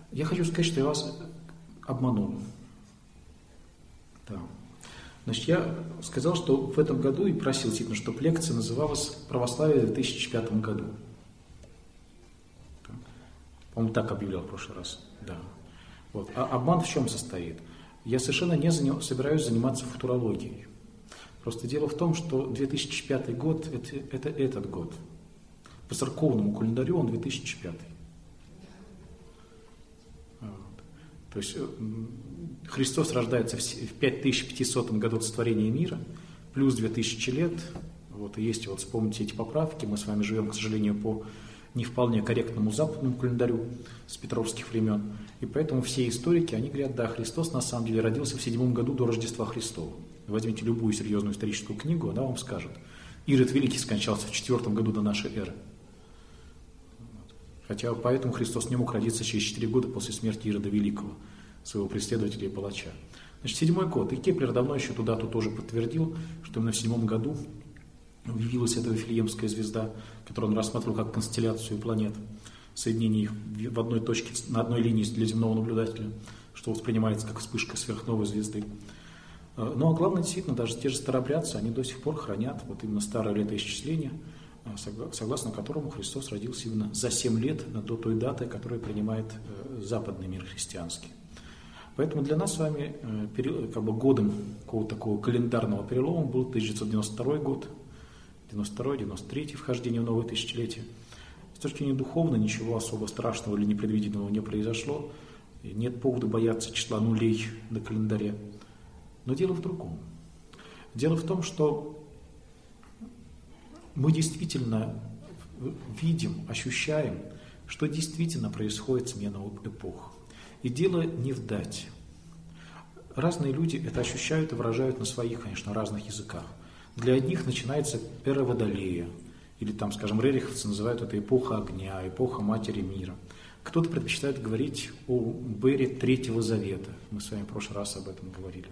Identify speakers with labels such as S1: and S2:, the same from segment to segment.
S1: Я хочу сказать, что я вас обманул. Да. Значит, я сказал, что в этом году и просил, типа, чтобы лекция называлась «Православие в 2005 году». По-моему, так объявлял в прошлый раз. Да. Вот. А обман в чем состоит? Я совершенно не собираюсь заниматься футурологией. Просто дело в том, что 2005 год – это этот год. По церковному календарю он 2005. Вот. То есть Христос рождается в 5500 году от сотворения мира, плюс 2000 лет. Вот, и есть, вот, вспомните эти поправки, мы с вами живем, к сожалению, по не вполне корректному западному календарю с петровских времен. И поэтому все историки, они говорят, да, Христос на самом деле родился в 7 году до Рождества Христова. Возьмите любую серьезную историческую книгу, она вам скажет. Ирод Великий скончался в 4 году до нашей эры. Хотя поэтому Христос не мог родиться через 4 года после смерти Ирода Великого, своего преследователя и палача. Значит, 7 год. И Кеплер давно еще ту дату тоже подтвердил, что именно в 7 году явилась эта Вифлеемская звезда, которую он рассматривал как констелляцию планет, соединение их в одной точке, на одной линии для земного наблюдателя, что воспринимается как вспышка сверхновой звезды. Ну а главное, действительно, даже те же старообрядцы, они до сих пор хранят вот именно старое летоисчисление, согласно которому Христос родился именно за 7 лет до той даты, которую принимает западный мир христианский. Поэтому для нас с вами как бы годом какого-то такого календарного перелома был 1992 год, 92-93 вхождение в новое тысячелетие. С точки зрения духовной ничего особо страшного или непредвиденного не произошло. Нет повода бояться числа нулей на календаре. Но дело в другом. Дело в том, что мы действительно видим, ощущаем, что действительно происходит смена эпох. И дело не в дате. Разные люди это ощущают и выражают на своих, конечно, разных языках. Для одних начинается эра Водолея, или там, скажем, рериховцы называют это эпоха огня, эпоха Матери мира. Кто-то предпочитает говорить о эре Третьего Завета. Мы с вами в прошлый раз об этом говорили.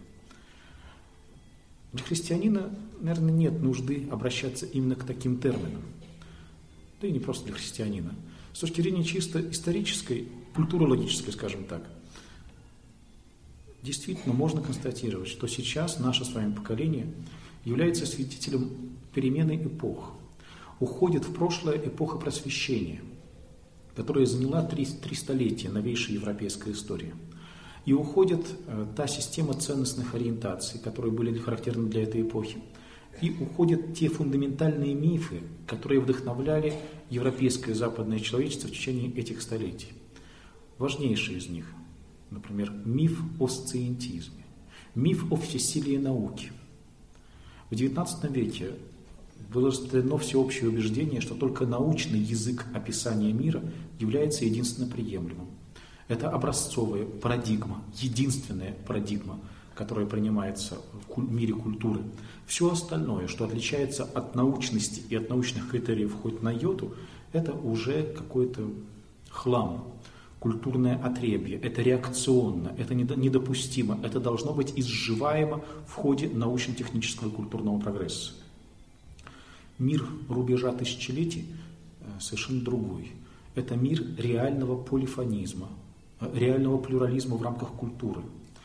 S1: Для христианина, наверное, нет нужды обращаться именно к таким терминам. Да и не просто для христианина. С точки зрения чисто исторической, культурологической, скажем так, действительно можно констатировать, что сейчас наше с вами поколение является свидетелем перемены эпох. Уходит в прошлое эпоха просвещения, которая заняла 3 столетия новейшей европейской истории. И уходит та система ценностных ориентаций, которые были характерны для этой эпохи. И уходят те фундаментальные мифы, которые вдохновляли европейское западное человечество в течение этих столетий. Важнейший из них, например, миф о сциентизме, миф о всесилии науки. В XIX веке было распространено всеобщее убеждение, что только научный язык описания мира является единственно приемлемым. Это образцовая парадигма, единственная парадигма, которая принимается в мире культуры. Все остальное, что отличается от научности и от научных критериев хоть на йоту, это уже какой-то хлам, культурное отребье, это реакционно, это недопустимо, это должно быть изживаемо в ходе научно-технического и культурного прогресса. Мир рубежа тысячелетий совершенно другой. Это мир реального полифонизма, реального плюрализма в рамках культуры.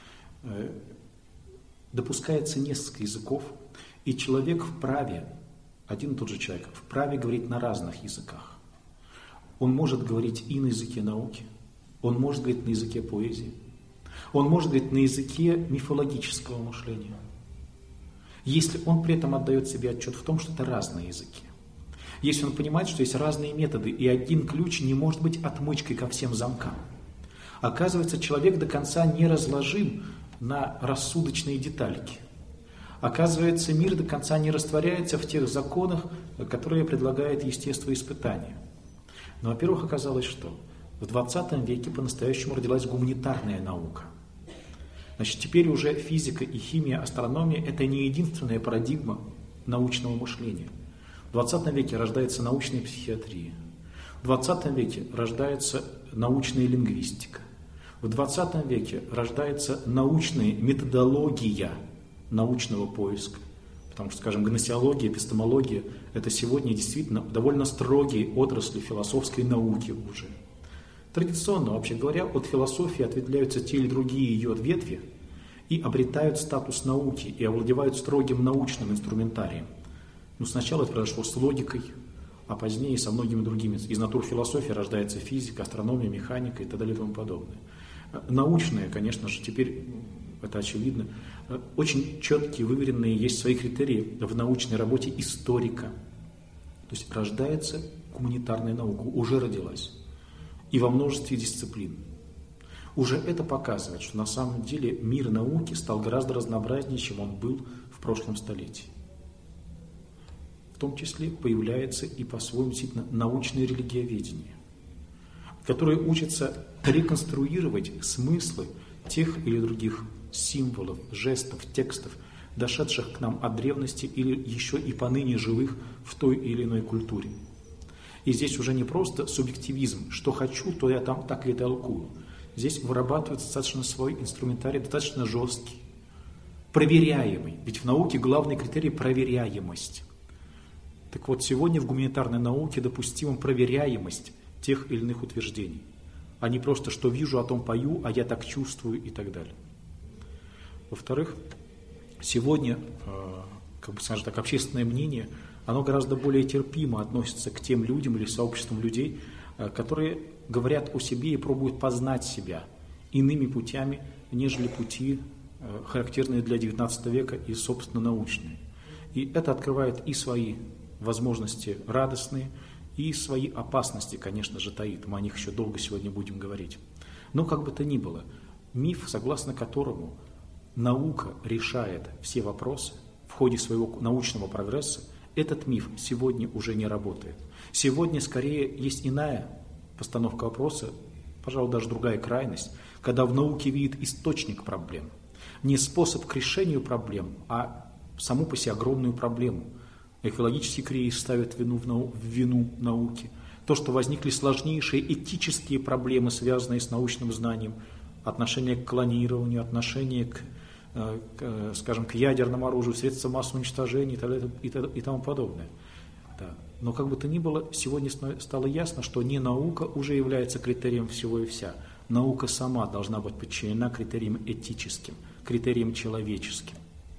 S1: Допускается несколько языков, и человек вправе, один и тот же человек, вправе говорить на разных языках. Он может говорить и на языке науки, он может говорить на языке поэзии, он может говорить на языке мифологического мышления, если он при этом отдает себе отчет в том, что это разные языки. Если он понимает, что есть разные методы, и один ключ не может быть отмычкой ко всем замкам. Оказывается, человек до конца не разложим на рассудочные детальки. Оказывается, мир до конца не растворяется в тех законах, которые предлагает естествоиспытание. Но, во-первых, оказалось, что в 20 веке по-настоящему родилась гуманитарная наука. Значит, теперь уже физика и химия, астрономия – это не единственная парадигма научного мышления. В 20 веке рождается научная психиатрия. В 20 веке рождается научная лингвистика. В 20 веке рождается научная методология научного поиска. Потому что, скажем, гносеология, эпистемология – это сегодня действительно довольно строгие отрасли философской науки уже. Традиционно, вообще говоря, от философии ответвляются те или другие ее ветви и обретают статус науки и овладевают строгим научным инструментарием. Но сначала это произошло с логикой, а позднее со многими другими. Из натурфилософии рождается физика, астрономия, механика и так далее и тому подобное. Научные, конечно же, теперь это очевидно, очень четкие, выверенные есть свои критерии в научной работе историка. То есть рождается гуманитарная наука, уже родилась. И во множестве дисциплин. Уже это показывает, что на самом деле мир науки стал гораздо разнообразнее, чем он был в прошлом столетии. В том числе появляется и по-своему действительно научное религиоведение, которое учится реконструировать смыслы тех или других символов, жестов, текстов, дошедших к нам от древности или еще и поныне живых в той или иной культуре. И здесь уже не просто субъективизм, что хочу, то я там так и толкую. Здесь вырабатывается достаточно свой инструментарий, достаточно жесткий, проверяемый. Ведь в науке главный критерий – проверяемость. Так вот, сегодня в гуманитарной науке допустима проверяемость тех или иных утверждений, а не просто «что вижу, о том пою, а я так чувствую» и так далее. Во-вторых, сегодня, скажем так, общественное мнение, оно гораздо более терпимо относится к тем людям или сообществам людей, которые говорят о себе и пробуют познать себя иными путями, нежели пути, характерные для XIX века и, собственно, научные. И это открывает и свои возможности радостные, и свои опасности, конечно же, таит. Мы о них еще долго сегодня будем говорить. Но как бы то ни было, миф, согласно которому наука решает все вопросы в ходе своего научного прогресса, этот миф сегодня уже не работает. Сегодня скорее есть иная постановка вопроса, пожалуй, даже другая крайность, когда в науке видит источник проблем. Не способ к решению проблем, а саму по себе огромную проблему. Экологический кризис ставит вину в вину науки. То, что возникли сложнейшие этические проблемы, связанные с научным знанием, отношение к клонированию, отношение к ядерному оружию, средствам массового уничтожения и тому подобное. Да. Но как бы то ни было, сегодня стало ясно, что не наука уже является критерием всего и вся. Наука сама должна быть подчинена критериям этическим, критериям человеческим.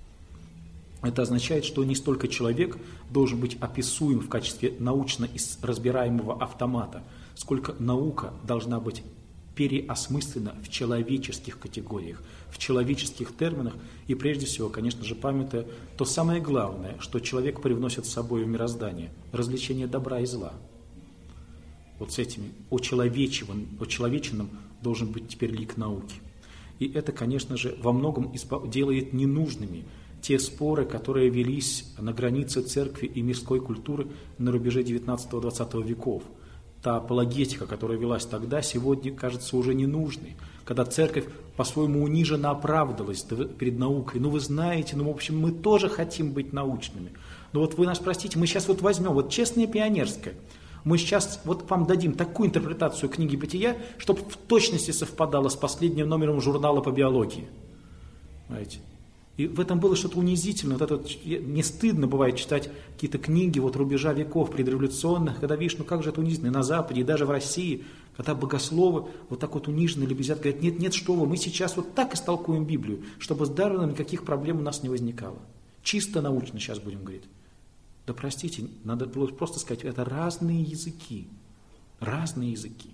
S1: Это означает, что не столько человек должен быть описуем в качестве научно разбираемого автомата, сколько наука должна быть переосмыслена в человеческих категориях, в человеческих терминах, и прежде всего, конечно же, памятая то самое главное, что человек привносит с собой в мироздание – развлечение добра и зла. Вот с этим очеловеченным должен быть теперь лик науки. И это, конечно же, во многом делает ненужными те споры, которые велись на границе церкви и мирской культуры на рубеже XIX-XX веков. Та апологетика, которая велась тогда, сегодня кажется уже ненужной, когда церковь по-своему униженно оправдывалась перед наукой. Ну вы знаете, в общем, мы тоже хотим быть научными. Но вот вы нас простите, мы сейчас вот возьмем, вот честное пионерское, мы сейчас вот вам дадим такую интерпретацию книги «Бытия», чтобы в точности совпадало с последним номером журнала по биологии. Знаете? И в этом было что-то унизительное. Вот это, не стыдно бывает читать какие-то книги вот рубежа веков предреволюционных, когда видишь, ну как же это унизительно. И на Западе, и даже в России, когда богословы вот так вот униженно лебезят, говорят, нет, что вы, мы сейчас вот так истолкуем Библию, чтобы с Дарвином никаких проблем у нас не возникало. Чисто научно сейчас будем говорить. Да простите, надо было просто сказать, это разные языки. Разные языки.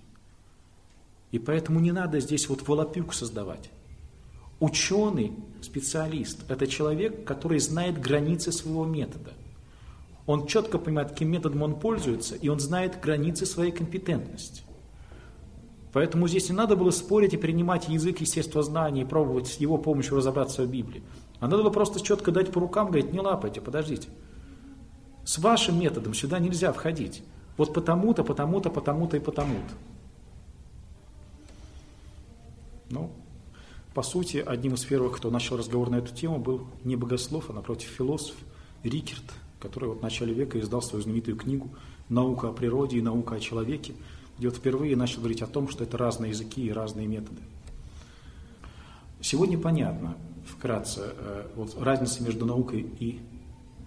S1: И поэтому не надо здесь вот волопюк создавать. Ученый, специалист – это человек, который знает границы своего метода. Он четко понимает, каким методом он пользуется, и он знает границы своей компетентности. Поэтому здесь не надо было спорить и принимать язык естествознания и пробовать с его помощью разобраться в Библии. А надо было просто четко дать по рукам, говорить, не лапайте, подождите. С вашим методом сюда нельзя входить. Вот потому-то, потому-то, потому-то и потому-то. Ну, по сути, одним из первых, кто начал разговор на эту тему, был не богослов, а напротив философ Рикерт, который вот в начале века издал свою знаменитую книгу «Наука о природе и наука о человеке», где вот впервые начал говорить о том, что это разные языки и разные методы. Сегодня понятно, вкратце, вот разница между наукой и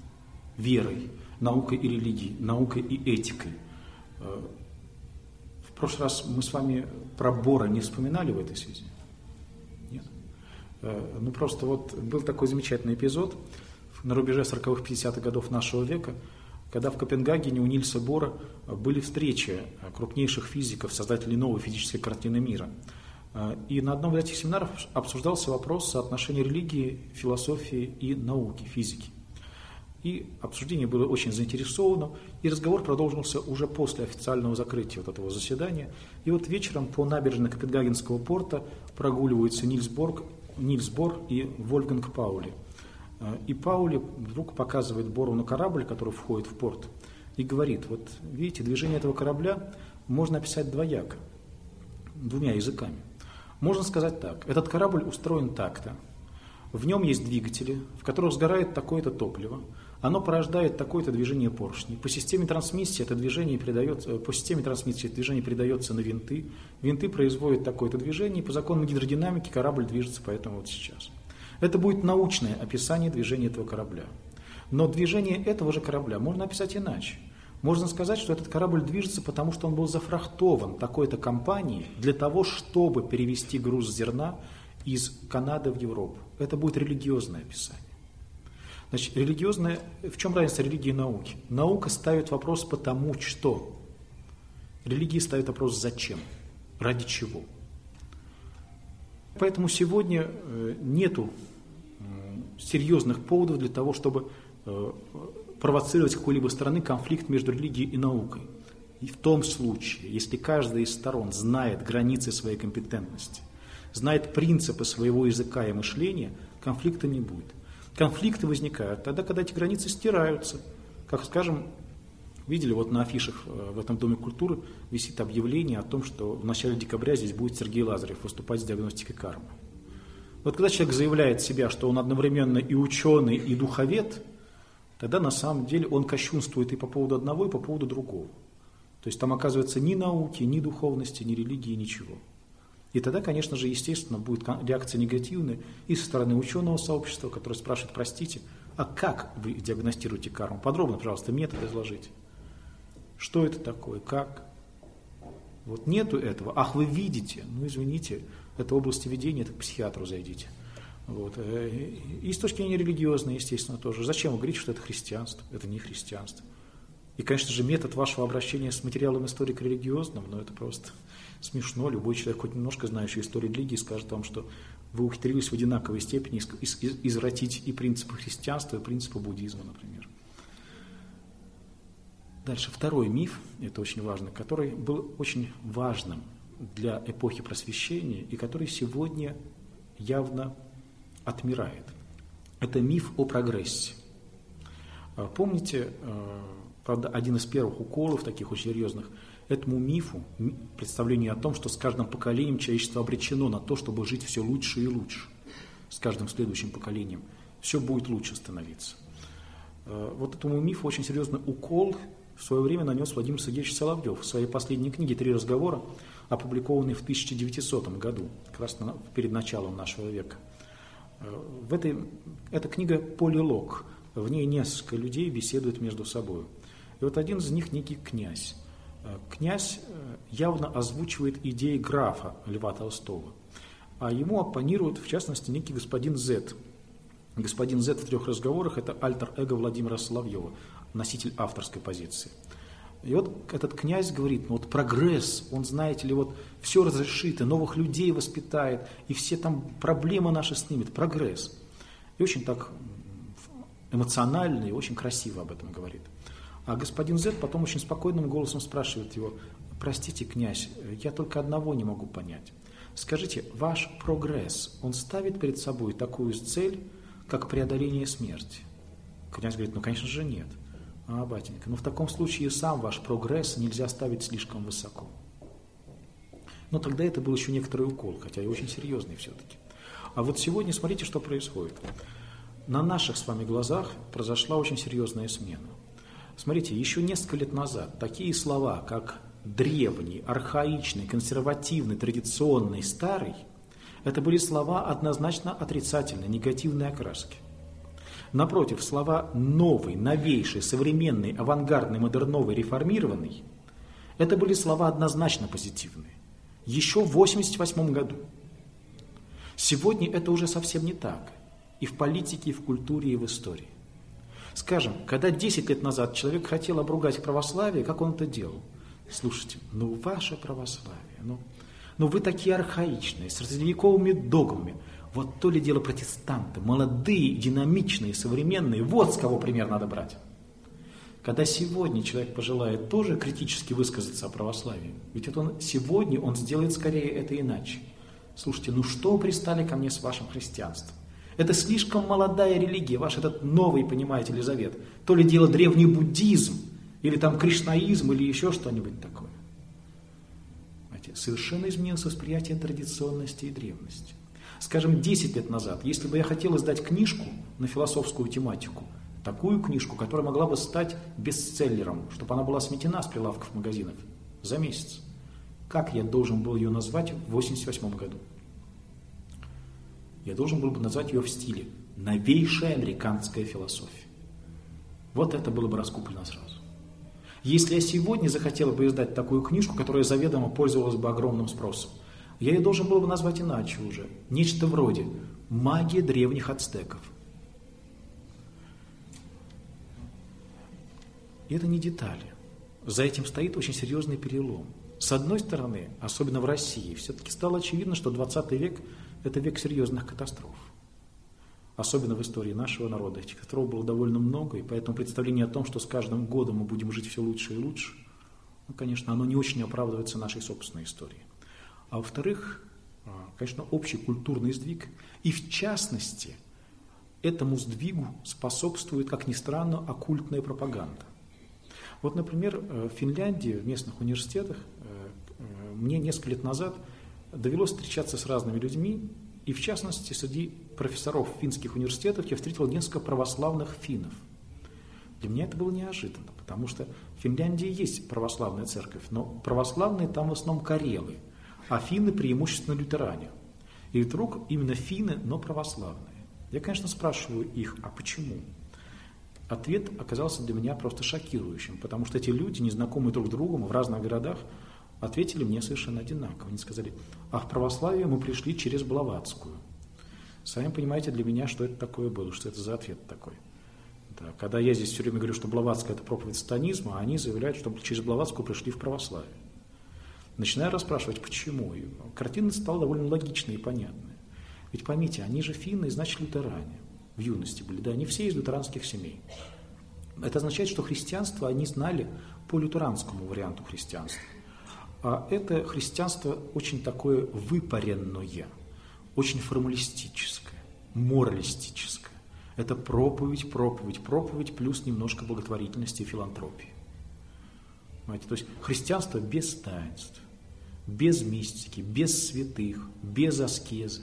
S1: верой, наукой и религией, наукой и этикой. В прошлый раз мы с вами про Бора не вспоминали в этой связи? Нет? Ну просто вот был такой замечательный эпизод на рубеже 40-х, 50-х годов нашего века, когда в Копенгагене у Нильса Бора были встречи крупнейших физиков, создателей новой физической картины мира. И на одном из этих семинаров обсуждался вопрос соотношения религии, философии и науки, физики. И обсуждение было очень заинтересованным, и разговор продолжился уже после официального закрытия вот этого заседания. И вот вечером по набережной Копенгагенского порта прогуливаются Нильс Бор и Вольфганг Паули. И Паули вдруг показывает Бору на корабль, который входит в порт, и говорит: вот видите, движение этого корабля можно описать двояко, двумя языками. Можно сказать так: этот корабль устроен так-то, в нем есть двигатели, в которых сгорает такое-то топливо, оно порождает такое-то движение поршней. По системе трансмиссии это движение передается на винты, винты производят такое-то движение, и по законам гидродинамики корабль движется поэтому вот сейчас. Это будет научное описание движения этого корабля. Но движение этого же корабля можно описать иначе. Можно сказать, что этот корабль движется, потому что он был зафрахтован такой-то компанией для того, чтобы перевести груз зерна из Канады в Европу. Это будет религиозное описание. Значит, религиозное, в чем разница религии и науки? Наука ставит вопрос потому что. Религия ставит вопрос зачем, ради чего. Поэтому сегодня нету серьезных поводов для того, чтобы провоцировать с какой-либо стороны конфликт между религией и наукой. И в том случае, если каждая из сторон знает границы своей компетентности, знает принципы своего языка и мышления, конфликта не будет. Конфликты возникают тогда, когда эти границы стираются. Как, скажем, видели, вот на афишах в этом Доме культуры висит объявление о том, что в начале декабря здесь будет Сергей Лазарев выступать с диагностикой кармы. Вот когда человек заявляет себя, что он одновременно и ученый, и духовед, тогда на самом деле он кощунствует и по поводу одного, и по поводу другого. То есть там оказывается ни науки, ни духовности, ни религии, ничего. И тогда, конечно же, естественно, будет реакция негативная и со стороны ученого сообщества, которое спрашивает: простите, а как вы диагностируете карму? Подробно, пожалуйста, метод изложите. Что это такое? Как? Вот нету этого. Ах, вы видите. Ну, извините, это область видения, это к психиатру зайдите. Вот. И с точки зрения религиозной, естественно, тоже. Зачем вы говорите, что это христианство? Это не христианство. И, конечно же, метод вашего обращения с материалом историко-религиозным, но это просто смешно. Любой человек, хоть немножко знающий историю религии, скажет вам, что вы ухитрились в одинаковой степени извратить и принципы христианства, и принципы буддизма, например. Дальше второй миф, это очень важно, который был очень важным для эпохи Просвещения и который сегодня явно отмирает. Это миф о прогрессе. Помните, правда, один из первых уколов, таких очень серьезных, этому мифу, представлению о том, что с каждым поколением человечество обречено на то, чтобы жить все лучше и лучше. С каждым следующим поколением все будет лучше становиться. Вот этому мифу очень серьезный укол в свое время нанес Владимир Сергеевич Соловьев в своей последней книге «Три разговора», опубликованной в 1900 году, как раз перед началом нашего века. Эта книга «Полилог». В ней несколько людей беседуют между собой. И вот один из них некий князь. Князь явно озвучивает идеи графа Льва Толстого, а ему оппонирует, в частности, некий господин Зет. Господин Зет в трех разговорах – это альтер-эго Владимира Соловьева, носитель авторской позиции. И вот этот князь говорит: ну вот прогресс, он, знаете ли, вот все разрешит, и новых людей воспитает, и все там проблемы наши снимет, прогресс. И очень так эмоционально и очень красиво об этом говорит. А господин Зет потом очень спокойным голосом спрашивает его: простите, князь, я только одного не могу понять. Скажите, ваш прогресс, он ставит перед собой такую цель, как преодоление смерти? Князь говорит: ну, конечно же, нет. А, батенька, ну в таком случае и сам ваш прогресс нельзя ставить слишком высоко. Но тогда это был еще некоторый укол, хотя и очень серьезный все-таки. А вот сегодня смотрите, что происходит. На наших с вами глазах произошла очень серьезная смена. Смотрите, еще несколько лет назад такие слова, как древний, архаичный, консервативный, традиционный, старый, это были слова однозначно отрицательной, негативной окраски. Напротив, слова новый, новейший, современный, авангардный, модерновый, реформированный Это были слова однозначно позитивные. Еще в 1988 году. Сегодня это уже совсем не так. И в политике, и в культуре, и в истории. Скажем, когда 10 лет назад человек хотел обругать православие, как он это делал? Слушайте, ваше православие, вы такие архаичные, с средневековыми догмами. Вот то ли дело протестанты, молодые, динамичные, современные, вот с кого пример надо брать. Когда сегодня человек пожелает тоже критически высказаться о православии, ведь это сегодня он сделает скорее это иначе. Слушайте, что пристали ко мне с вашим христианством? Это слишком молодая религия, ваш этот новый, понимаете ли, завет. То ли дело древний буддизм, или там кришнаизм, или еще что-нибудь такое. Понимаете, совершенно изменилось восприятие традиционности и древности. Скажем, 10 лет назад, если бы я хотел издать книжку на философскую тематику, такую книжку, которая могла бы стать бестселлером, чтобы она была сметена с прилавков магазинов за месяц, как я должен был ее назвать в 1988 году? Я должен был бы назвать ее в стиле «Новейшая американская философия». Вот это было бы раскуплено сразу. Если я сегодня захотел бы издать такую книжку, которая заведомо пользовалась бы огромным спросом, я ее должен был бы назвать иначе уже. Нечто вроде «Магия древних ацтеков». И это не детали. За этим стоит очень серьезный перелом. С одной стороны, особенно в России, все-таки стало очевидно, что 20 век – это век серьезных катастроф. Особенно в истории нашего народа. Этих катастроф было довольно много, и поэтому представление о том, что с каждым годом мы будем жить все лучше и лучше, конечно, оно не очень оправдывается нашей собственной историей. А во-вторых, конечно, общий культурный сдвиг. И в частности, этому сдвигу способствует, как ни странно, оккультная пропаганда. Вот, например, в Финляндии, в местных университетах, мне несколько лет назад довелось встречаться с разными людьми, и в частности, среди профессоров финских университетов я встретил несколько православных финнов. Для меня это было неожиданно, потому что в Финляндии есть православная церковь, но православные там в основном карелы, а финны преимущественно лютеране. И вдруг именно финны, но православные. Я, конечно, спрашиваю их, а почему? Ответ оказался для меня просто шокирующим, потому что эти люди, незнакомые друг с другом в разных городах, ответили мне совершенно одинаково. Они сказали, а в православие мы пришли через Блаватскую. Сами понимаете для меня, что это такое было, что это за ответ такой. Да, когда я здесь все время говорю, что Блаватская – это проповедь сатанизма, а они заявляют, что через Блаватскую пришли в православие. Начинаю расспрашивать, почему. И картина стала довольно логичной и понятной. Ведь поймите, они же финны, значит, лютеране. В юности были, да, они все из лютеранских семей. Это означает, что христианство они знали по лютеранскому варианту христианства. А это христианство очень такое выпаренное, очень формалистическое, моралистическое. Это проповедь, проповедь, проповедь, плюс немножко благотворительности и филантропии. Понимаете? То есть христианство без таинств, без мистики, без святых, без аскезы.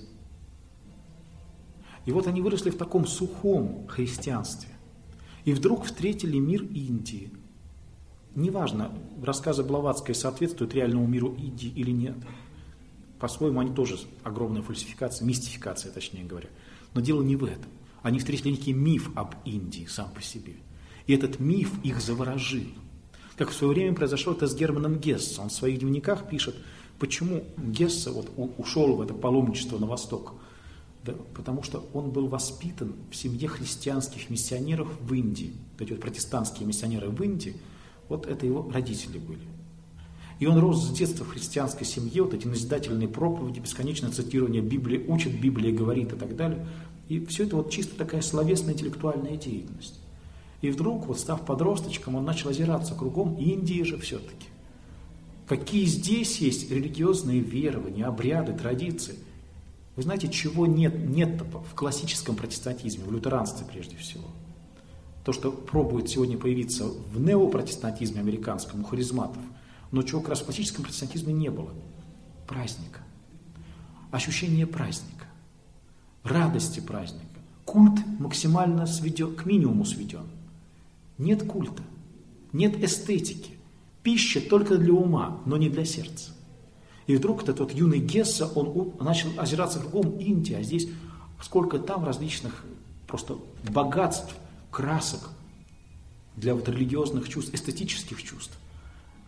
S1: И вот они выросли в таком сухом христианстве. И вдруг встретили мир Индии. Неважно, рассказы Блаватской соответствуют реальному миру Индии или нет. По-своему, они тоже огромная фальсификация, мистификация, точнее говоря. Но дело не в этом. Они встретили некий миф об Индии сам по себе. И этот миф их заворожил. Как в свое время произошло это с Германом Гессе. Он в своих дневниках пишет, почему Гессе ушел в это паломничество на восток. Да, потому что он был воспитан в семье христианских миссионеров в Индии. Вот эти вот протестантские миссионеры в Индии, вот это его родители были. И он рос с детства в христианской семье, вот эти назидательные проповеди, бесконечное цитирование Библии, учит, Библия говорит и так далее. И все это вот чисто такая словесная интеллектуальная деятельность. И вдруг, вот став подросточком, он начал озираться кругом, Индии же все-таки. Какие здесь есть религиозные верования, обряды, традиции. Вы знаете, чего нет в классическом протестантизме, в лютеранстве прежде всего. То, что пробует сегодня появиться в неопротестантизме американском, у харизматов, но чего как раз в классическом протестантизме не было. Праздника. Ощущение праздника. Радости праздника. Культ максимально к минимуму сведен. Нет культа. Нет эстетики. Пища только для ума, но не для сердца. И вдруг этот вот юный Гессе, он начал озираться кругом Индии, а здесь сколько там различных просто богатств, красок для вот религиозных чувств, эстетических чувств.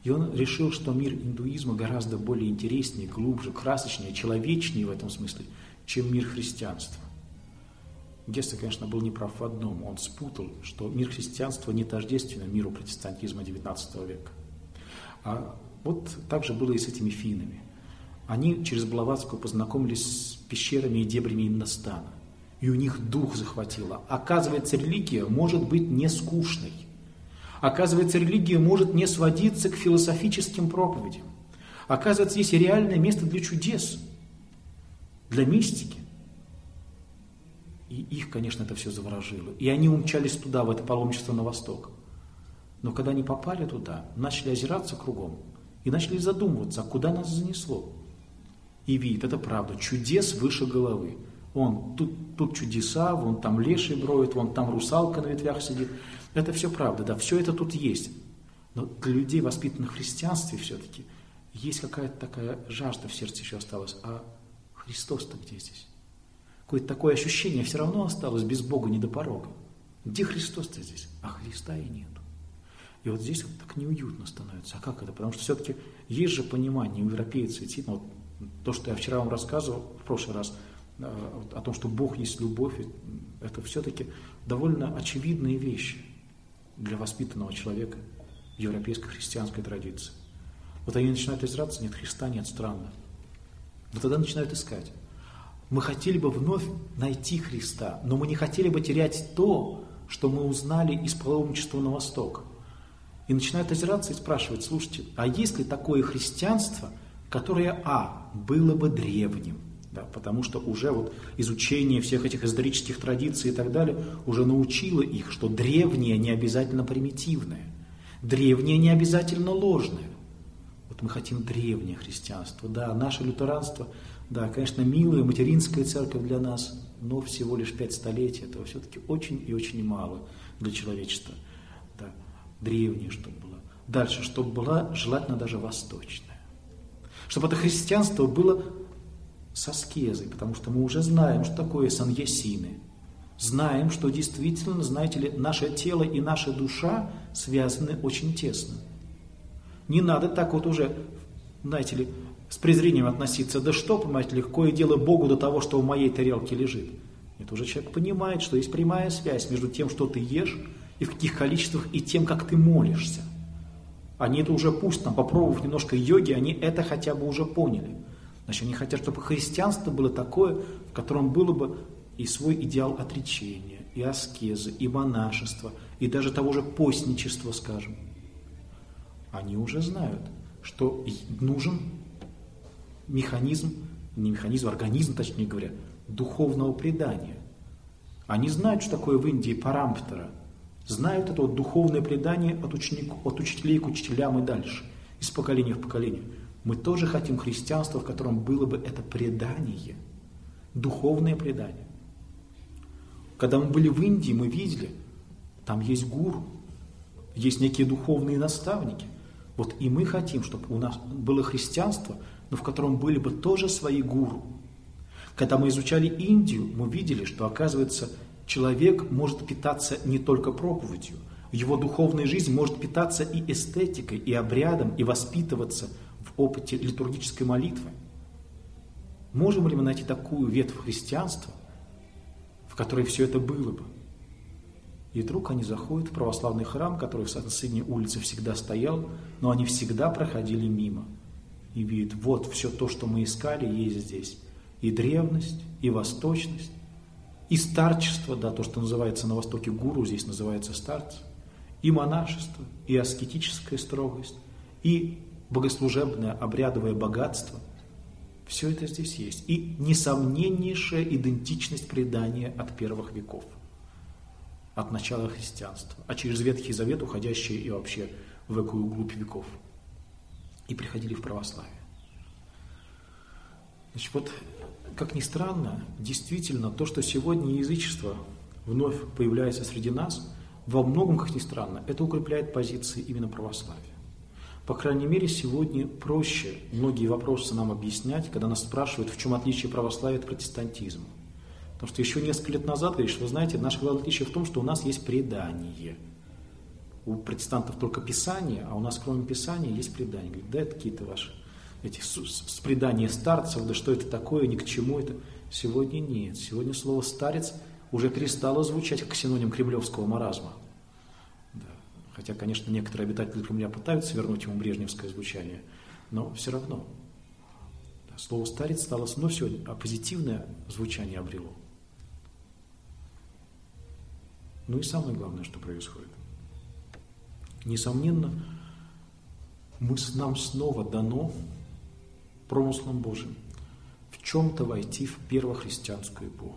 S1: И он решил, что мир индуизма гораздо более интереснее, глубже, красочнее, человечнее в этом смысле, чем мир христианства. Гессе, конечно, был неправ в одном. Он спутал, что мир христианства не тождествен миру протестантизма XIX века. А вот так же было и с этими финнами. Они через Блаватскую познакомились с пещерами и дебрями Индостана. И у них дух захватило. Оказывается, религия может быть не скучной. Оказывается, религия может не сводиться к философическим проповедям. Оказывается, есть и реальное место для чудес, для мистики. И их, конечно, это все заворожило. И они умчались туда, в это паломничество на восток. Но когда они попали туда, начали озираться кругом и начали задумываться, а куда нас занесло. И видит, это правда, чудес выше головы. Тут чудеса, вон там леший броет, вон там русалка на ветвях сидит. Это все правда, да, все это тут есть. Но для людей, воспитанных в христианстве, все-таки есть какая-то такая жажда в сердце еще осталась. А Христос-то где здесь? Какое-то такое ощущение все равно осталось, без Бога не до порога. Где Христос-то здесь? А Христа и нету. И вот здесь вот так неуютно становится. А как это? Потому что все-таки есть же понимание у европейцев, действительно, вот то, что я вчера вам рассказывал, в прошлый раз, о том, что Бог есть любовь, это все-таки довольно очевидные вещи для воспитанного человека в европейской христианской традиции. Вот они начинают озираться, нет Христа, нет, странно. Но тогда начинают искать. Мы хотели бы вновь найти Христа, но мы не хотели бы терять то, что мы узнали из паломничества на восток. И начинают озираться и спрашивать, слушайте, а есть ли такое христианство, которое, было бы древним? Да, потому что уже вот изучение всех этих исторических традиций и так далее уже научило их, что древнее не обязательно примитивное, древнее не обязательно ложное. Вот мы хотим древнее христианство. Да, наше лютеранство, да, конечно, милая материнская церковь для нас, но всего лишь 5 столетий. Этого все-таки очень и очень мало для человечества. Да, древнее, чтобы было. Дальше, чтобы была желательно даже восточная. Чтобы это христианство было с аскезой, потому что мы уже знаем, что такое саньясины. Знаем, что действительно, знаете ли, наше тело и наша душа связаны очень тесно. Не надо так вот уже, знаете ли, с презрением относиться, да что, понимаете, легко и дело Богу до того, что в моей тарелке лежит. Это уже человек понимает, что есть прямая связь между тем, что ты ешь, и в каких количествах, и тем, как ты молишься. Они это уже пусть там, попробовав немножко йоги, они это хотя бы уже поняли. Значит, они хотят, чтобы христианство было такое, в котором было бы и свой идеал отречения, и аскезы, и монашества, и даже того же постничества, скажем. Они уже знают, что нужен организм, точнее говоря, духовного предания. Они знают, что такое в Индии парамптара, знают это вот духовное предание от учителей к учителям и дальше, из поколения в поколение. Мы тоже хотим христианства, в котором было бы это предание, духовное предание. Когда мы были в Индии, мы видели, там есть гуру, есть некие духовные наставники. Вот и мы хотим, чтобы у нас было христианство, но в котором были бы тоже свои гуру. Когда мы изучали Индию, мы видели, что, оказывается, человек может питаться не только проповедью. Его духовная жизнь может питаться и эстетикой, и обрядом, и воспитываться в опыте литургической молитвы. Можем ли мы найти такую ветвь христианства, в которой все это было бы? И вдруг они заходят в православный храм, который в соседней улице всегда стоял, но они всегда проходили мимо. И видят, вот все то, что мы искали, есть здесь. И древность, и восточность, и старчество, да, то, что называется на Востоке гуру, здесь называется старцем, и монашество, и аскетическая строгость, и богослужебное обрядовое богатство. Все это здесь есть. И несомненнейшая идентичность предания от первых веков, от начала христианства, а через Ветхий Завет уходящие и вообще в экую глубь веков. И приходили в православие. Значит, вот, как ни странно, действительно, то, что сегодня язычество вновь появляется среди нас, во многом, как ни странно, это укрепляет позиции именно православия. По крайней мере, сегодня проще многие вопросы нам объяснять, когда нас спрашивают, в чем отличие православия от протестантизма. Потому что еще несколько лет назад говоришь, вы знаете, наше главное отличие в том, что у нас есть предание. у протестантов только Писание, а у нас кроме Писания есть предания. Говорит, да это какие-то ваши эти с предания старцев, да что это такое, ни к чему это. Сегодня нет. Сегодня слово «старец» уже перестало звучать как синоним кремлевского маразма. Да. Хотя, конечно, некоторые обитатели Кремля пытаются вернуть ему брежневское звучание, но все равно. Да, слово «старец» стало вновь сегодня, а позитивное звучание обрело. Ну и самое главное, что происходит. Несомненно, нам снова дано промыслом Божьим в чем-то войти в первохристианскую эпоху.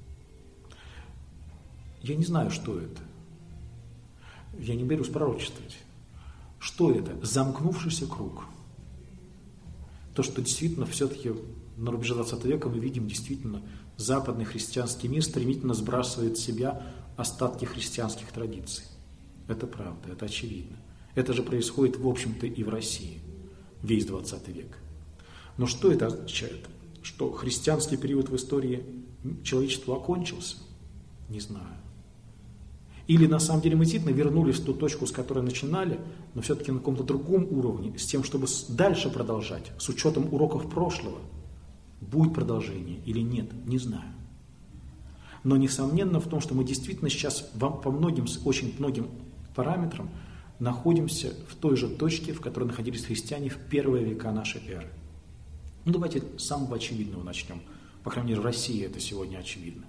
S1: Я не знаю, что это. Я не берусь пророчествовать. Что это? Замкнувшийся круг. То, что действительно все-таки на рубеже 20 века мы видим, действительно, западный христианский мир стремительно сбрасывает с себя остатки христианских традиций. Это правда, это очевидно. Это же происходит, в общем-то, и в России весь 20 век. Но что это означает? Что христианский период в истории человечества окончился? Не знаю. Или на самом деле мы действительно вернулись в ту точку, с которой начинали, но все-таки на каком-то другом уровне, с тем, чтобы дальше продолжать, с учетом уроков прошлого. Будет продолжение или нет, не знаю. Но несомненно в том, что мы действительно сейчас по многим, очень многим параметрам находимся в той же точке, в которой находились христиане в первые века нашей эры. Ну давайте с самого очевидного начнем. По крайней мере, в России это сегодня очевидно.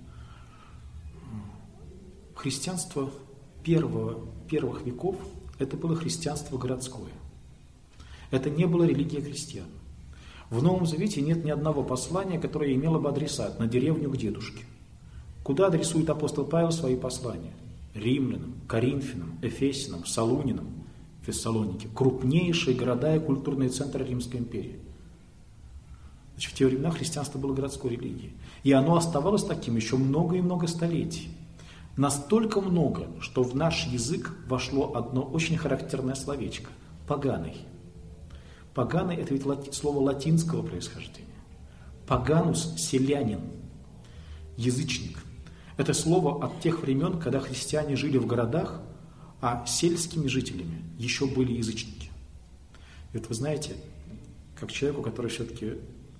S1: Христианство первых веков – это было христианство городское. Это не была религия крестьян. В Новом Завете нет ни одного послания, которое имело бы адресат на деревню к дедушке. Куда адресует апостол Павел свои послания? Римлянам, Коринфянам, Эфесянам, Салунинам, Фессалоники. Крупнейшие города и культурные центры Римской империи. Значит, в те времена христианство было городской религией. И оно оставалось таким еще много и много столетий. Настолько много, что в наш язык вошло одно очень характерное словечко – поганый. Поганый – это ведь слово латинского происхождения. Паганус – селянин, язычник. Это слово от тех времен, когда христиане жили в городах, а сельскими жителями еще были язычники. И вот вы знаете, как человеку, который все-таки,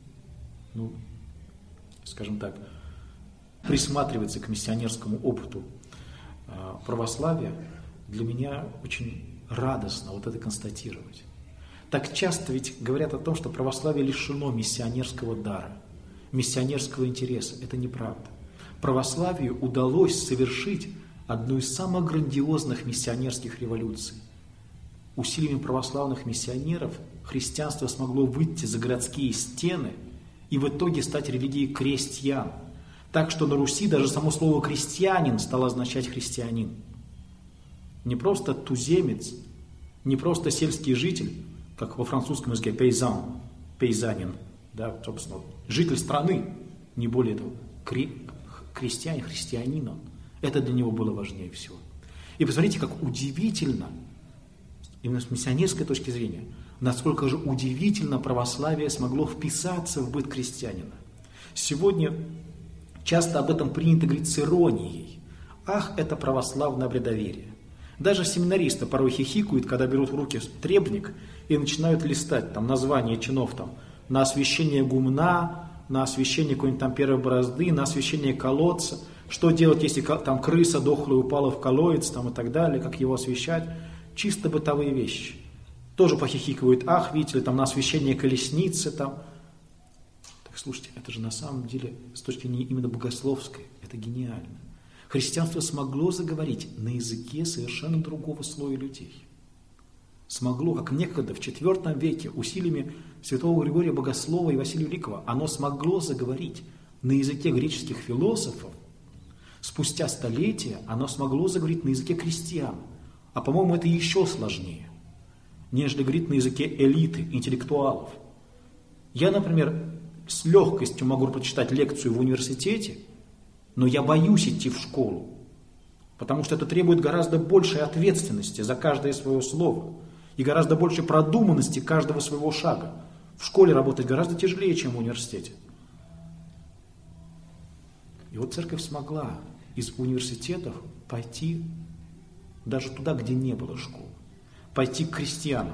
S1: скажем так, присматривается к миссионерскому опыту православия, для меня очень радостно вот это констатировать. Так часто ведь говорят о том, что православие лишено миссионерского дара, миссионерского интереса. Это неправда. Православию удалось совершить одну из самых грандиозных миссионерских революций. Усилиями православных миссионеров христианство смогло выйти за городские стены и в итоге стать религией крестьян. Так что на Руси даже само слово «крестьянин» стало означать «христианин». Не просто туземец, не просто сельский житель, как во французском языке «пейзан», «пейзанин», да, собственно, житель страны, не более того, крестьянин, христианин. Это для него было важнее всего. И посмотрите, как удивительно, именно с миссионерской точки зрения, насколько же удивительно православие смогло вписаться в быт крестьянина. Сегодня часто об этом принято говорить с иронией. Ах, это православное бредоверие. Даже семинаристы порой хихикают, когда берут в руки требник и начинают листать там названия чинов там, на освящение гумна, на освящение какой-нибудь там первой борозды, на освящение колодца. Что делать, если там крыса дохлая упала в колодец там, и так далее, как его освящать. Чисто бытовые вещи. Тоже похихикивают, ах, видите ли, там на освящение колесницы там. Так слушайте, это же на самом деле с точки зрения именно богословской, это гениально. Христианство смогло заговорить на языке совершенно другого слоя людей. Смогло, как некогда в IV веке усилиями святого Григория Богослова и Василия Великого, оно смогло заговорить на языке греческих философов. Спустя столетия оно смогло заговорить на языке крестьян. А по-моему, это еще сложнее, нежели говорить на языке элиты, интеллектуалов. Я, например, с легкостью могу прочитать лекцию в университете, но я боюсь идти в школу, потому что это требует гораздо большей ответственности за каждое свое слово и гораздо большей продуманности каждого своего шага. В школе работать гораздо тяжелее, чем в университете. И вот церковь смогла из университетов пойти даже туда, где не было школ, пойти к крестьянам.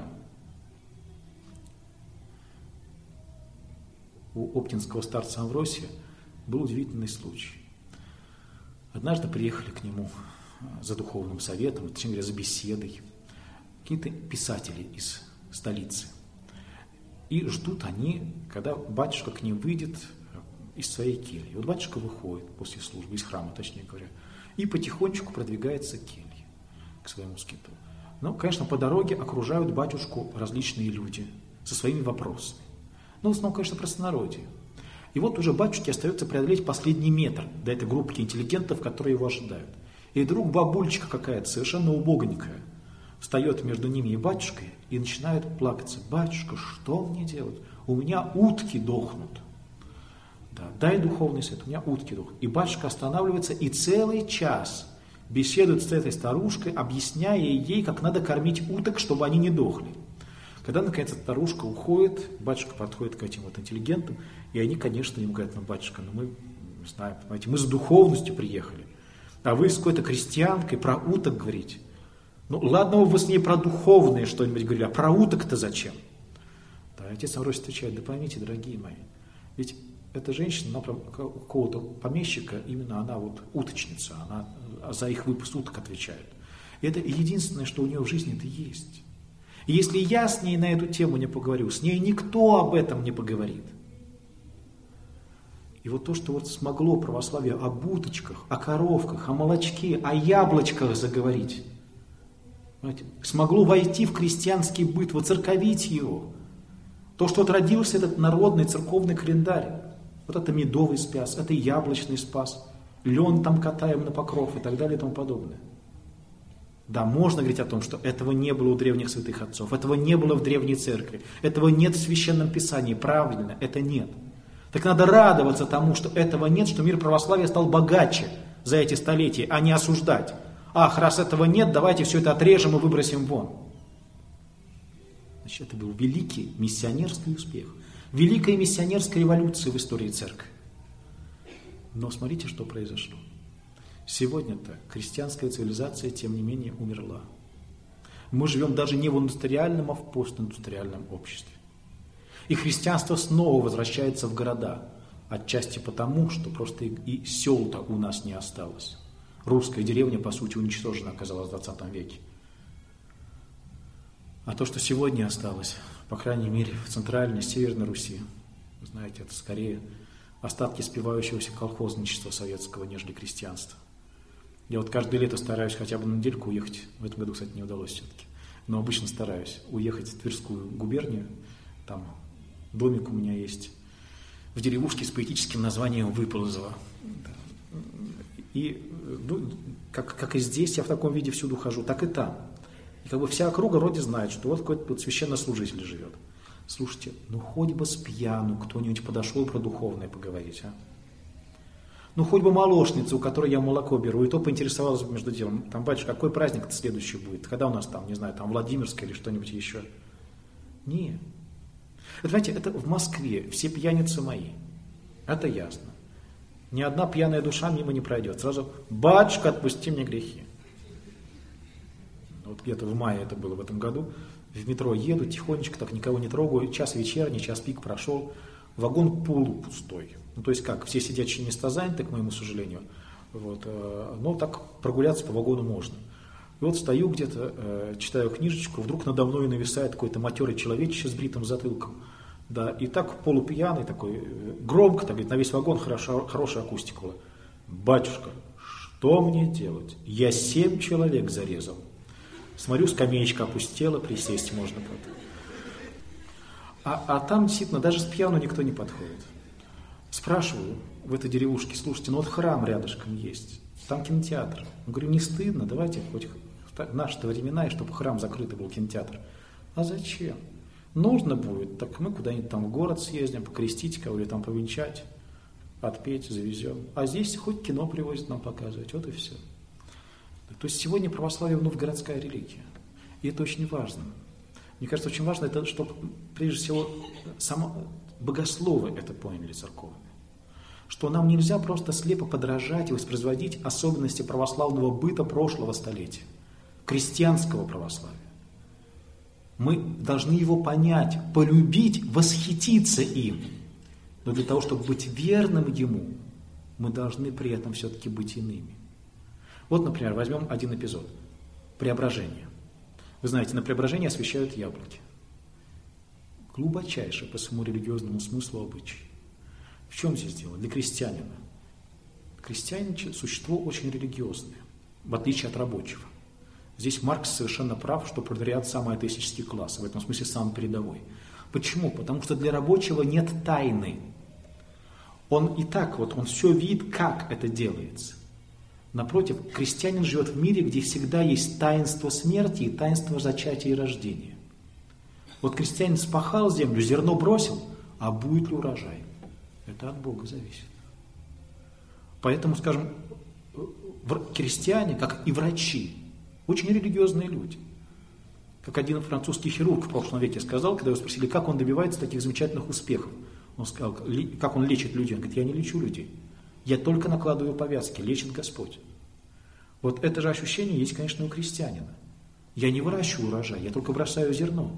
S1: У оптинского старца Амвросия был удивительный случай. Однажды приехали к нему за духовным советом, точнее говоря, за беседой, какие-то писатели из столицы. И ждут они, когда батюшка к ним выйдет из своей кельи. Вот батюшка выходит после службы, из храма, точнее говоря, и потихонечку продвигается к келье, к своему скиту. Но, конечно, по дороге окружают батюшку различные люди со своими вопросами. Ну, в основном, конечно, простонародье. И вот уже батюшке остается преодолеть последний метр до этой группки интеллигентов, которые его ожидают. И вдруг бабульчика какая-то, совершенно убогонькая, встает между ними и батюшкой и начинает плакаться. «Батюшка, что мне делать? У меня утки дохнут». Да, дай духовный совет, у меня утки дохнут. И батюшка останавливается и целый час беседует с этой старушкой, объясняя ей, как надо кормить уток, чтобы они не дохли. Когда, наконец, эта старушка уходит, батюшка подходит к этим вот интеллигентам, и они, конечно, ему говорят: ну, батюшка, ну мы, не знаю, понимаете, мы за духовностью приехали, а вы с какой-то крестьянкой про уток говорите. Ну, ладно, вы с ней про духовное что-нибудь говорили, а про уток-то зачем? Да, отец Амвросий отвечает: да поймите, дорогие мои, ведь эта женщина, она у какого-то помещика, именно она вот уточница, она за их выпуск уток отвечает. И это единственное, что у нее в жизни-то есть. И если я с ней на эту тему не поговорю, с ней никто об этом не поговорит. И вот то, что вот смогло православие об уточках, о коровках, о молочке, о яблочках заговорить, понимаете, смогло войти в крестьянский быт, воцерковить его. То, что вот родился этот народный церковный календарь, вот это медовый спас, это яблочный спас, лен там катаем на покров и так далее и тому подобное. Да, можно говорить о том, что этого не было у древних святых отцов, этого не было в древней церкви, этого нет в Священном Писании, правильно, это нет. Так надо радоваться тому, что этого нет, что мир православия стал богаче за эти столетия, а не осуждать. Ах, раз этого нет, давайте все это отрежем и выбросим вон. Значит, это был великий миссионерский успех, великая миссионерская революция в истории церкви. Но смотрите, что произошло. Сегодня-то христианская цивилизация, тем не менее, умерла. Мы живем даже не в индустриальном, а в постиндустриальном обществе. И христианство снова возвращается в города, отчасти потому, что просто и сел-то у нас не осталось. Русская деревня, по сути, уничтожена оказалась в 20 веке. А то, что сегодня осталось, по крайней мере, в центральной, северной Руси, знаете, это скорее остатки спивающегося колхозничества советского, нежели крестьянства. Я вот каждое лето стараюсь хотя бы на недельку уехать, в этом году, кстати, не удалось все-таки, но обычно стараюсь уехать в Тверскую губернию, там домик у меня есть, в деревушке с поэтическим названием Выползово. И ну, как и здесь я в таком виде всюду хожу, так и там. И как бы вся округа вроде знает, что вот какой-то вот священнослужитель живет. Слушайте, ну хоть бы с пьяну кто-нибудь подошел про духовное поговорить, а? Ну хоть бы молочница, у которой я молоко беру, и то поинтересовалась бы между делом. Там, батюшка, какой праздник-то следующий будет? Когда у нас там, не знаю, там Владимирское или что-нибудь еще? Нет. Это, знаете, это в Москве все пьяницы мои. Это ясно. Ни одна пьяная душа мимо не пройдет. Сразу: батюшка, отпусти мне грехи. Вот где-то в мае это было в этом году. В метро еду, тихонечко, так никого не трогаю. Час вечерний, час пик прошел. Вагон полупустой. Ну, то есть как, все сидячие места заняты, к моему сожалению. Вот, но так прогуляться по вагону можно. И вот стою где-то, читаю книжечку, вдруг надо мной нависает какой-то матерый человечище с бритым затылком. Да, и так полупьяный, такой, громко, так, на весь вагон хорошая акустика была. Батюшка, что мне делать? Я 7 человек зарезал. Смотрю, скамеечка опустела, присесть можно. А там действительно даже с пьяну никто не подходит. Спрашиваю в этой деревушке: слушайте, ну вот храм рядышком есть, там кинотеатр. Я говорю: не стыдно, давайте хоть в наши-то времена, и чтобы храм закрытый был, кинотеатр. А зачем? Нужно будет, так мы куда-нибудь там в город съездим, покрестить кого-то, или там повенчать, отпеть, завезем. А здесь хоть кино привозят нам показывать, вот и все. То есть сегодня православие вновь городская религия. И это очень важно. Мне кажется, очень важно, это, чтобы прежде всего богословы это поняли церковные. Что нам нельзя просто слепо подражать и воспроизводить особенности православного быта прошлого столетия. крестьянского православия. Мы должны его понять, полюбить, восхититься им. Но для того, чтобы быть верным ему, мы должны при этом все-таки быть иными. Вот, например, возьмем один эпизод. Преображение. Вы знаете, на преображение освящают яблоки. Глубочайший по своему религиозному смыслу обычай. В чем здесь дело? Для крестьянина. Крестьянин – существо очень религиозное, в отличие от рабочего. Здесь Маркс совершенно прав, что пролетариат – самый атеистический класс, в этом смысле самый передовой. Почему? Потому что для рабочего нет тайны. Он и так он все видит, как это делается. Напротив, крестьянин живет в мире, где всегда есть таинство смерти и таинство зачатия и рождения. Вот крестьянин спахал землю, зерно бросил, а будет ли урожай? Это от Бога зависит. Поэтому, скажем, крестьяне, как и врачи, очень религиозные люди. Как один французский хирург в прошлом веке сказал, когда его спросили, как он добивается таких замечательных успехов. Он сказал, как он лечит людей. Он говорит, я не лечу людей. Я только накладываю повязки, лечит Господь. Вот это же ощущение есть, конечно, у крестьянина. Я не выращиваю урожай, я только бросаю зерно.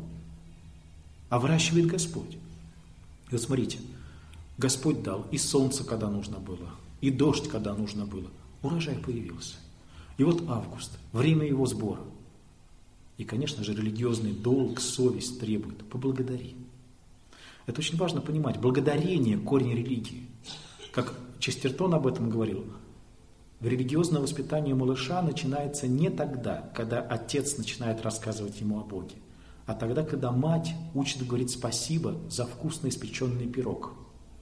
S1: А выращивает Господь. И вот смотрите, Господь дал и солнце, когда нужно было, и дождь, когда нужно было. Урожай появился. И вот август, время его сбора. И, конечно же, религиозный долг, совесть требует. Поблагодари. Это очень важно понимать. Благодарение – корень религии. Как Честертон об этом говорил, религиозное воспитание малыша начинается не тогда, когда отец начинает рассказывать ему о Боге, а тогда, когда мать учит говорить спасибо за вкусно испеченный пирог.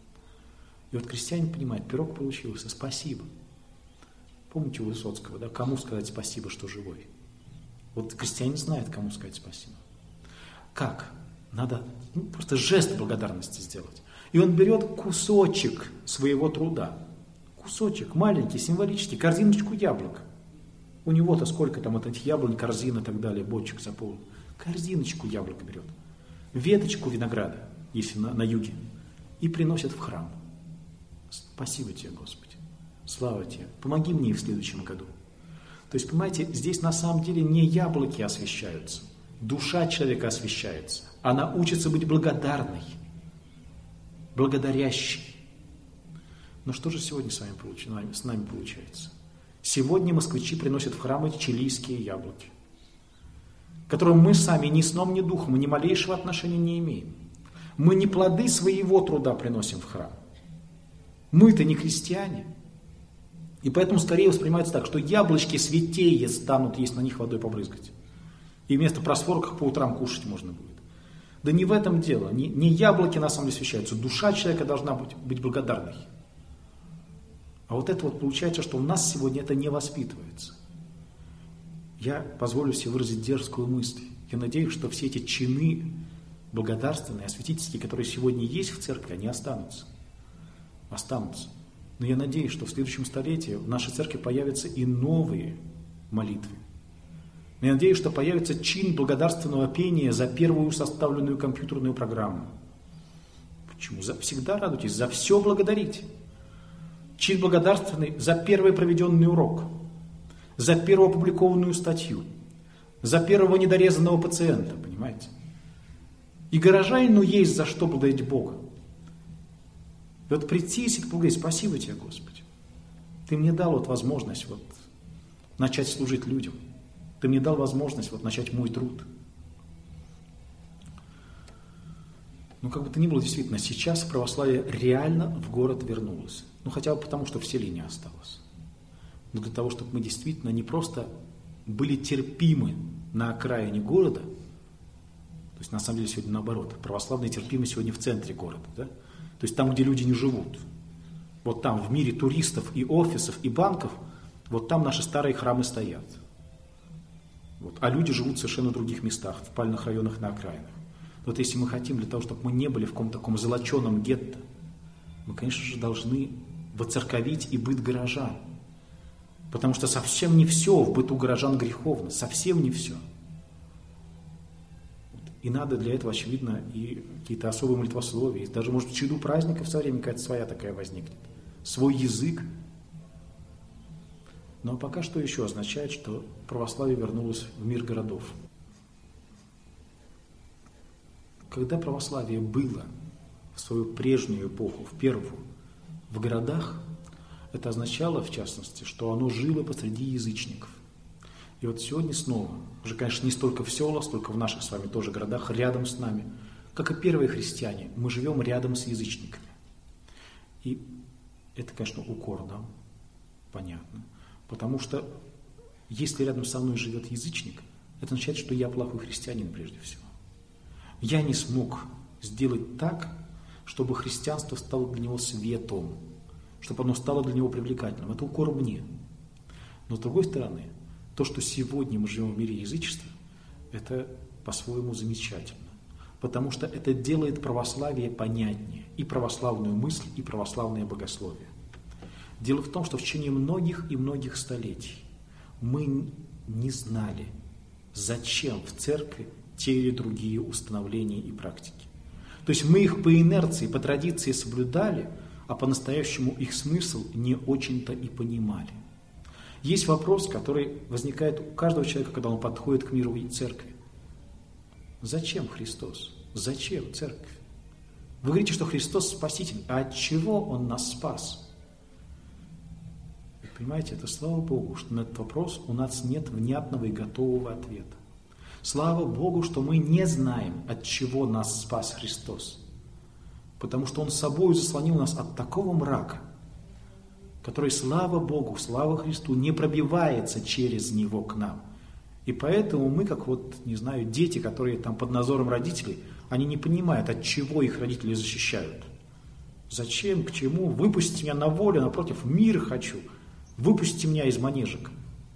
S1: И вот крестьянин понимает, пирог получился, спасибо. Помните у Высоцкого, да? Кому сказать спасибо, что живой? Вот крестьянин знает, кому сказать спасибо. Как? Надо просто жест благодарности сделать. И он берет кусочек своего труда. Кусочек, маленький, символический, корзиночку яблок. У него-то сколько там этих яблонь, корзин и так далее, бочек заполнен. Корзиночку яблок берет. Веточку винограда, если на юге. И приносит в храм. Спасибо тебе, Господи. Слава тебе. Помоги мне и в следующем году. То есть, понимаете, здесь на самом деле не яблоки освящаются. Душа человека освящается. Она учится быть благодарной, благодарящей. Но что же сегодня с нами получается? Сегодня москвичи приносят в храмы чилийские яблоки, к которым мы сами ни сном, ни духом, ни малейшего отношения не имеем. Мы не плоды своего труда приносим в храм. Мы-то не христиане. И поэтому скорее воспринимается так, что яблочки святее станут, если на них водой побрызгать. И вместо просфорок по утрам кушать можно будет. Да не в этом дело. Не яблоки на самом деле освящаются. Душа человека должна быть благодарной. А вот это вот получается, что у нас сегодня это не воспитывается. Я позволю себе выразить дерзкую мысль. Я надеюсь, что все эти чины благодарственные, освятительские, которые сегодня есть в церкви, они останутся. Останутся. Но я надеюсь, что в следующем столетии в нашей церкви появятся и новые молитвы. Я надеюсь, что появится чин благодарственного пения за первую составленную компьютерную программу. Почему? Всегда радуйтесь, за все благодарите. Чин благодарственный за первый проведенный урок, за первую опубликованную статью, за первого недорезанного пациента, понимаете? И горожанину есть за что благодарить Бога. И вот прийти и поблагодарить, спасибо тебе, Господи. Ты мне дал вот возможность вот начать служить людям. Ты мне дал возможность вот начать мой труд. Ну, как бы то ни было, действительно, сейчас православие реально в город вернулось. Ну, хотя бы потому, что в селе не осталось. Но для того, чтобы мы действительно не просто были терпимы на окраине города, то есть, на самом деле, сегодня наоборот, православные терпимы сегодня в центре города, да? То есть, там, где люди не живут. Вот там, в мире туристов и офисов, и банков, вот там наши старые храмы стоят. Вот. А люди живут в совершенно других местах, в спальных районах на окраинах. Вот если мы хотим для того, чтобы мы не были в каком-то таком золоченом гетто, мы, конечно же, должны воцерковить и быт горожан. Потому что совсем не все в быту горожан греховно, совсем не все. И надо для этого, очевидно, и какие-то особые молитвословия, и даже, может, в череду праздников со временем какая-то своя такая возникнет. Свой язык. Но пока что еще означает, что православие вернулось в мир городов. Когда православие было в свою прежнюю эпоху, в первую, в городах, это означало, в частности, что оно жило посреди язычников. И вот сегодня снова, уже, конечно, не столько в селах, столько в наших с вами тоже городах, рядом с нами, как и первые христиане, мы живем рядом с язычниками. И это, конечно, укор нам, понятно. Потому что если рядом со мной живет язычник, это означает, что я плохой христианин прежде всего. Я не смог сделать так, чтобы христианство стало для него светом, чтобы оно стало для него привлекательным. Это укор мне. Но с другой стороны, то, что сегодня мы живем в мире язычества, это по-своему замечательно. Потому что это делает православие понятнее, и православную мысль, и православное богословие. Дело в том, что в течение многих и многих столетий мы не знали, зачем в церкви те или другие установления и практики. То есть мы их по инерции, по традиции соблюдали, а по-настоящему их смысл не очень-то и понимали. Есть вопрос, который возникает у каждого человека, когда он подходит к миру и церкви. Зачем Христос? Зачем церковь? Вы говорите, что Христос Спаситель, а от чего Он нас спас? Вы понимаете, это слава Богу, что на этот вопрос у нас нет внятного и готового ответа. Слава Богу, что мы не знаем, от чего нас спас Христос. Потому что Он собой заслонил нас от такого мрака, который, слава Богу, слава Христу, не пробивается через Него к нам. И поэтому мы, как вот, не знаю, дети, которые там под надзором родителей, они не понимают, от чего их родители защищают. Зачем, к чему? Выпустите меня на волю, напротив, мир хочу. Выпустите меня из манежек.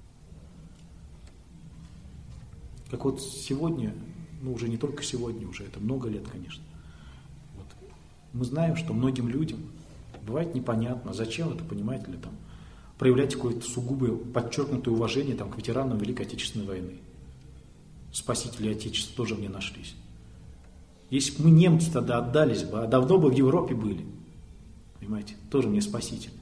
S1: Как вот сегодня, уже не только сегодня, уже это много лет, конечно. Вот. Мы знаем, что многим людям бывает непонятно, зачем это, понимаете ли, там, проявлять какое-то сугубое, подчеркнутое уважение там, к ветеранам Великой Отечественной войны. Спасители Отечества тоже мне нашлись. Если бы мы, немцы, тогда отдались бы, а давно бы в Европе были. Понимаете, тоже мне спаситель.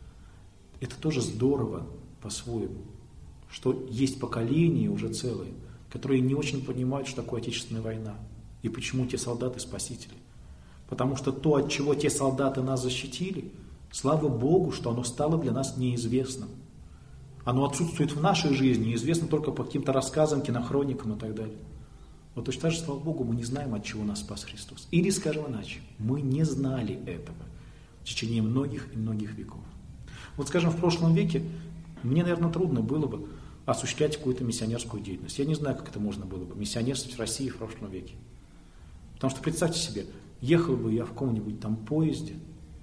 S1: Это тоже здорово по-своему, что есть поколения уже целые, которые не очень понимают, что такое Отечественная война и почему те солдаты спасители. Потому что то, от чего те солдаты нас защитили, слава Богу, что оно стало для нас неизвестным. Оно отсутствует в нашей жизни, известно только по каким-то рассказам, кинохроникам и так далее. Вот точно так же, слава Богу, мы не знаем, от чего нас спас Христос. Или, скажем иначе, мы не знали этого в течение многих и многих веков. Вот, скажем, в прошлом веке мне, наверное, трудно было бы осуществлять какую-то миссионерскую деятельность. Я не знаю, как это можно было бы, миссионерствовать в России в прошлом веке. Потому что, представьте себе, ехал бы я в каком-нибудь там поезде,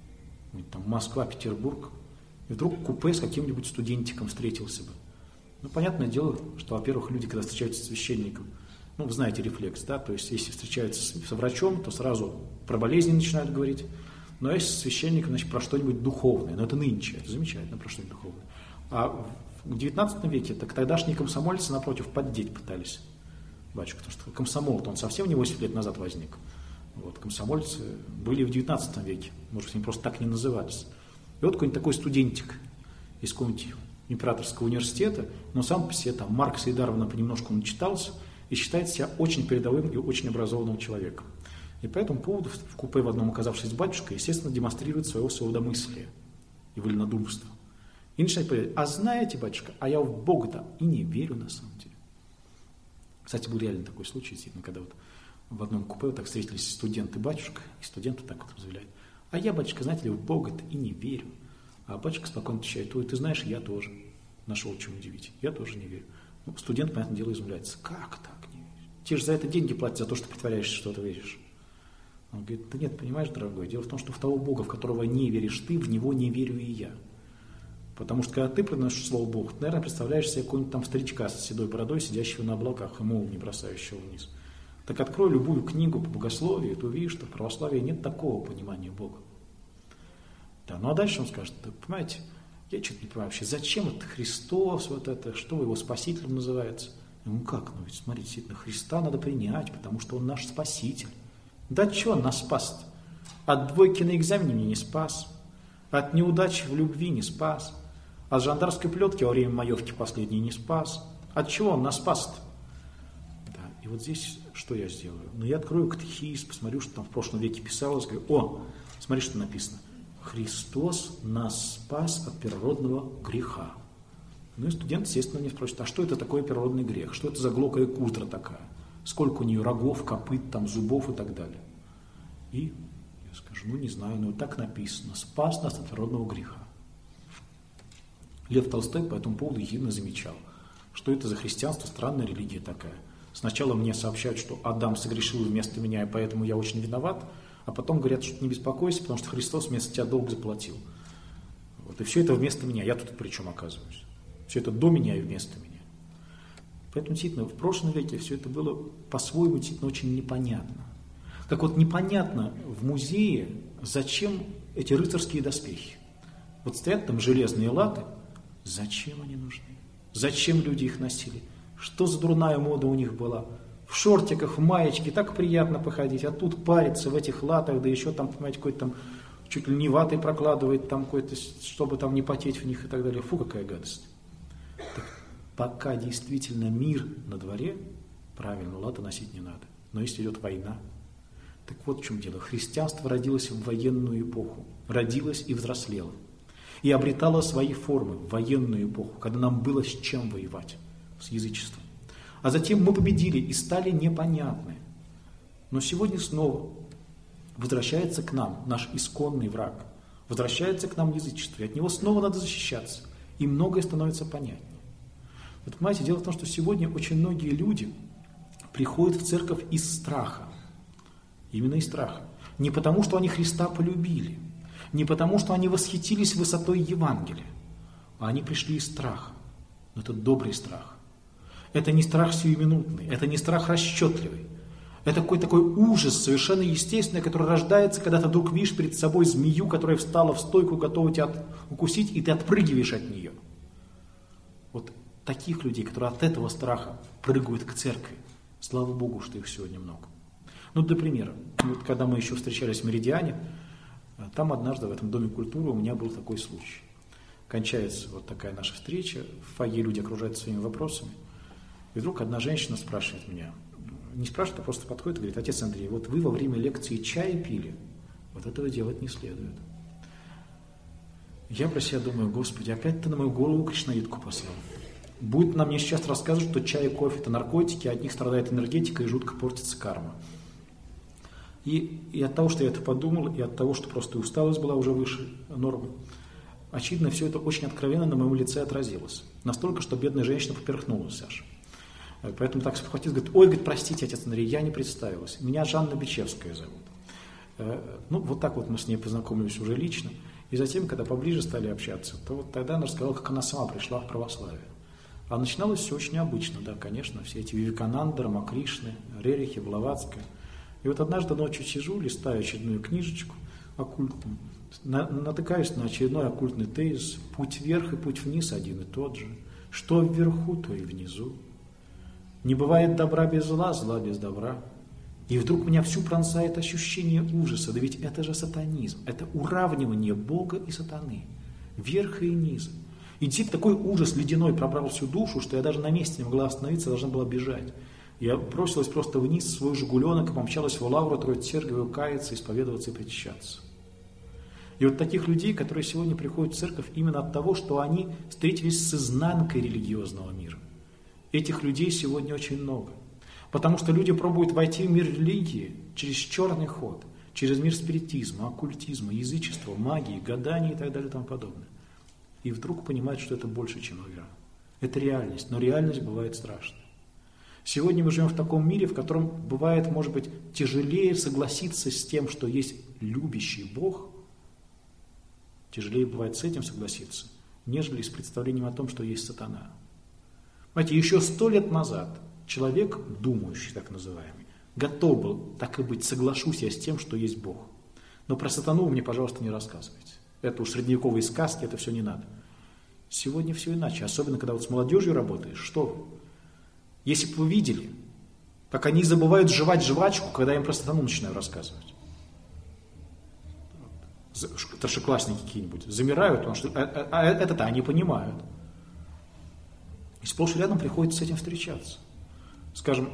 S1: там Москва-Петербург, и вдруг купе с каким-нибудь студентиком встретился бы. Понятное дело, что, во-первых, люди, когда встречаются с священником, вы знаете рефлекс, да, то есть, если встречаются с врачом, то сразу про болезни начинают говорить, но если с священником, значит, про что-нибудь духовное, но это нынче, это замечательно, про что-нибудь духовное. А в XIX веке так тогдашние комсомольцы, напротив, поддеть пытались батюшку, потому что комсомол-то он совсем не 80 лет назад возник. Вот, комсомольцы были в XIX веке, может, они просто так не назывались. И вот какой-нибудь такой студентик из какого-нибудь императорского университета, но сам по себе там Маркса и Дарвина понемножку начитался и считает себя очень передовым и очень образованным человеком. И по этому поводу в купе в одном, оказавшись батюшкой, естественно, демонстрирует своего свободомыслия и вольнодумства. И начинает говорить: а знаете, батюшка, а я в Бога-то и не верю на самом деле. Кстати, был реально такой случай, действительно, когда вот в одном купе вот так встретились студент и батюшка, и студент вот так вот заявляет: а я, батюшка, знаете ли, в Бога-то и не верю. А батюшка спокойно отвечает: ой, ты знаешь, я тоже. Нашел чем удивить. Я тоже не верю. Студент, понятное дело, изумляется: как так не веришь? Тебе же за это деньги платят, за то, что притворяешься, что ты веришь. Он говорит: да нет, понимаешь, дорогой, дело в том, что в того Бога, в которого не веришь ты, в него не верю и я. Потому что когда ты приносишь слово Бог, ты, наверное, представляешь себе какого-нибудь там старичка с седой бородой, сидящего на облаках и молнии бросающего вниз. Так открой любую книгу по богословию, и ты увидишь, что в православии нет такого понимания Бога. Да, ну а дальше он скажет: да, понимаете, я что-то не понимаю вообще, зачем это Христос, вот это, что его спасителем называется? Ну как, ведь смотрите, действительно, Христа надо принять, потому что он наш спаситель. Да что он нас спас-то? От двойки на экзамене меня не спас, от неудачи в любви не спас, От жандармской плетки во время маевки последний не спас. От чего он нас спас-то? Да. И вот здесь что я сделаю? Ну, я открою катехизис, посмотрю, что там в прошлом веке писалось. Говорю, о, смотри, что написано. Христос нас спас от первородного греха. Ну и студент, естественно, мне спросит, а что это такое первородный грех? Что это за глокая культра такая? Сколько у нее рогов, копыт, там, зубов и так далее? И я скажу, ну не знаю, но так написано. Спас нас от первородного греха. Лев Толстой по этому поводу ехидно замечал, что это за христианство, странная религия такая. Сначала мне сообщают, что Адам согрешил вместо меня, и поэтому я очень виноват, а потом говорят, что не беспокойся, потому что Христос вместо тебя долг заплатил. Вот, и все это вместо меня, я тут при чем оказываюсь? Все это до меня и вместо меня. Поэтому, действительно, в прошлом веке все это было по-своему действительно очень непонятно. Как вот непонятно в музее, зачем эти рыцарские доспехи. Вот стоят там железные латы, зачем они нужны? Зачем люди их носили? Что за дурная мода у них была? В шортиках, в маечке, так приятно походить, а тут париться в этих латах, да еще там, понимаете, какой-то там чуть ли не ватой прокладывает, там какой-то, чтобы там не потеть в них и так далее. Фу, какая гадость. Так, пока действительно мир на дворе, правильно, латы носить не надо. Но если идет война, так вот в чем дело. Христианство родилось в военную эпоху, родилось и взрослело. И обретало свои формы в военную эпоху, когда нам было с чем воевать, с язычеством. А затем мы победили и стали непонятны. Но сегодня снова возвращается к нам наш исконный враг, возвращается к нам язычество, и от него снова надо защищаться, и многое становится понятнее. Вот понимаете, дело в том, что сегодня очень многие люди приходят в церковь из страха, именно из страха. Не потому, что они Христа полюбили, не потому, что они восхитились высотой Евангелия, а они пришли из страха. Но это добрый страх. Это не страх сиюминутный, это не страх расчетливый. Это какой-то такой ужас, совершенно естественный, который рождается, когда ты вдруг видишь перед собой змею, которая встала в стойку, готова тебя укусить, и ты отпрыгиваешь от нее. Вот таких людей, которые от этого страха прыгают к церкви, слава Богу, что их сегодня много. Ну, для примера, вот когда мы еще встречались в Меридиане, там однажды в этом Доме культуры у меня был такой случай. Кончается вот такая наша встреча, в фойе люди окружают своими вопросами, и вдруг одна женщина спрашивает меня, не спрашивает, а просто подходит и говорит, отец Андрей, вот вы во время лекции чай пили, вот этого делать не следует. Я про себя думаю, Господи, опять ты на мою голову кришнаитку послал. Будет нам мне сейчас рассказывать, что чай и кофе – это наркотики, от них страдает энергетика и жутко портится карма. И от того, что я это подумал, и от того, что просто усталость была уже выше нормы, очевидно, все это очень откровенно на моем лице отразилось. Настолько, что бедная женщина поперхнулась аж. Поэтому так спохватилась, говорит, ой, говорит, простите, отец Андрей, я не представилась. Меня Жанна Бичевская зовут. Ну, вот так вот мы с ней познакомились уже лично. И затем, когда поближе стали общаться, то вот тогда она рассказала, как она сама пришла в православие. А начиналось все очень необычно, да, конечно, все эти Вивекананды, Рамакришны, Рерихи, Блаватская. И вот однажды ночью сижу, листаю очередную книжечку оккультную, натыкаюсь на очередной оккультный тезис, путь вверх и путь вниз один и тот же. Что вверху, то и внизу. Не бывает добра без зла, зла без добра. И вдруг меня всю пронзает ощущение ужаса. Да ведь это же сатанизм. Это уравнивание Бога и сатаны. Верха и низа. И действительно такой ужас ледяной пробрал всю душу, что я даже на месте не могла остановиться, должна была бежать. Я бросилась просто вниз в свой жигуленок и помчалась в Лавру Троицы Сергиевой каяться, исповедоваться и причащаться. И вот таких людей, которые сегодня приходят в церковь именно от того, что они встретились с изнанкой религиозного мира. Этих людей сегодня очень много. Потому что люди пробуют войти в мир религии через черный ход, через мир спиритизма, оккультизма, язычества, магии, гадания и так далее и тому подобное. И вдруг понимают, что это больше, чем игра. Это реальность, но реальность бывает страшной. Сегодня мы живем в таком мире, в котором бывает, может быть, тяжелее согласиться с тем, что есть любящий Бог, тяжелее бывает с этим согласиться, нежели с представлением о том, что есть сатана. Знаете, еще 100 лет назад человек, думающий, так называемый, готов был, так и быть, соглашусь я с тем, что есть Бог. Но про сатану вы мне, пожалуйста, не рассказывайте. Это уж средневековые сказки, это все не надо. Сегодня все иначе, особенно когда вот с молодежью работаешь. Что? Если бы вы видели, как они забывают жевать жвачку, когда я им про сатану начинаю рассказывать. старшеклассники какие-нибудь, замирают, потому что это-то они понимают. И сплошь и рядом приходится с этим встречаться. Скажем,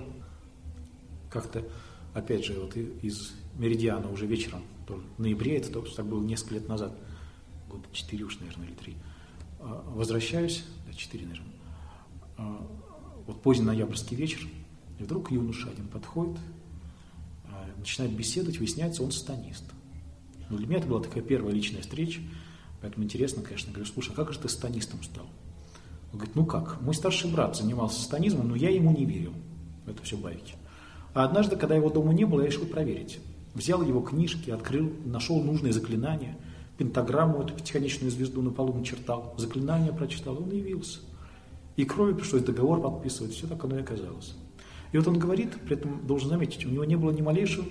S1: как-то, опять же, вот из Меридиана уже вечером, в ноябре, это так было несколько лет назад, года 4 уж, наверное, или 3, возвращаюсь, 4, наверное, вот поздний ноябрьский вечер, и вдруг юноша один подходит, начинает беседовать, выясняется, он сатанист. Но для меня это была такая первая личная встреча, поэтому интересно, конечно, говорю, слушай, а как же ты сатанистом стал? Он говорит, ну как, мой старший брат занимался сатанизмом, но я ему не верил, это все байки. А однажды, когда его дома не было, я решил проверить. Взял его книжки, открыл, нашел нужные заклинания, пентаграмму, эту пятиконечную звезду на полу начертал, заклинания прочитал, он явился. И крови пришлось договор подписывать, все так оно и оказалось. И вот он говорит, при этом, должен заметить, у него не было ни малейшего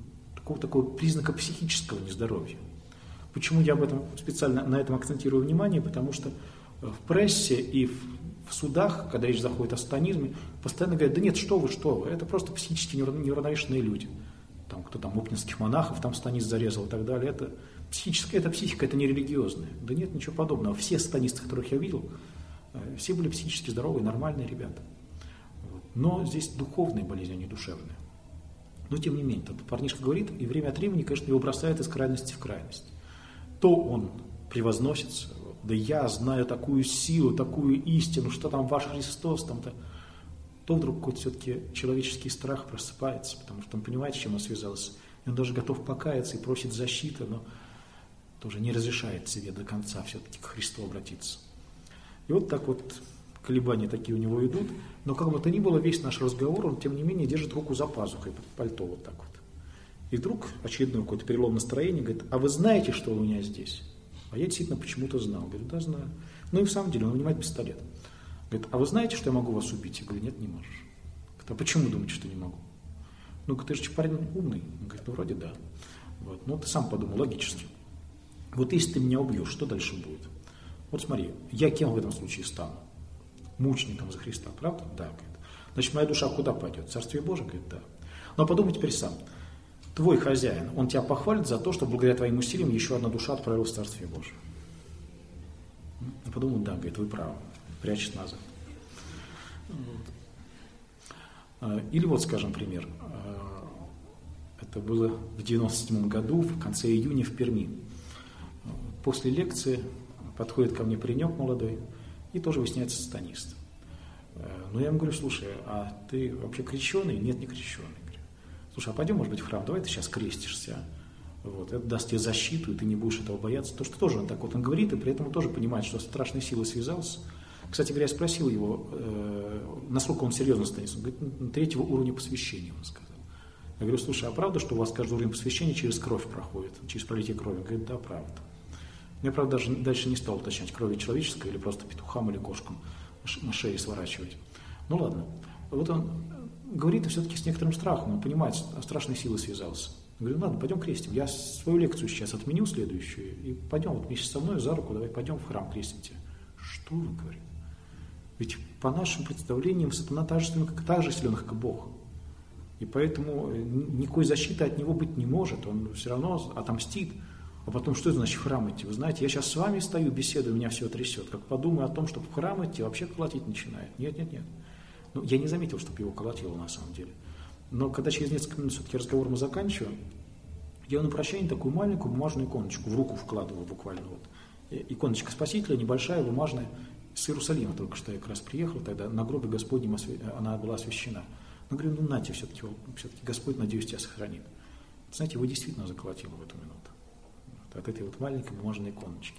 S1: такого признака психического нездоровья. Почему я об этом специально на этом акцентирую внимание? Потому что в прессе и в судах, когда речь заходит о сатанизме, постоянно говорят, да нет, что вы, это просто психически неуравновешенные люди. Там, кто там мупнинских монахов, там сатанист зарезал и так далее. Это психическая, это психика, это не религиозная. Да нет, ничего подобного. Все сатанисты, которых я видел, все были психически здоровые, нормальные ребята. Вот. Но здесь духовные болезни, а не душевные. Но тем не менее, этот парнишка говорит, и время от времени, конечно, его бросает из крайности в крайность. То он превозносится, да я знаю такую силу, такую истину, что там ваш Христос, там-то. То вдруг какой-то все-таки человеческий страх просыпается, потому что он понимает, с чем он связался. И он даже готов покаяться и просит защиты, но тоже не разрешает себе до конца все-таки к Христу обратиться. И вот так вот колебания такие у него идут, но как бы то ни было, весь наш разговор, он тем не менее держит руку за пазухой под пальто вот так вот. И вдруг очередной какой-то перелом настроения, говорит, а вы знаете, что у меня здесь? А я действительно почему-то знал. Говорю, да, знаю. Ну и в самом деле он вынимает пистолет. Говорит, а вы знаете, что я могу вас убить? Я говорю, нет, не можешь. Говорит, а почему думаете, что не могу? Ну, ты же парень умный. Он говорит, ну вроде да. Вот. Ну ты сам подумай, логически. Вот если ты меня убьешь, что дальше будет? Вот смотри, я кем в этом случае стану? Мучеником за Христа, правда? Да, говорит. Значит, моя душа куда пойдет? Царствие Божие? Говорит, да. Но подумай теперь сам. Твой хозяин, он тебя похвалит за то, что благодаря твоим усилиям еще одна душа отправилась в Царствие Божие. Я подумал, да, говорит, вы правы. Прячет назад. Вот. Или вот, скажем, пример. Это было в 1997 году, в конце июня в Перми. После лекции подходит ко мне паренек молодой и тоже выясняется сатанист. Но я ему говорю, слушай, а ты вообще крещеный? Нет, не крещеный. Говорю, слушай, а пойдем, может быть, в храм, давай ты сейчас крестишься. Вот, это даст тебе защиту, и ты не будешь этого бояться. То, что тоже он так вот он говорит, и при этом он тоже понимает, что страшной силой связался. Кстати говоря, я спросил его, насколько он серьезно станет. Он говорит, на 3-го уровня посвящения, он сказал. Я говорю, слушай, а правда, что у вас каждый уровень посвящения через кровь проходит, через пролитие крови? Он говорит, да, правда. Я, правда, даже дальше не стал уточнять, крови человеческой или просто петухам или кошкам на шее сворачивать. Ну ладно. Вот он говорит, и все-таки с некоторым страхом, он понимает, с страшной силой связался. Я говорю, ладно, пойдем крестим. Я свою лекцию сейчас отменю следующую, и пойдем вот вместе со мной за руку, давай пойдем в храм крестить тебя. Что вы говорите? Ведь по нашим представлениям сатана так же силен, как и Бог. И поэтому никакой защиты от него быть не может. Он все равно отомстит. А потом, что значит в храм идти? Вы знаете, я сейчас с вами стою, беседую, меня все трясет. Как подумаю о том, чтобы в храм идти, вообще колотить начинает. Нет. Ну, я не заметил, чтобы его колотило на самом деле. Но когда через несколько минут все-таки разговор мы заканчиваем, я на прощание такую маленькую бумажную иконочку в руку вкладываю буквально. Вот. Иконочка Спасителя, небольшая, бумажная, с Иерусалима только что я как раз приехал, тогда на гробе Господнем она была освящена. Но говорю, ну нате, все-таки Господь, надеюсь, тебя сохранит. Знаете, его действительно заколотило в эту минуту. Вот, от этой вот маленькой бумажной иконочки.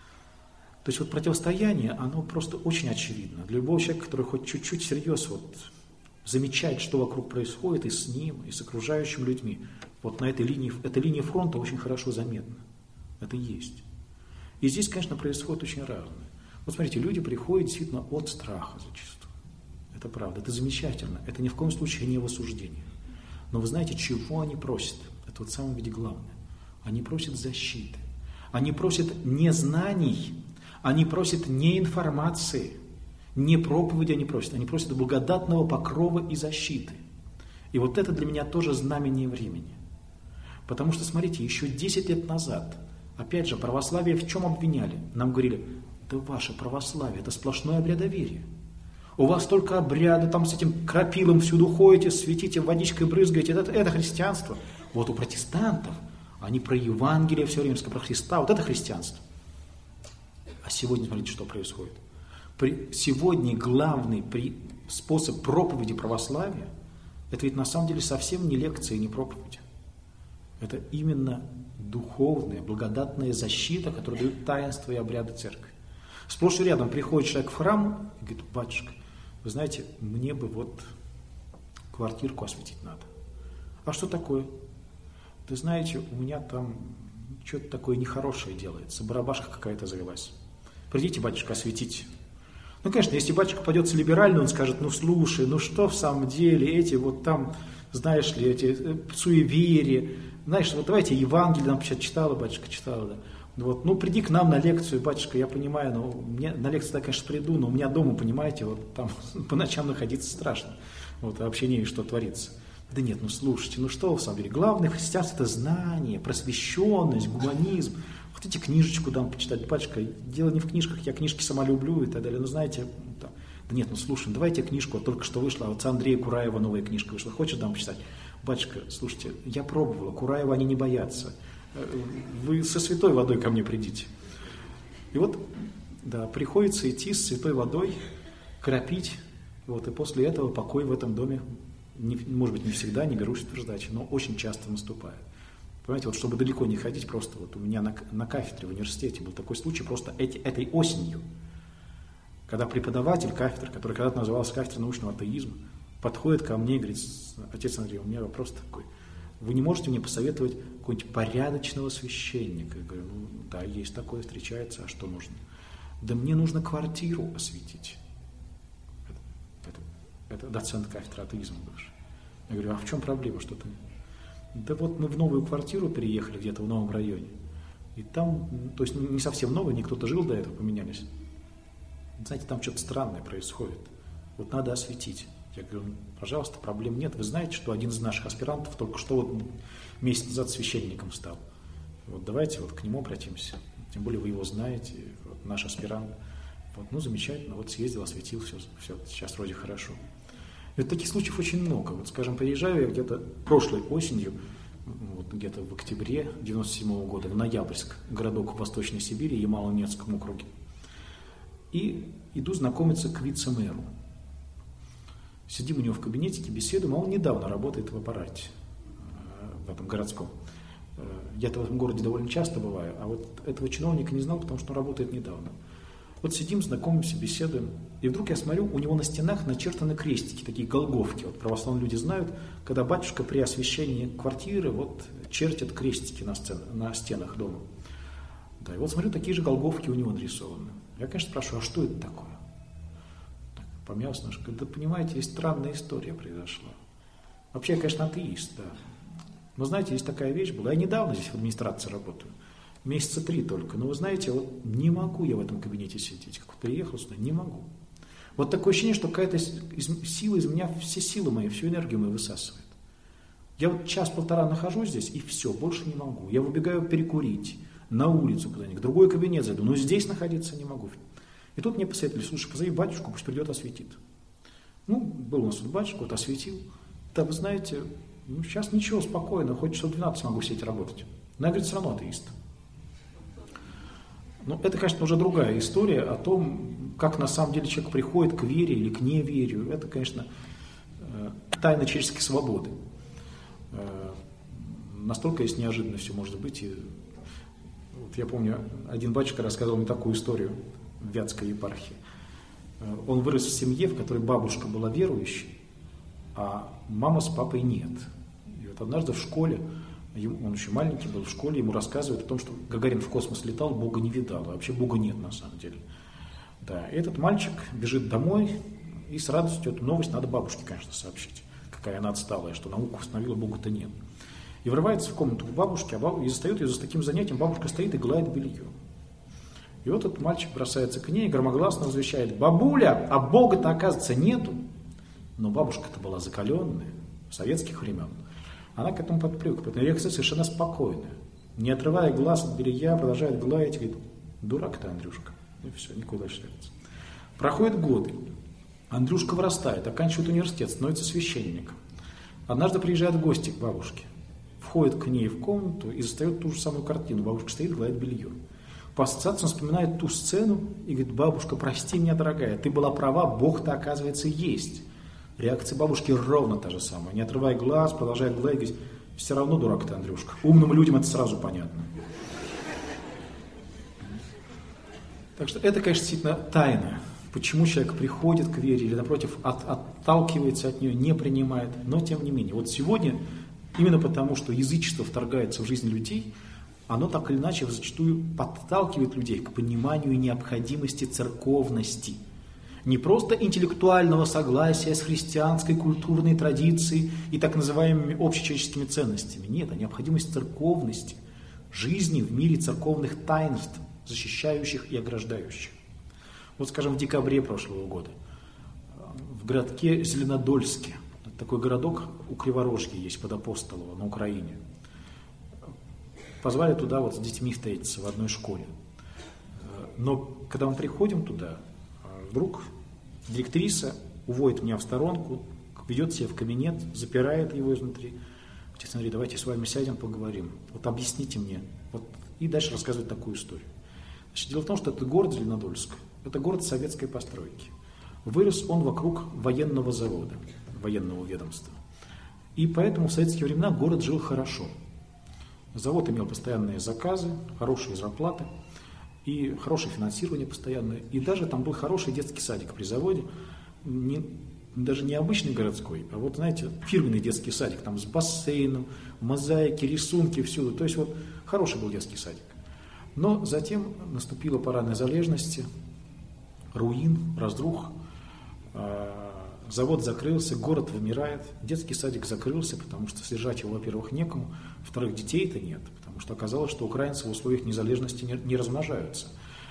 S1: То есть вот противостояние, оно просто очень очевидно. Для любого человека, который хоть чуть-чуть всерьез вот замечает, что вокруг происходит и с ним, и с окружающими людьми, вот на этой линии, эта линия фронта очень хорошо заметна. Это есть. И здесь, конечно, происходит очень разное. Вот смотрите, люди приходят действительно от страха зачастую. Это правда, это замечательно. Это ни в коем случае не в осуждении. Но вы знаете, чего они просят? Это вот в самом виде главное. Они просят защиты. Они просят не знаний, они просят не информации, не проповеди они просят благодатного покрова и защиты. И вот это для меня тоже знамение времени. Потому что, смотрите, еще 10 лет назад Опять же, православие в чем обвиняли? Нам говорили, да ваше православие, это сплошное обрядоверие. У вас только обряды, там с этим крапилом всюду ходите, светите, водичкой брызгаете, это христианство. Вот у протестантов, они про Евангелие все время, про Христа, вот это христианство. А сегодня, смотрите, что происходит. Сегодня главный способ проповеди православия, это ведь на самом деле совсем не лекция, не проповедь. Это именно духовная, благодатная защита, которая дает таинство и обряды церкви. Сплошь и рядом приходит человек в храм и говорит, батюшка, вы знаете, мне бы вот квартирку осветить надо. А что такое? Вы знаете, у меня там что-то такое нехорошее делается, барабашка какая-то завелась. Придите, батюшка, осветите. Ну, конечно, если батюшка попадется либерально, он скажет, ну, слушай, ну что в самом деле, эти вот там, знаешь ли, эти суеверия, знаешь, вот давайте Евангелие нам сейчас читала, батюшка читала, да. Вот, ну, приди к нам на лекцию, батюшка, я понимаю, но мне на лекцию, конечно, приду, но у меня дома, понимаете, вот там по ночам находиться страшно, вот, а вообще не вижу, что творится. Да нет, ну, слушайте, ну что, в самом деле, главное в христианстве это знание, просвещенность, гуманизм. Хотите книжечку дам почитать, батюшка, дело не в книжках, я книжки сама люблю и так далее, ну, знаете, да нет, ну, слушай, давайте книжку, вот только что вышла, вот с Андрея Кураева новая книжка вышла, хочешь дам почитать? Батюшка, слушайте, я пробовала, Кураева они не боятся. Вы со святой водой ко мне придите. И вот, да, приходится идти с святой водой, кропить, вот, и после этого покой в этом доме, может быть, не всегда, не берусь утверждать, но очень часто наступает. Понимаете, вот чтобы далеко не ходить, просто вот у меня на кафедре в университете был такой случай просто этой осенью, когда преподаватель кафедры, который когда-то назывался кафедрой научного атеизма, подходит ко мне и говорит, отец Андрей, у меня вопрос такой, вы не можете мне посоветовать какого-нибудь порядочного священника? Я говорю, ну да, есть такое, встречается, а что нужно? Да мне нужно квартиру осветить. Это доцент кафедры атеизма бывший. Я говорю, а в чем проблема, что-то? Да вот мы в новую квартиру переехали где-то в новом районе. И там, то есть не совсем новый, не кто-то жил до этого, поменялись. Знаете, там что-то странное происходит. Вот надо осветить. Я говорю, пожалуйста, проблем нет. Вы знаете, что один из наших аспирантов только что вот месяц назад священником стал. Вот давайте вот к нему обратимся. Тем более вы его знаете, вот наш аспирант. Вот, ну, замечательно, вот съездил, осветил, все, сейчас вроде хорошо. И вот таких случаев очень много. Вот, скажем, приезжаю я где-то прошлой осенью, вот, где-то в октябре 1997 года в Ноябрьск, городок в Восточной Сибири, Ямало-Ненецком округе. И иду знакомиться к вице-мэру. Сидим у него в кабинетике, беседуем, а он недавно работает в аппарате, в этом городском. Я-то в этом городе довольно часто бываю, а вот этого чиновника не знал, потому что он работает недавно. Вот сидим, знакомимся, беседуем, и вдруг я смотрю, у него на стенах начертаны крестики, такие голговки. Вот православные люди знают, когда батюшка при освящении квартиры вот чертят крестики на стенах дома. Да, и вот смотрю, такие же голговки у него нарисованы. Я, конечно, спрашиваю, а что это такое? Так, помялся немножко. Да, понимаете, есть странная история произошла. Вообще я, конечно, атеист, да. Но знаете, есть такая вещь была. Я недавно здесь в администрации работаю. Месяца 3 только. Но вы знаете, вот не могу я в этом кабинете сидеть. Как приехал сюда, не могу. Вот такое ощущение, что какая-то сила из меня, все силы мои, всю энергию мою высасывает. Я вот час-полтора нахожусь здесь, и все, больше не могу. Я выбегаю перекурить, на улицу куда-нибудь, в другой кабинет зайду, но здесь находиться не могу. И тут мне посоветовали, слушай, позови батюшку, пусть придет, осветит. Ну, был у нас тут батюшка, вот осветил. Да, вы знаете, ну, сейчас ничего, спокойно, хоть часов 12 могу сидеть работать. Но я, говорит, все равно атеист. Ну, это, конечно, уже другая история о том, как на самом деле человек приходит к вере или к неверию. Это, конечно, тайна человеческой свободы. Настолько есть неожиданно все может быть. И вот я помню, один батюшка рассказывал мне такую историю в Вятской епархии. Он вырос в семье, в которой бабушка была верующей, а мама с папой нет. И вот однажды в школе, он еще маленький был, в школе ему рассказывают о том, что Гагарин в космос летал, Бога не видал, а вообще Бога нет на самом деле. Да, и этот мальчик бежит домой, и с радостью эту новость надо бабушке, конечно, сообщить, какая она отсталая, что наука установила, Бога-то нет. И врывается в комнату к бабушке, и застает ее за таким занятием, бабушка стоит и гладит белье. И вот этот мальчик бросается к ней и громогласно возвещает: «Бабуля, а Бога-то, оказывается, нету». Но бабушка-то была закаленная, советских времен. Она к этому подпрыгивает, реакция совершенно спокойная. Не отрывая глаз от белья, продолжает гладить, говорит: дурак ты, Андрюшка. И все, никуда дальше двигаться. Проходят годы. Андрюшка вырастает, оканчивает университет, становится священником. Однажды приезжает в гости к бабушке. Входит к ней в комнату и застает ту же самую картину. Бабушка стоит, гладит белье. По ассоциации он вспоминает ту сцену и говорит: бабушка, прости меня, дорогая, ты была права, Бог-то, оказывается, есть. Реакция бабушки ровно та же самая. Не отрывая глаз, продолжает гладить, говорит: все равно дурак ты, Андрюшка. Умным людям это сразу понятно. Так что это, конечно, действительно тайна. Почему человек приходит к вере или, напротив, отталкивается от нее, не принимает. Но, тем не менее, вот сегодня, именно потому, что язычество вторгается в жизнь людей, оно так или иначе зачастую подталкивает людей к пониманию необходимости церковности. Не просто интеллектуального согласия с христианской культурной традицией и так называемыми общечеловеческими ценностями. Нет, а необходимость церковности, жизни в мире церковных таинств, защищающих и ограждающих. Вот, скажем, в декабре прошлого года в городке Зеленодольске, такой городок у Криворожья есть, под Апостолово, на Украине, позвали туда вот с детьми встретиться в одной школе. Но когда мы приходим туда, вдруг директриса уводит меня в сторонку, ведет себя в кабинет, запирает его изнутри. Говорит: смотри, давайте с вами сядем, поговорим. Вот объясните мне. Вот, и дальше рассказывает такую историю. Значит, дело в том, что это город Зеленодольск. Это город советской постройки. Вырос он вокруг военного завода, военного ведомства. И поэтому в советские времена город жил хорошо. Завод имел постоянные заказы, хорошие зарплаты и хорошее финансирование постоянное. И даже там был хороший детский садик при заводе. Даже не обычный городской, а вот, знаете, фирменный детский садик, там с бассейном, мозаики, рисунки, всюду. То есть вот хороший был детский садик. Но затем наступила пора незалежности, руин, разрух, завод закрылся, город вымирает, детский садик закрылся, потому что содержать его, во-первых, некому, во-вторых, детей-то нет, потому что оказалось, что украинцы в условиях незалежности не размножаются.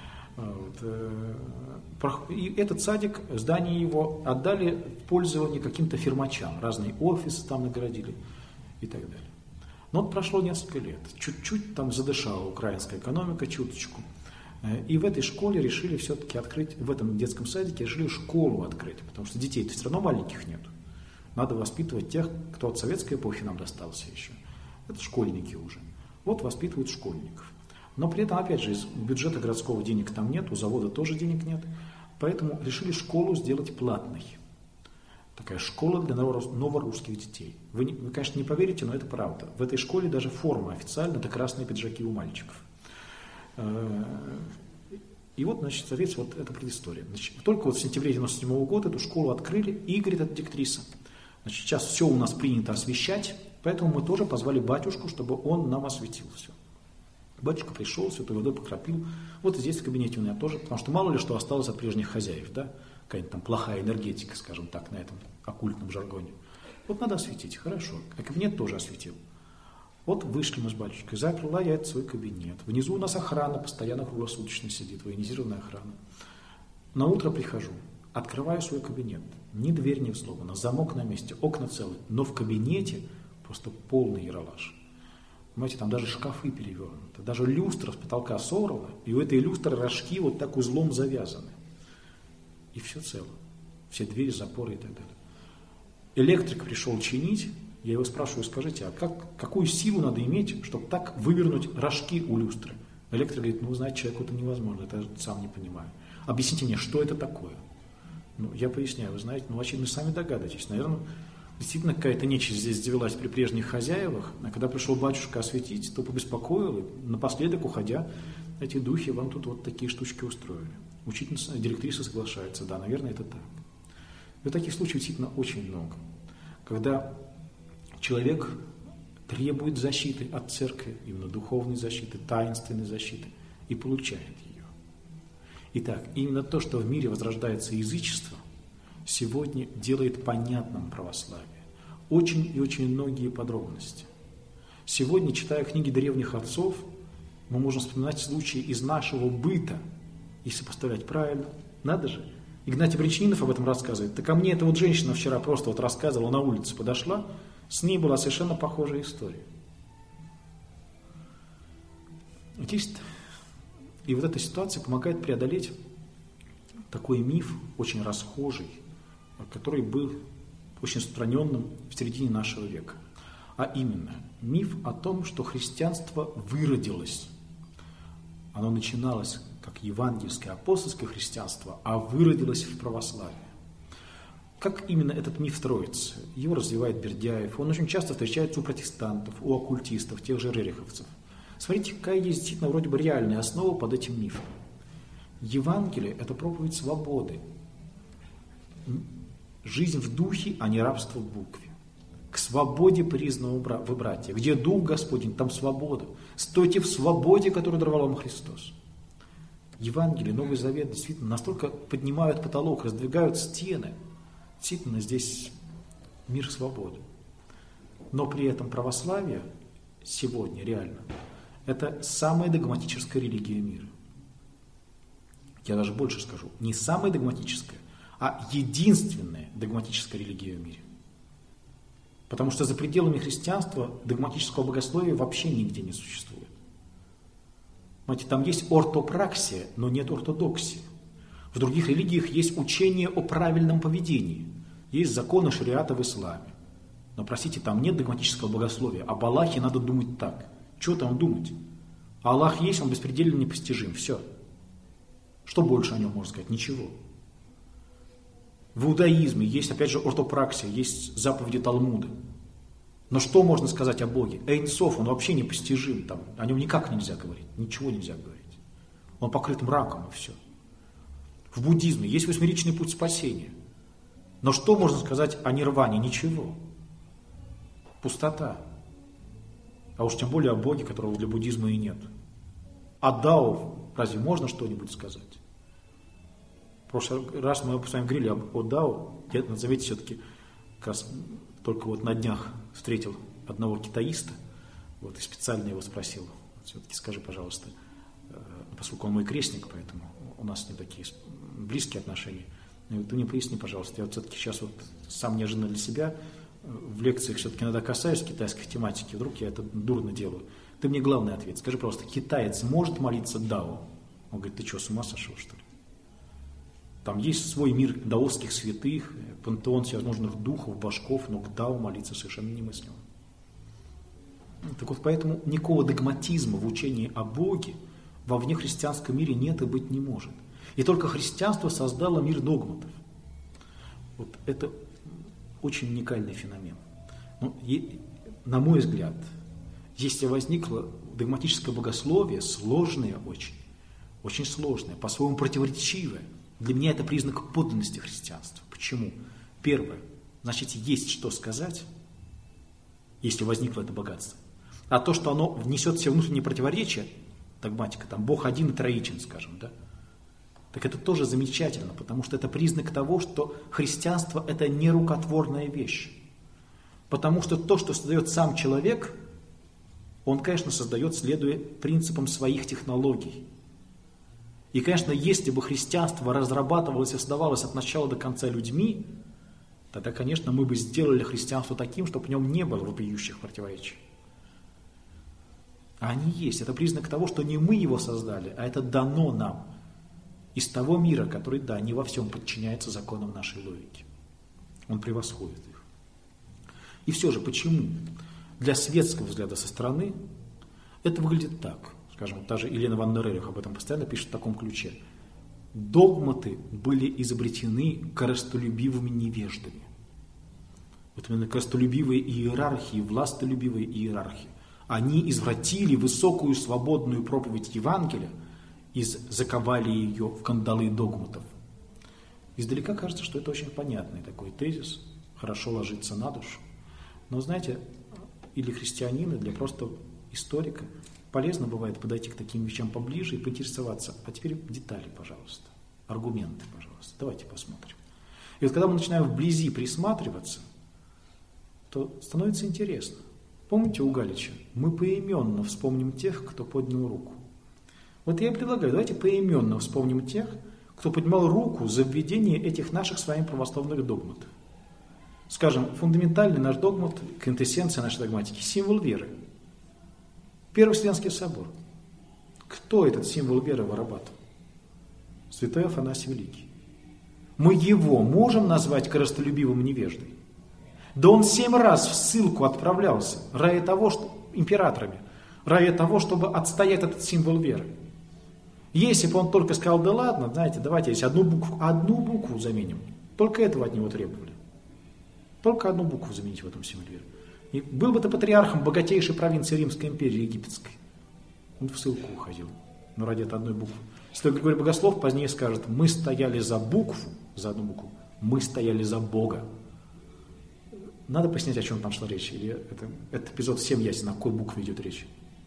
S1: И этот садик, здание его отдали в пользование каким-то фирмачам, разные офисы там наградили и так далее. Но вот прошло несколько лет, чуть-чуть там задышала украинская экономика, чуточку. И в этой школе решили все-таки открыть, в этом детском садике решили школу открыть, потому что детей-то все равно маленьких нет. Надо воспитывать тех, кто от советской эпохи нам достался еще. Это школьники уже. Вот воспитывают школьников. Но при этом, опять же, из бюджета городского денег там нет, у завода тоже денег нет. Поэтому решили школу сделать платной. Такая школа для новорусских детей. Вы, конечно, не поверите, но это правда. В этой школе даже форма официально, это красные пиджаки у мальчиков. И вот, значит, соответственно, вот эта предыстория. Значит, только вот в сентябре 1997 года эту школу открыли, и, говорит эта директриса, значит, сейчас все у нас принято освещать, поэтому мы тоже позвали батюшку, чтобы он нам осветил все. Батюшка пришел, святой водой покропил. Вот здесь в кабинете у меня тоже, потому что мало ли что осталось от прежних хозяев, да? Какая-нибудь там плохая энергетика, скажем так, на этом оккультном жаргоне. Вот надо осветить, хорошо. А кабинет тоже осветил. Вот вышли мы с батюшкой, заперла я этот свой кабинет. Внизу у нас охрана постоянно круглосуточно сидит, военизированная охрана. На утро прихожу, открываю свой кабинет. Ни дверь не взломана, замок на месте, окна целые. Но в кабинете просто полный яролаж. Понимаете, там даже шкафы перевернуты, даже люстра с потолка сорвана, и у этой люстры рожки вот так узлом завязаны. И все цело. Все двери, запоры и так далее. Электрик пришел чинить. Я его спрашиваю: скажите, а какую силу надо иметь, чтобы так вывернуть рожки у люстры? Электрик говорит: ну, вы знаете, человеку это невозможно, это я сам не понимаю. Объясните мне, что это такое? Ну, я поясняю, вы знаете, ну, очевидно, сами догадываетесь. Наверное, действительно какая-то нечисть здесь завелась при прежних хозяевах, а когда пришел батюшка осветить, то побеспокоил, и напоследок, уходя, эти духи вам тут вот такие штучки устроили. Учительница, директриса соглашается, да, наверное, это так. И таких случаев действительно очень много. Когда человек требует защиты от церкви, именно духовной защиты, таинственной защиты, и получает ее. Итак, именно то, что в мире возрождается язычество, сегодня делает понятным православие. Очень и очень многие подробности. Сегодня, читая книги древних отцов, мы можем вспоминать случаи из нашего быта, если поставлять правильно. Надо же. Игнатий Бричнинов об этом рассказывает. Так ко мне эта вот женщина вчера просто вот рассказывала, на улице подошла, с ней была совершенно похожая история. баптист, и вот эта ситуация помогает преодолеть такой миф, очень расхожий, который был очень распространенным в середине нашего века. А именно, миф о том, что христианство выродилось. Оно начиналось как евангельское, апостольское христианство, а выродилось в православие. Как именно этот миф строится? Его развивает Бердяев. Он очень часто встречается у протестантов, у оккультистов, тех же рериховцев. Смотрите, какая есть действительно вроде бы реальная основа под этим мифом. Евангелие – это проповедь свободы. Жизнь в духе, а не рабство в букве. К свободе признаны вы, братья. Где Дух Господень, там свобода. Стойте в свободе, которую даровал вам Христос. Евангелие, Новый Завет действительно настолько поднимают потолок, раздвигают стены. Действительно, здесь мир свободы. Но при этом православие сегодня реально это самая догматическая религия мира. Я даже больше скажу, не самая догматическая, а единственная догматическая религия в мире. Потому что за пределами христианства догматического богословия вообще нигде не существует. Знаете, там есть ортопраксия, но нет ортодоксии. В других религиях есть учение о правильном поведении. Есть законы шариата в исламе. Но, простите, там нет догматического богословия. Об Аллахе надо думать так. Чего там думать? Аллах есть, он беспредельно непостижим. Все. Что больше о нем можно сказать? Ничего. В иудаизме есть, опять же, ортопраксия, есть заповеди Талмуда. Но что можно сказать о Боге? Эйн Соф, он вообще непостижим. Там, о нем никак нельзя говорить. Ничего нельзя говорить. Он покрыт мраком, и все. В буддизме есть восьмеричный путь спасения. Но что можно сказать о нирване? Ничего. Пустота. А уж тем более о Боге, которого для буддизма и нет. О Дао разве можно что-нибудь сказать? В прошлый раз мы с вами говорили о Дао. Я, назовите, все-таки, как раз только вот на днях встретил одного китаиста, вот, и специально его спросил, все-таки скажи, пожалуйста, поскольку он мой крестник, поэтому у нас с ним такие близкие отношения, ты мне поясни, пожалуйста, я вот все-таки сейчас вот сам неожиданно для себя в лекциях все-таки иногда касаюсь китайской тематики, вдруг я это дурно делаю. Ты мне главный ответ, скажи, пожалуйста, китаец может молиться Дао? Он говорит, ты что, с ума сошел, что ли? Там есть свой мир даосских святых, пантеон всевозможных духов, божков, но к Дао молиться совершенно немыслимо. Так вот, поэтому никакого догматизма в учении о Боге во внехристианском мире нет и быть не может. И только христианство создало мир догматов. Вот это очень уникальный феномен. Но, на мой взгляд, если возникло догматическое богословие, сложное очень, очень сложное, по-своему противоречивое, для меня это признак подлинности христианства. Почему? Первое, значит, есть что сказать, если возникло это богатство. А то, что оно внесет все внутренние противоречия, догматика, там Бог один и троичен, скажем, да, так это тоже замечательно, потому что это признак того, что христианство – это не рукотворная вещь. Потому что то, что создает сам человек, он, конечно, создает, следуя принципам своих технологий. И, конечно, если бы христианство разрабатывалось и создавалось от начала до конца людьми, тогда, конечно, мы бы сделали христианство таким, чтобы в нем не было вопиющих противоречий. А они есть. Это признак того, что не мы его создали, а это дано нам из того мира, который, да, не во всем подчиняется законам нашей логики. Он превосходит их. И все же, почему? Для светского взгляда со стороны это выглядит так. Скажем, та же Елена ван дер Эрих об этом постоянно пишет в таком ключе. Догматы были изобретены корыстолюбивыми невеждами. Вот именно корыстолюбивые иерархии, властолюбивые иерархии. Они извратили высокую свободную проповедь Евангелия и заковали ее в кандалы догматов. Издалека кажется, что это очень понятный такой тезис, хорошо ложится на душу. Но, знаете, или христианина, для просто историка, полезно бывает подойти к таким вещам поближе и поинтересоваться. А теперь детали, пожалуйста, аргументы, пожалуйста. Давайте посмотрим. И вот когда мы начинаем вблизи присматриваться, то становится интересно. Помните у Галича? Мы поименно вспомним тех, кто поднял руку. Вот я и предлагаю, давайте поименно вспомним тех, кто поднимал руку за введение этих наших с вами православных догматов. Скажем, фундаментальный наш догмат, квинтэссенция нашей догматики, символ веры. Первый Вселенский собор. Кто этот символ веры вырабатывал? Святой Афанасий Великий. Мы его можем назвать корыстолюбивым невеждой? Да он 7 раз в ссылку отправлялся ради того, что императорами, ради того, чтобы отстоять этот символ веры. Если бы он только сказал, да ладно, знаете, давайте здесь одну букву заменим. Только этого от него требовали. Только одну букву заменить в этом символе веры. И был бы ты патриархом богатейшей провинции Римской империи, египетской. Он в ссылку уходил. Но ради этой одной буквы. Святой Григорий Богослов позднее скажет, мы стояли за букву, за одну букву, мы стояли за Бога. Надо пояснять, о чем там шла речь? Или этот эпизод всем ясен, о какой букве идет речь?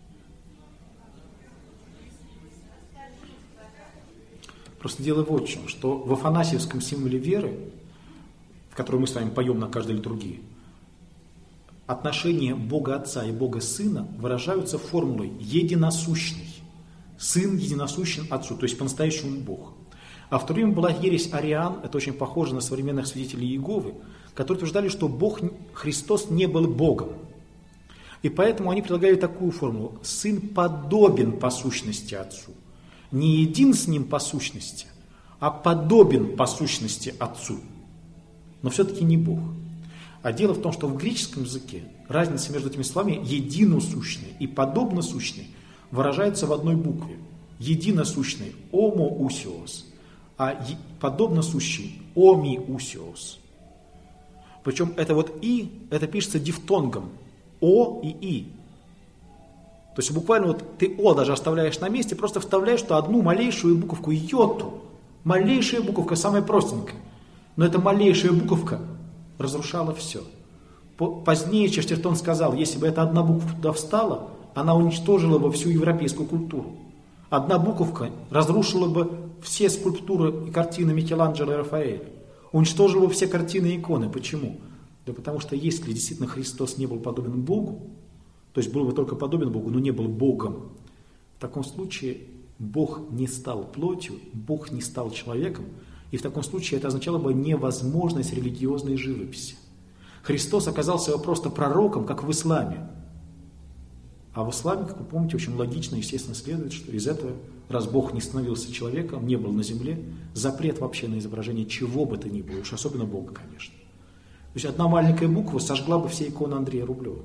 S1: Просто дело вот в чем, что в афанасьевском символе веры, в который мы с вами поем на каждой литургии, отношения Бога Отца и Бога Сына выражаются формулой «единосущный». Сын единосущен Отцу, то есть по-настоящему Бог. А в то время была ересь ариан, это очень похоже на современных свидетелей Иеговы, которые утверждали, что Бог, Христос не был Богом. И поэтому они предлагали такую формулу. Сын подобен по сущности Отцу. Не един с Ним по сущности, а подобен по сущности Отцу. Но все-таки не Бог. А дело в том, что в греческом языке разница между этими словами «единосущный» и «подобносущный» выражается в одной букве. Единосущный «омоусиос», а подобносущий «омиусиос». Причем это вот «и», это пишется дифтонгом «о» и «и». То есть буквально вот ты «о» даже оставляешь на месте, просто вставляешь туда одну малейшую буковку «йоту». Малейшая буковка, самая простенькая. Но эта малейшая буковка разрушала все. Позднее Честертон сказал, если бы эта одна буква туда встала, она уничтожила бы всю европейскую культуру. Одна буковка разрушила бы все скульптуры и картины Микеланджело и Рафаэля. Уничтожила бы все картины и иконы. Почему? Да потому что если действительно Христос не был подобен Богу, то есть был бы только подобен Богу, но не был Богом, в таком случае Бог не стал плотью, Бог не стал человеком, и в таком случае это означало бы невозможность религиозной живописи. Христос оказался просто пророком, как в исламе. А в исламе, как вы помните, очень логично, естественно, следует, что из этого, раз Бог не становился человеком, не был на земле, запрет вообще на изображение чего бы то ни было, уж особенно Бога, конечно. То есть одна маленькая буква сожгла бы все иконы Андрея Рублева.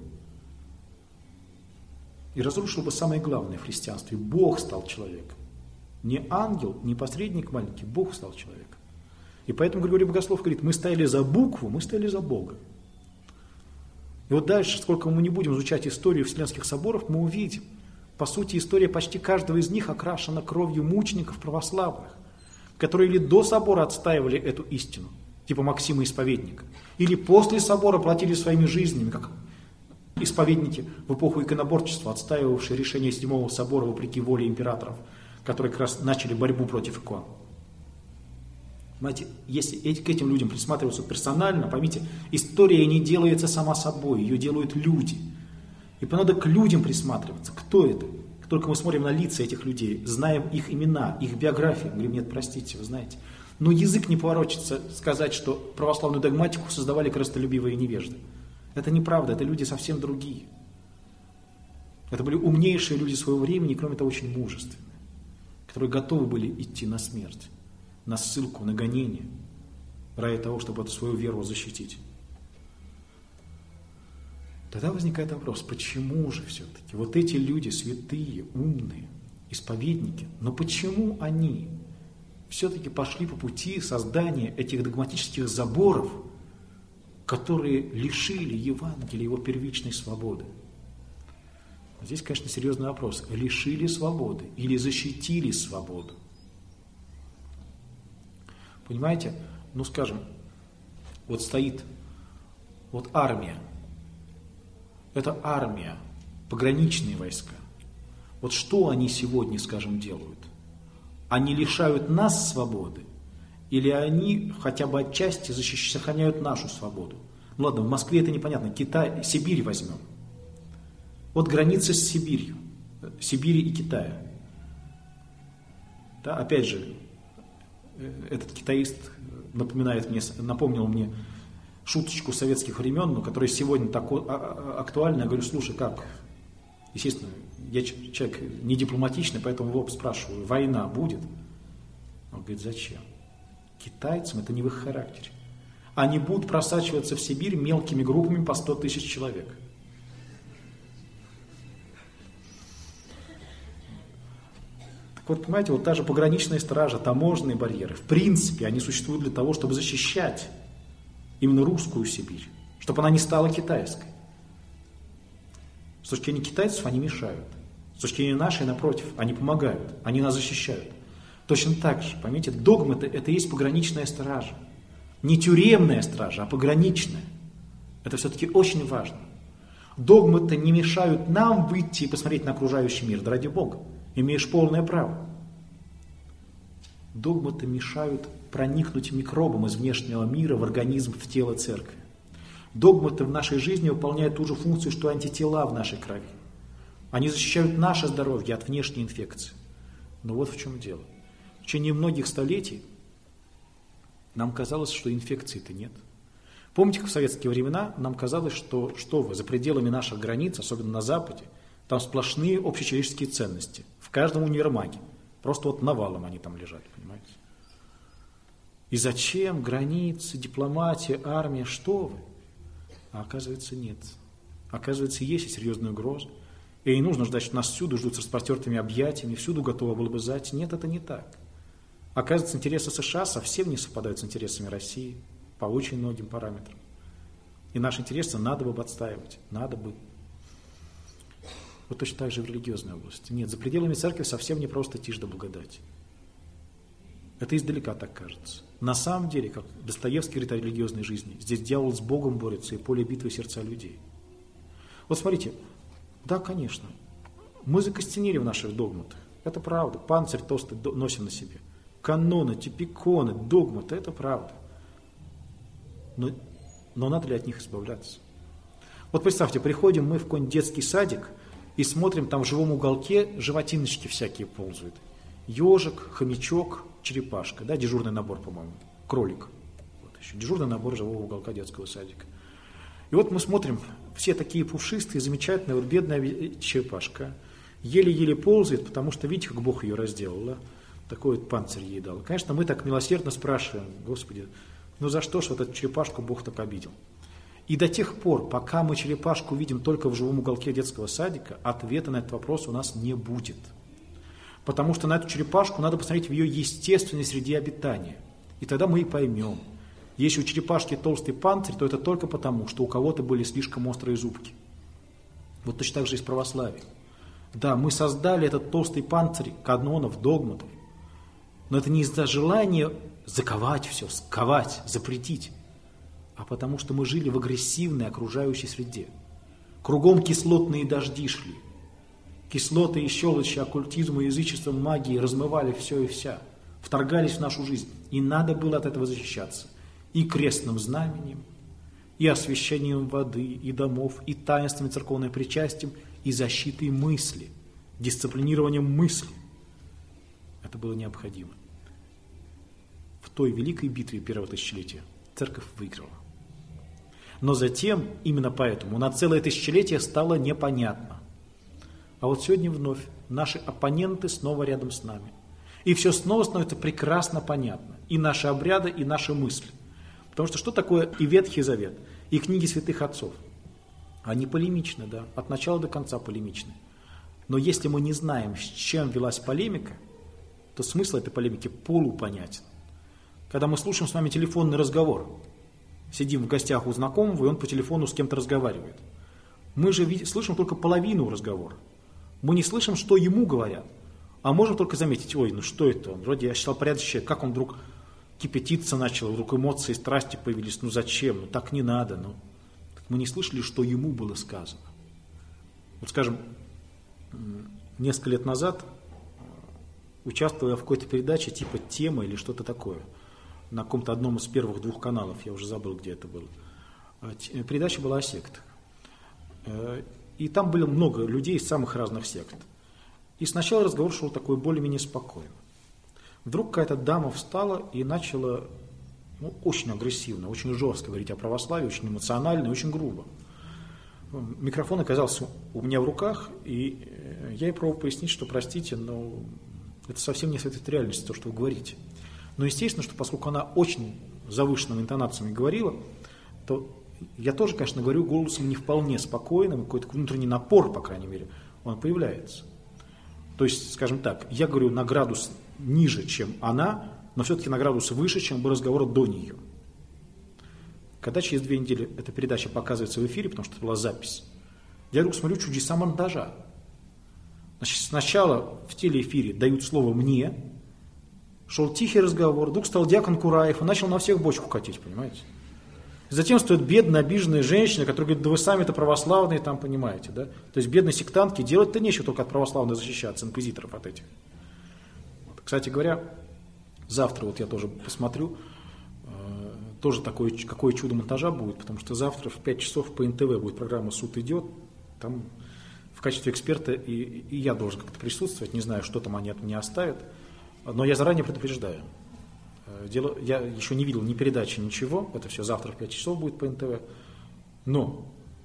S1: И разрушил бы самое главное в христианстве. Бог стал человеком. Не ангел, не посредник маленький, Бог стал человеком. И поэтому Григорий Богослов говорит, мы стояли за букву, мы стояли за Бога. И вот дальше, сколько мы не будем изучать историю Вселенских соборов, мы увидим, по сути, история почти каждого из них окрашена кровью мучеников православных, которые или до собора отстаивали эту истину, типа Максима Исповедника, или после собора платили своими жизнями, как исповедники в эпоху иконоборчества, отстаивавшие решение Седьмого собора вопреки воле императоров, которые как раз начали борьбу против икон. Понимаете, если к этим людям присматриваться персонально, поймите, история не делается сама собой, ее делают люди. И надо к людям присматриваться. Кто это? Как только мы смотрим на лица этих людей, знаем их имена, их биографии, мы говорим, нет, простите, вы знаете. Но язык не поворочится сказать, что православную догматику создавали корыстолюбивые невежды. Это неправда, это люди совсем другие. Это были умнейшие люди своего времени, кроме того, очень мужественные, которые готовы были идти на смерть, на ссылку, на гонение, ради того, чтобы эту свою веру защитить. Тогда возникает вопрос, почему же все-таки вот эти люди святые, умные, исповедники, но почему они все-таки пошли по пути создания этих догматических заборов, которые лишили Евангелия его первичной свободы? Здесь, конечно, серьезный вопрос. Лишили свободы или защитили свободу? Понимаете? Ну, скажем, вот стоит вот армия. Это армия, пограничные войска. Вот что они сегодня, скажем, делают? Они лишают нас свободы? Или они хотя бы отчасти сохраняют нашу свободу? Ну ладно, в Москве это непонятно. Китай, Сибирь возьмем. Вот граница с Сибирью. Сибири и Китая. Да, опять же, этот китаист напомнил мне шуточку советских времен, но которая сегодня так актуальна. Я говорю, слушай, как? Естественно, я человек не дипломатичный, поэтому в лоб спрашиваю, война будет? Он говорит, зачем? Китайцам это не в их характере. Они будут просачиваться в Сибирь мелкими группами по 100 тысяч человек. Так вот, понимаете, вот та же пограничная стража, таможенные барьеры, в принципе, они существуют для того, чтобы защищать именно русскую Сибирь, чтобы она не стала китайской. С точки зрения китайцев они мешают. С точки зрения нашей, напротив, они помогают, они нас защищают. Точно так же, поймите, догма это и есть пограничная стража. Не тюремная стража, а пограничная. Это все-таки очень важно. Догмы-то не мешают нам выйти и посмотреть на окружающий мир, да ради Бога. Имеешь полное право. Догмы-то мешают проникнуть микробом из внешнего мира в организм, в тело церкви. Догмы-то в нашей жизни выполняют ту же функцию, что антитела в нашей крови. Они защищают наше здоровье от внешней инфекции. Но вот в чем дело. В течение многих столетий нам казалось, что инфекции-то нет. Помните, как в советские времена нам казалось, что вы, за пределами наших границ, особенно на Западе, там сплошные общечеловеческие ценности. В каждом универмаге. Просто вот навалом они там лежали, понимаете? И зачем границы, дипломатия, армия, что вы? А оказывается, нет. Оказывается, есть и серьезная угроза. И не нужно ждать, что нас всюду ждут с распростертыми объятиями, всюду готовы было бы зайти. Нет, это не так. Оказывается, интересы США совсем не совпадают с интересами России по очень многим параметрам. И наши интересы надо бы отстаивать. Надо бы. Вот точно так же в религиозной области. Нет, за пределами церкви совсем не просто тишь да благодать. Это издалека так кажется. На самом деле, как Достоевский говорит о религиозной жизни, здесь дьявол с Богом борется и поле битвы сердца людей. Вот смотрите, да, конечно, мы закостенели в наших догматах. Это правда. Панцирь толстый носим на себе. Каноны, типиконы, догматы, это правда. Но надо ли от них избавляться? Вот представьте, приходим мы в какой-нибудь детский садик и смотрим, там в живом уголке животиночки всякие ползают. Ежик, хомячок, черепашка, да, дежурный набор, по-моему, кролик. Вот еще дежурный набор живого уголка детского садика. И вот мы смотрим, все такие пушистые, замечательные, вот бедная черепашка, еле-еле ползает, потому что, видите, как Бог ее разделал, такой вот панцирь ей дал. Конечно, мы так милосердно спрашиваем, Господи, ну за что ж вот эту черепашку Бог так обидел? И до тех пор, пока мы черепашку видим только в живом уголке детского садика, ответа на этот вопрос у нас не будет. Потому что на эту черепашку надо посмотреть в ее естественной среде обитания. И тогда мы и поймем. Если у черепашки толстый панцирь, то это только потому, что у кого-то были слишком острые зубки. Вот точно так же и с православием. Да, мы создали этот толстый панцирь канонов, догматов. Но это не из-за желания заковать все, сковать, запретить. А потому что мы жили в агрессивной окружающей среде. Кругом кислотные дожди шли. Кислоты и щелочи, оккультизм и язычество, магии размывали все и вся. Вторгались в нашу жизнь. И надо было от этого защищаться. И крестным знаменем, и освящением воды, и домов, и таинствами церковным причастием, и защитой мысли, дисциплинированием мысли. Это было необходимо. В той великой битве первого тысячелетия церковь выиграла. Но затем, именно поэтому, на целое тысячелетие стало непонятно. А вот сегодня вновь наши оппоненты снова рядом с нами. И все снова становится прекрасно понятно. И наши обряды, и наши мысли. Потому что такое и Ветхий Завет, и книги святых отцов? Они полемичны, да, от начала до конца полемичны. Но если мы не знаем, с чем велась полемика, то смысл этой полемики полупонятен. Когда мы слушаем с вами телефонный разговор, сидим в гостях у знакомого, и он по телефону с кем-то разговаривает. Мы же слышим только половину разговора. Мы не слышим, что ему говорят. А можем только заметить, ой, ну что это он? Вроде я считал порядочный человек, как он вдруг кипятиться начал, вдруг эмоции, страсти появились. Ну зачем? Ну так не надо. Ну. Мы не слышали, что ему было сказано. Вот скажем, несколько лет назад участвовал я в какой-то передаче типа «Тема» или что-то такое. На каком-то одном из первых 2 каналов, я уже забыл, где это было. Передача была о сектах. И там было много людей из самых разных сект. И сначала разговор шел такой более-менее спокойно. Вдруг какая-то дама встала и начала очень агрессивно, очень жестко говорить о православии, очень эмоционально и очень грубо. микрофон оказался у меня в руках, и я ей пробовал пояснить, что, простите, но это совсем не соответствует реальности, то, что вы говорите. Но естественно, что поскольку она очень завышенными интонациями говорила, то я тоже, конечно, говорю голосом не вполне спокойным, какой-то внутренний напор, по крайней мере, он появляется. То есть, скажем так, я говорю на градус ниже, чем она, но все-таки на градус выше, чем был разговор до нее. Когда через 2 недели эта передача показывается в эфире, потому что это была запись, я вдруг смотрю чудеса монтажа. Значит, сначала в телеэфире дают слово мне, шел тихий разговор, вдруг стал Дьякон Кураев и начал на всех бочку катить, понимаете? И затем стоит бедная, обиженная женщина, которая говорит, да вы сами-то православные, там, понимаете, да? То есть бедные сектантки, делать-то нечего, только от православных защищаться, инквизиторов от этих. Вот. Кстати говоря, завтра вот я тоже посмотрю, тоже какое чудо монтажа будет, потому что завтра в 5 часов по НТВ будет программа «Суд идет», там в качестве эксперта и я должен как-то присутствовать, не знаю, что там они от меня оставят, но я заранее предупреждаю. Я еще не видел ни передачи, ничего, это все завтра в 5 часов будет по НТВ, но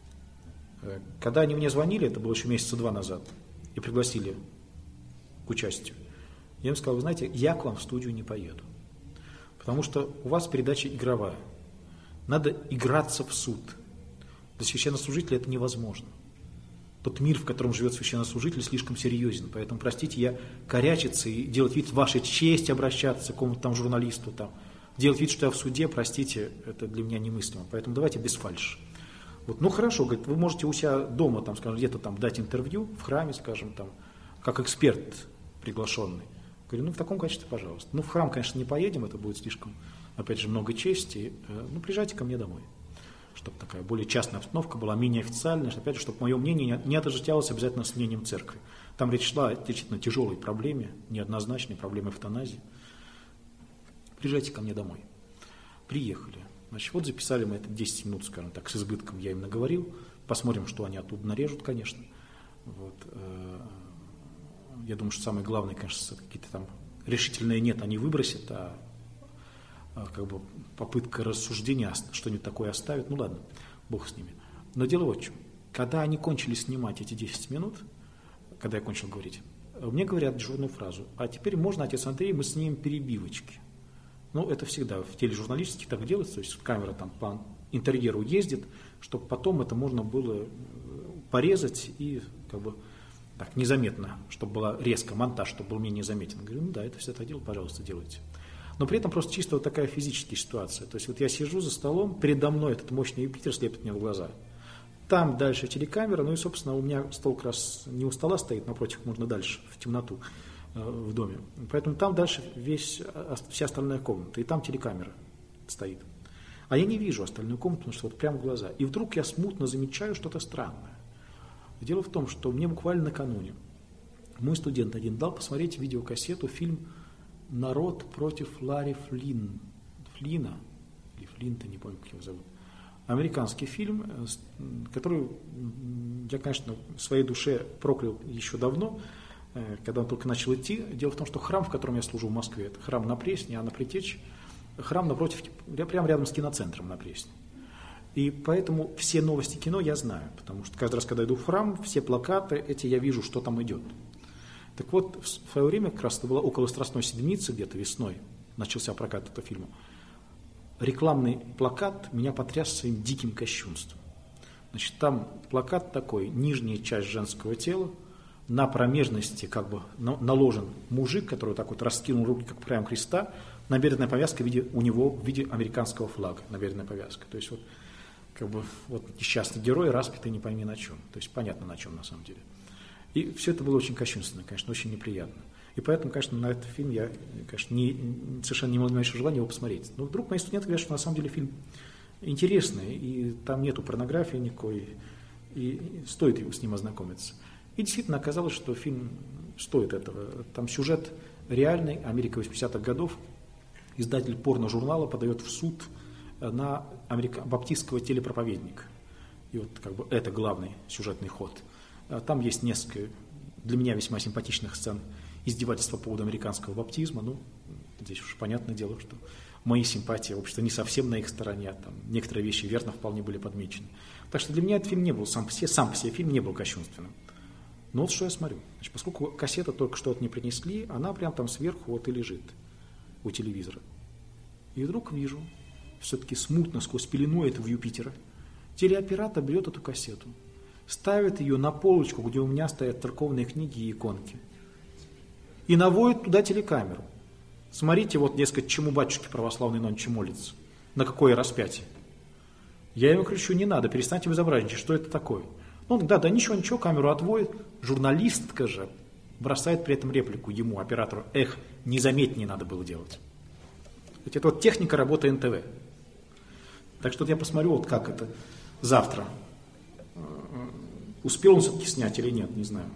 S1: когда они мне звонили, это было еще месяца 2 назад, и пригласили к участию, я им сказал, вы знаете, я к вам в студию не поеду, потому что у вас передача игровая, надо играться в суд, для священнослужителя это невозможно. Тот мир, в котором живет священнослужитель, слишком серьезен. Поэтому, простите, я корячиться и делать вид вашей чести, обращаться к какому-то там журналисту, там, делать вид, что я в суде, простите, это для меня немыслимо. Поэтому давайте без фальши. Вот, ну хорошо, говорит, вы можете у себя дома, там, скажем, где-то там дать интервью, в храме, скажем, там, как эксперт приглашенный. Говорю, ну в таком качестве, пожалуйста. Ну в храм, конечно, не поедем, это будет слишком, опять же, много чести. Ну приезжайте ко мне домой. Чтобы такая более частная обстановка была, менее официальная, опять же, чтобы мое мнение не отождествлялось обязательно с мнением церкви. Там речь шла о действительно тяжелой проблеме, неоднозначной проблеме эвтаназии. Приезжайте ко мне домой. Приехали. Значит, вот записали мы это 10 минут, скажем так, с избытком я им наговорил. Посмотрим, что они оттуда нарежут, конечно. Вот. Я думаю, что самое главное, конечно, какие-то там решительные «нет» они выбросят, как бы попытка рассуждения, что-нибудь такое оставят, ну ладно, бог с ними. Но дело вот в чем. Когда они кончили снимать эти 10 минут, когда я кончил говорить, мне говорят дежурную фразу, а теперь можно, отец Андрей, мы снимем перебивочки. Ну, это всегда в тележурналистике так делается, то есть камера там по интерьеру ездит, чтобы потом это можно было порезать и как бы так незаметно, чтобы было резко монтаж, чтобы был менее заметен. Говорю, ну да, это все это дело, пожалуйста, делайте. Но при этом просто чисто вот такая физическая ситуация. То есть вот я сижу за столом, передо мной этот мощный Юпитер слепит мне в глаза. Там дальше телекамера, ну и, собственно, у меня стол как раз не у стола стоит, напротив, можно дальше, в темноту в доме. Поэтому там дальше вся остальная комната, и там телекамера стоит. А я не вижу остальную комнату, потому что вот прямо в глаза. И вдруг я смутно замечаю что-то странное. Дело в том, что мне буквально накануне мой студент один дал посмотреть видеокассету, фильм «Народ против Ларри Флина» или Флинта, не помню, как его зовут. Американский фильм, который я, конечно, в своей душе проклял еще давно, когда он только начал идти. Дело в том, что храм, в котором я служу в Москве, это храм на Пресне, а на Притечь храм напротив, прямо рядом с киноцентром на Пресне. И поэтому все новости кино я знаю, потому что каждый раз, когда иду в храм, все плакаты эти я вижу, что там идет. Так вот, в свое время, как раз это было около Страстной Седмицы, где-то весной, начался прокат этого фильма, рекламный плакат меня потряс своим диким кощунством. Значит, там плакат такой, нижняя часть женского тела, на промежности как бы наложен мужик, который вот так вот раскинул руки, как прямо креста, набедренная повязка у него в виде американского флага, набедренная повязка. То есть вот, как бы, вот несчастный герой, распятый не пойми на чем. То есть понятно на чем на самом деле. И все это было очень кощунственно, конечно, очень неприятно. И поэтому, конечно, на этот фильм я, конечно, совершенно не имел ни малейшего желания его посмотреть. Но вдруг мои студенты говорят, что на самом деле фильм интересный, и там нету порнографии никакой, и стоит с ним ознакомиться. И действительно оказалось, что фильм стоит этого. Там сюжет реальный, Америка 80-х годов. Издатель порно-журнала подает в суд на баптистского телепроповедника. И вот как бы это главный сюжетный ход. Там есть несколько для меня весьма симпатичных сцен издевательства по поводу американского баптизма. Ну, Здесь уж понятное дело, что мои симпатии, в общем-то, не совсем на их стороне, там некоторые вещи верно вполне были подмечены. Так что для меня этот фильм не был сам по себе фильм не был кощунственным. Но вот что я смотрю. Значит, поскольку кассета только что мне принесли, она прям там сверху вот и лежит у телевизора. И вдруг вижу, все-таки смутно сквозь пелену этого Юпитера, телеоператор берет эту кассету, ставит ее на полочку, где у меня стоят церковные книги и иконки, и наводит туда телекамеру. Смотрите, вот, дескать, чему батюшки православные нонче молятся, на какое распятие. Я ему кричу, не надо, перестаньте безобразничать, что это такое? Он, да, ничего, камеру отводит. Журналистка же бросает при этом реплику ему, оператору, незаметнее надо было делать. Это вот техника работы НТВ. Так что вот я посмотрю, вот как это завтра. Успел он все-таки снять или нет, не знаю.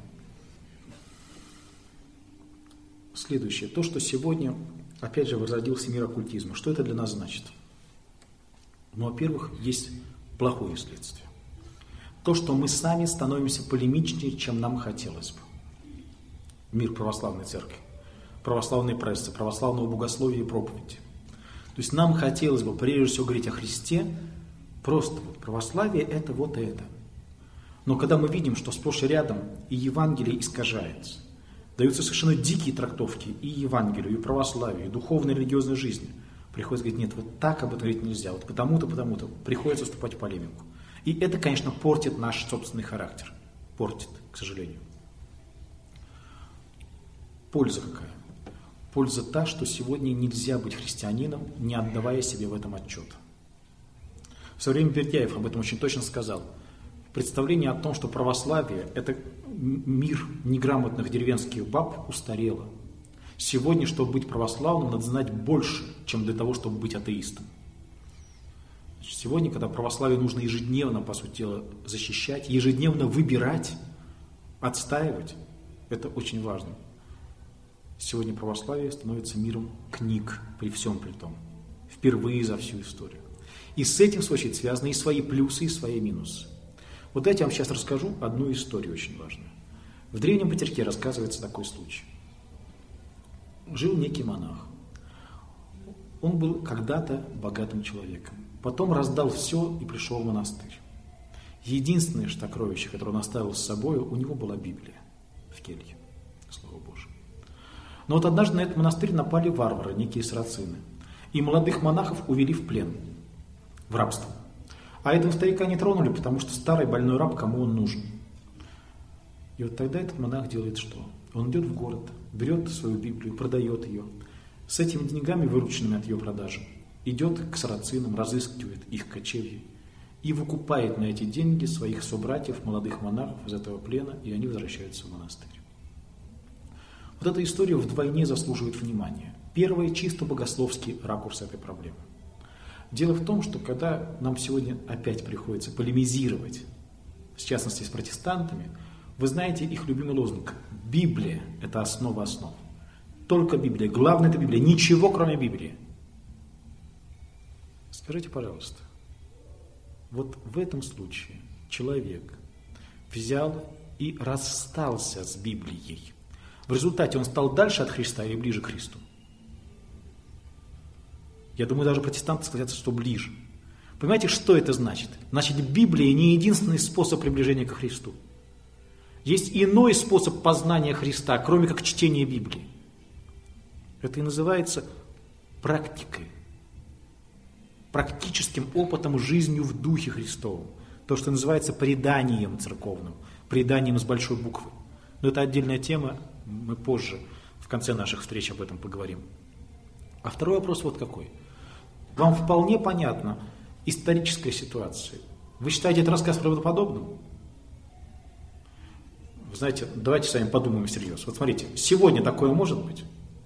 S1: Следующее. То, что сегодня, опять же, возродился мир оккультизма. Что это для нас значит? Ну, во-первых, есть плохое следствие. То, что мы сами становимся полемичнее, чем нам хотелось бы. Мир православной церкви, православной прессы, православного богословия и проповеди. То есть нам хотелось бы прежде всего говорить о Христе, просто вот православие это вот это. Но когда мы видим, что сплошь и рядом и Евангелие искажается, даются совершенно дикие трактовки и Евангелию, и православию, и духовной, и религиозной жизни, приходится говорить, нет, вот так об этом говорить нельзя, вот потому-то, приходится вступать в полемику. И это, конечно, портит наш собственный характер. Портит, к сожалению. Польза какая? Польза та, что сегодня нельзя быть христианином, не отдавая себе в этом отчет. В свое время Бердяев об этом очень точно сказал. Представление о том, что православие – это мир неграмотных деревенских баб, устарело. Сегодня, чтобы быть православным, надо знать больше, чем для того, чтобы быть атеистом. Сегодня, когда православие нужно ежедневно, по сути дела, защищать, ежедневно выбирать, отстаивать, это очень важно. Сегодня православие становится миром книг, при всем при том. Впервые за всю историю. И с этим, в свою очередь, связаны и свои плюсы, и свои минусы. Вот дайте я вам сейчас расскажу одну историю очень важную. В Древнем Петерке рассказывается такой случай. Жил некий монах. Он был когда-то богатым человеком. Потом раздал все и пришел в монастырь. Единственное сокровище, которое он оставил с собой, у него была Библия в келье. Слава Божьему. Но вот однажды на этот монастырь напали варвары, некие сарацины. И молодых монахов увели в плен, в рабство. А этого старика не тронули, потому что старый больной раб, кому он нужен. И вот тогда этот монах делает что? Он идет в город, берет свою Библию, продает ее. С этими деньгами, вырученными от ее продажи, идет к сарацинам, разыскивает их кочевье и выкупает на эти деньги своих собратьев, молодых монахов из этого плена, и они возвращаются в монастырь. Вот эта история вдвойне заслуживает внимания. Первый чисто богословский ракурс этой проблемы. Дело в том, что когда нам сегодня опять приходится полемизировать, в частности с протестантами, вы знаете их любимый лозунг «Библия – это основа основ». Только Библия. Главное – это Библия. Ничего, кроме Библии. Скажите, пожалуйста, вот в этом случае человек взял и расстался с Библией. В результате он стал дальше от Христа или ближе к Христу? Я думаю, даже протестанты согласятся, что ближе. Понимаете, что это значит? Значит, Библия не единственный способ приближения к Христу. Есть иной способ познания Христа, кроме как чтения Библии. Это и называется практикой. Практическим опытом, жизнью в Духе Христовом. То, что называется преданием церковным, преданием с большой буквы. Но это отдельная тема, мы позже, в конце наших встреч об этом поговорим. А второй вопрос вот какой. Вам вполне понятна историческая ситуация. Вы считаете этот рассказ правдоподобным? Вы знаете, давайте с вами подумаем всерьез. Вот смотрите, сегодня такое может быть?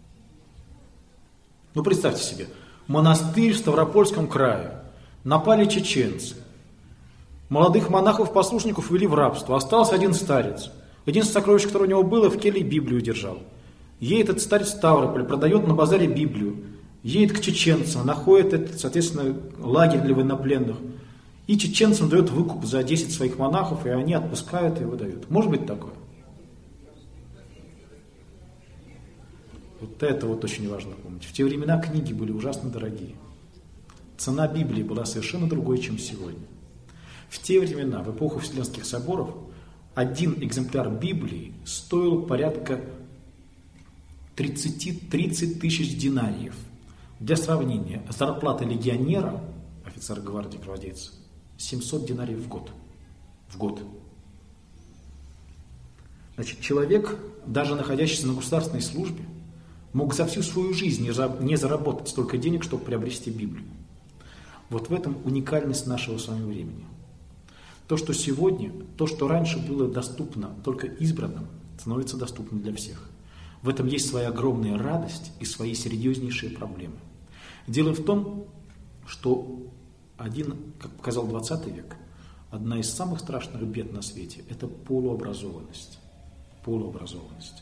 S1: Ну, представьте себе, монастырь в Ставропольском крае, напали чеченцы, молодых монахов-послушников ввели в рабство, остался один старец. Единственное сокровище, которое у него было, в келье Библию держал. Едет этот старец в Ставрополь, продает на базаре Библию, едет к чеченцам, находит, соответственно, лагерь для военнопленных, и чеченцам дает выкуп за 10 своих монахов, и они отпускают и выдают. Может быть такое? Вот это вот очень важно помнить. В те времена книги были ужасно дорогие. Цена Библии была совершенно другой, чем сегодня. В те времена, в эпоху Вселенских соборов, один экземпляр Библии стоил порядка 30 тысяч динариев. Для сравнения, зарплата легионера, офицера гвардии, гвардейца, 700 динариев в год. В год. Значит, человек, даже находящийся на государственной службе, мог за всю свою жизнь не заработать столько денег, чтобы приобрести Библию. Вот в этом уникальность нашего с вами времени. То, что сегодня, то, что раньше было доступно только избранным, становится доступным для всех. В этом есть своя огромная радость и свои серьезнейшие проблемы. Дело в том, что как показал 20 век, одна из самых страшных бед на свете – это полуобразованность. Полуобразованность.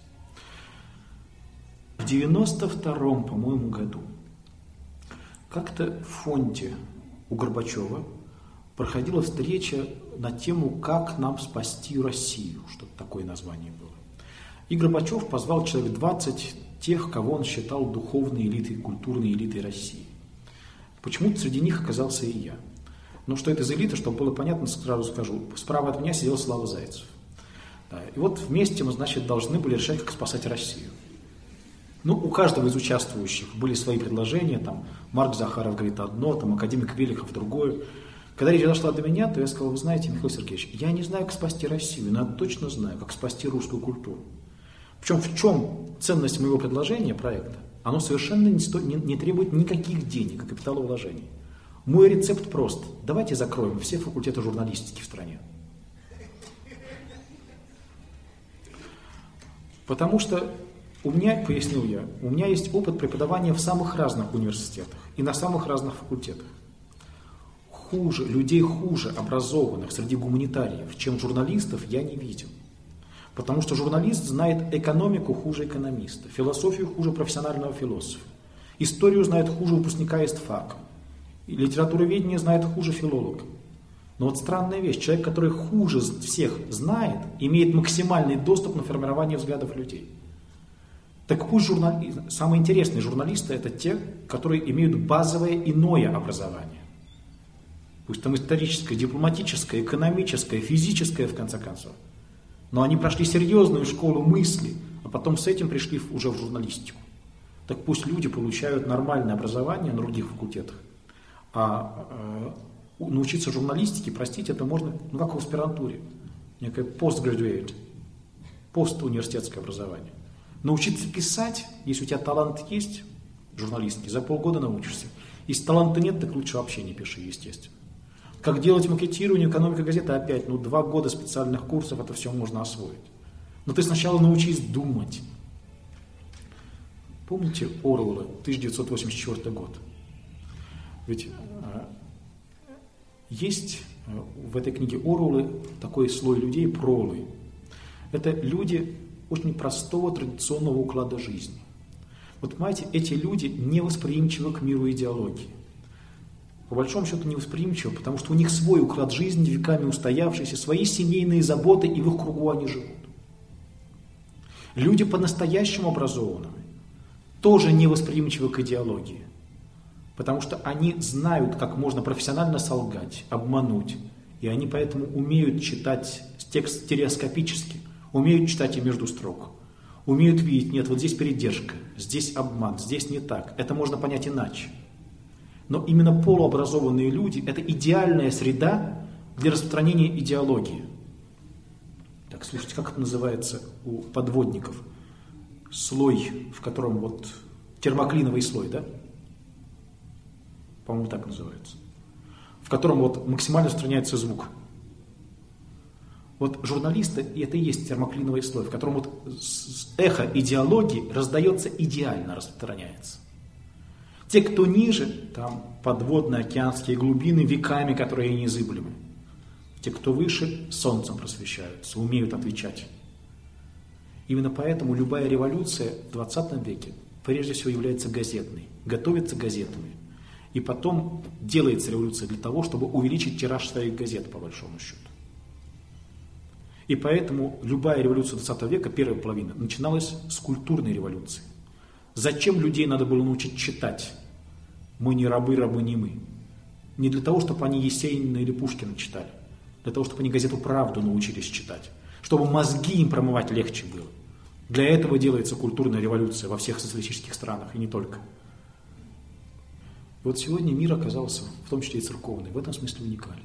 S1: В 92-м, по-моему, году как-то в фонде у Горбачева проходила встреча на тему «Как нам спасти Россию», что-то такое название было. И Горбачев позвал человек 20 тех, кого он считал духовной элитой, культурной элитой России. Почему-то среди них оказался и я. Но что это за элита, чтобы было понятно, сразу скажу. Справа от меня сидел Слава Зайцев. Да, и вот вместе мы, значит, должны были решать, как спасать Россию. Ну, у каждого из участвующих были свои предложения, там, Марк Захаров говорит одно, там, академик Велихов другое. Когда речь дошла до меня, то я сказал: вы знаете, Михаил Сергеевич, я не знаю, как спасти Россию, но я точно знаю, как спасти русскую культуру. Причем в чем ценность моего предложения, проекта? Оно совершенно не требует никаких денег, капиталовложений. Мой рецепт прост. Давайте закроем все факультеты журналистики в стране. Потому что у меня, пояснил я, у меня есть опыт преподавания в самых разных университетах и на самых разных факультетах. Людей хуже образованных среди гуманитариев, чем журналистов, я не видел. Потому что журналист знает экономику хуже экономиста, философию хуже профессионального философа, историю знает хуже выпускника ИСТФАКа, литературоведение знает хуже филолога. Но вот странная вещь, человек, который хуже всех знает, имеет максимальный доступ на формирование взглядов людей. Так пусть самые интересные журналисты — это те, которые имеют базовое иное образование. Пусть там историческое, дипломатическое, экономическое, физическое, в конце концов. Но они прошли серьезную школу мысли, а потом с этим пришли уже в журналистику. Так пусть люди получают нормальное образование на других факультетах. А научиться журналистике, простите, это можно, как в аспирантуре. Некое postgraduate, постуниверситетское образование. Научиться писать, если у тебя талант есть, журналистский, за полгода научишься. Если таланта нет, так лучше вообще не пиши, естественно. Как делать макетирование, экономика газеты, опять, 2 года специальных курсов, это все можно освоить. Но ты сначала научись думать. Помните Оруэлла, 1984 год? Ведь есть в этой книге Оруэлла такой слой людей, пролы. Это люди очень простого традиционного уклада жизни. Вот понимаете, эти люди не восприимчивы к миру идеологии. По большому счету не восприимчивы, потому что у них свой уклад жизни, веками устоявшийся, свои семейные заботы, и в их кругу они живут. Люди по-настоящему образованные тоже не восприимчивы к идеологии, потому что они знают, как можно профессионально солгать, обмануть, и они поэтому умеют читать текст стереоскопически, умеют читать и между строк, умеют видеть: нет, вот здесь передержка, здесь обман, здесь не так, это можно понять иначе. Но именно полуобразованные люди – это идеальная среда для распространения идеологии. Так, слушайте, как это называется у подводников? Слой, в котором вот термоклиновый слой, да? По-моему, так называется. В котором вот максимально распространяется звук. Вот журналисты – это и есть термоклиновый слой, в котором вот эхо идеологии раздается идеально, распространяется. Те, кто ниже, там подводные океанские глубины, веками, которые незыблемы. Те, кто выше, солнцем просвещаются, умеют отвечать. Именно поэтому любая революция в 20 веке прежде всего является газетной, готовится газетами. И потом делается революция для того, чтобы увеличить тираж своих газет, по большому счету. И поэтому любая революция 20 века, первая половина, начиналась с культурной революции. Зачем людей надо было научить читать? Мы не рабы, рабы не мы. Не для того, чтобы они Есенина или Пушкина читали. Для того, чтобы они газету «Правду» научились читать. Чтобы мозги им промывать легче было. Для этого делается культурная революция во всех социалистических странах, и не только. И вот сегодня мир оказался, в том числе и церковный, в этом смысле уникален.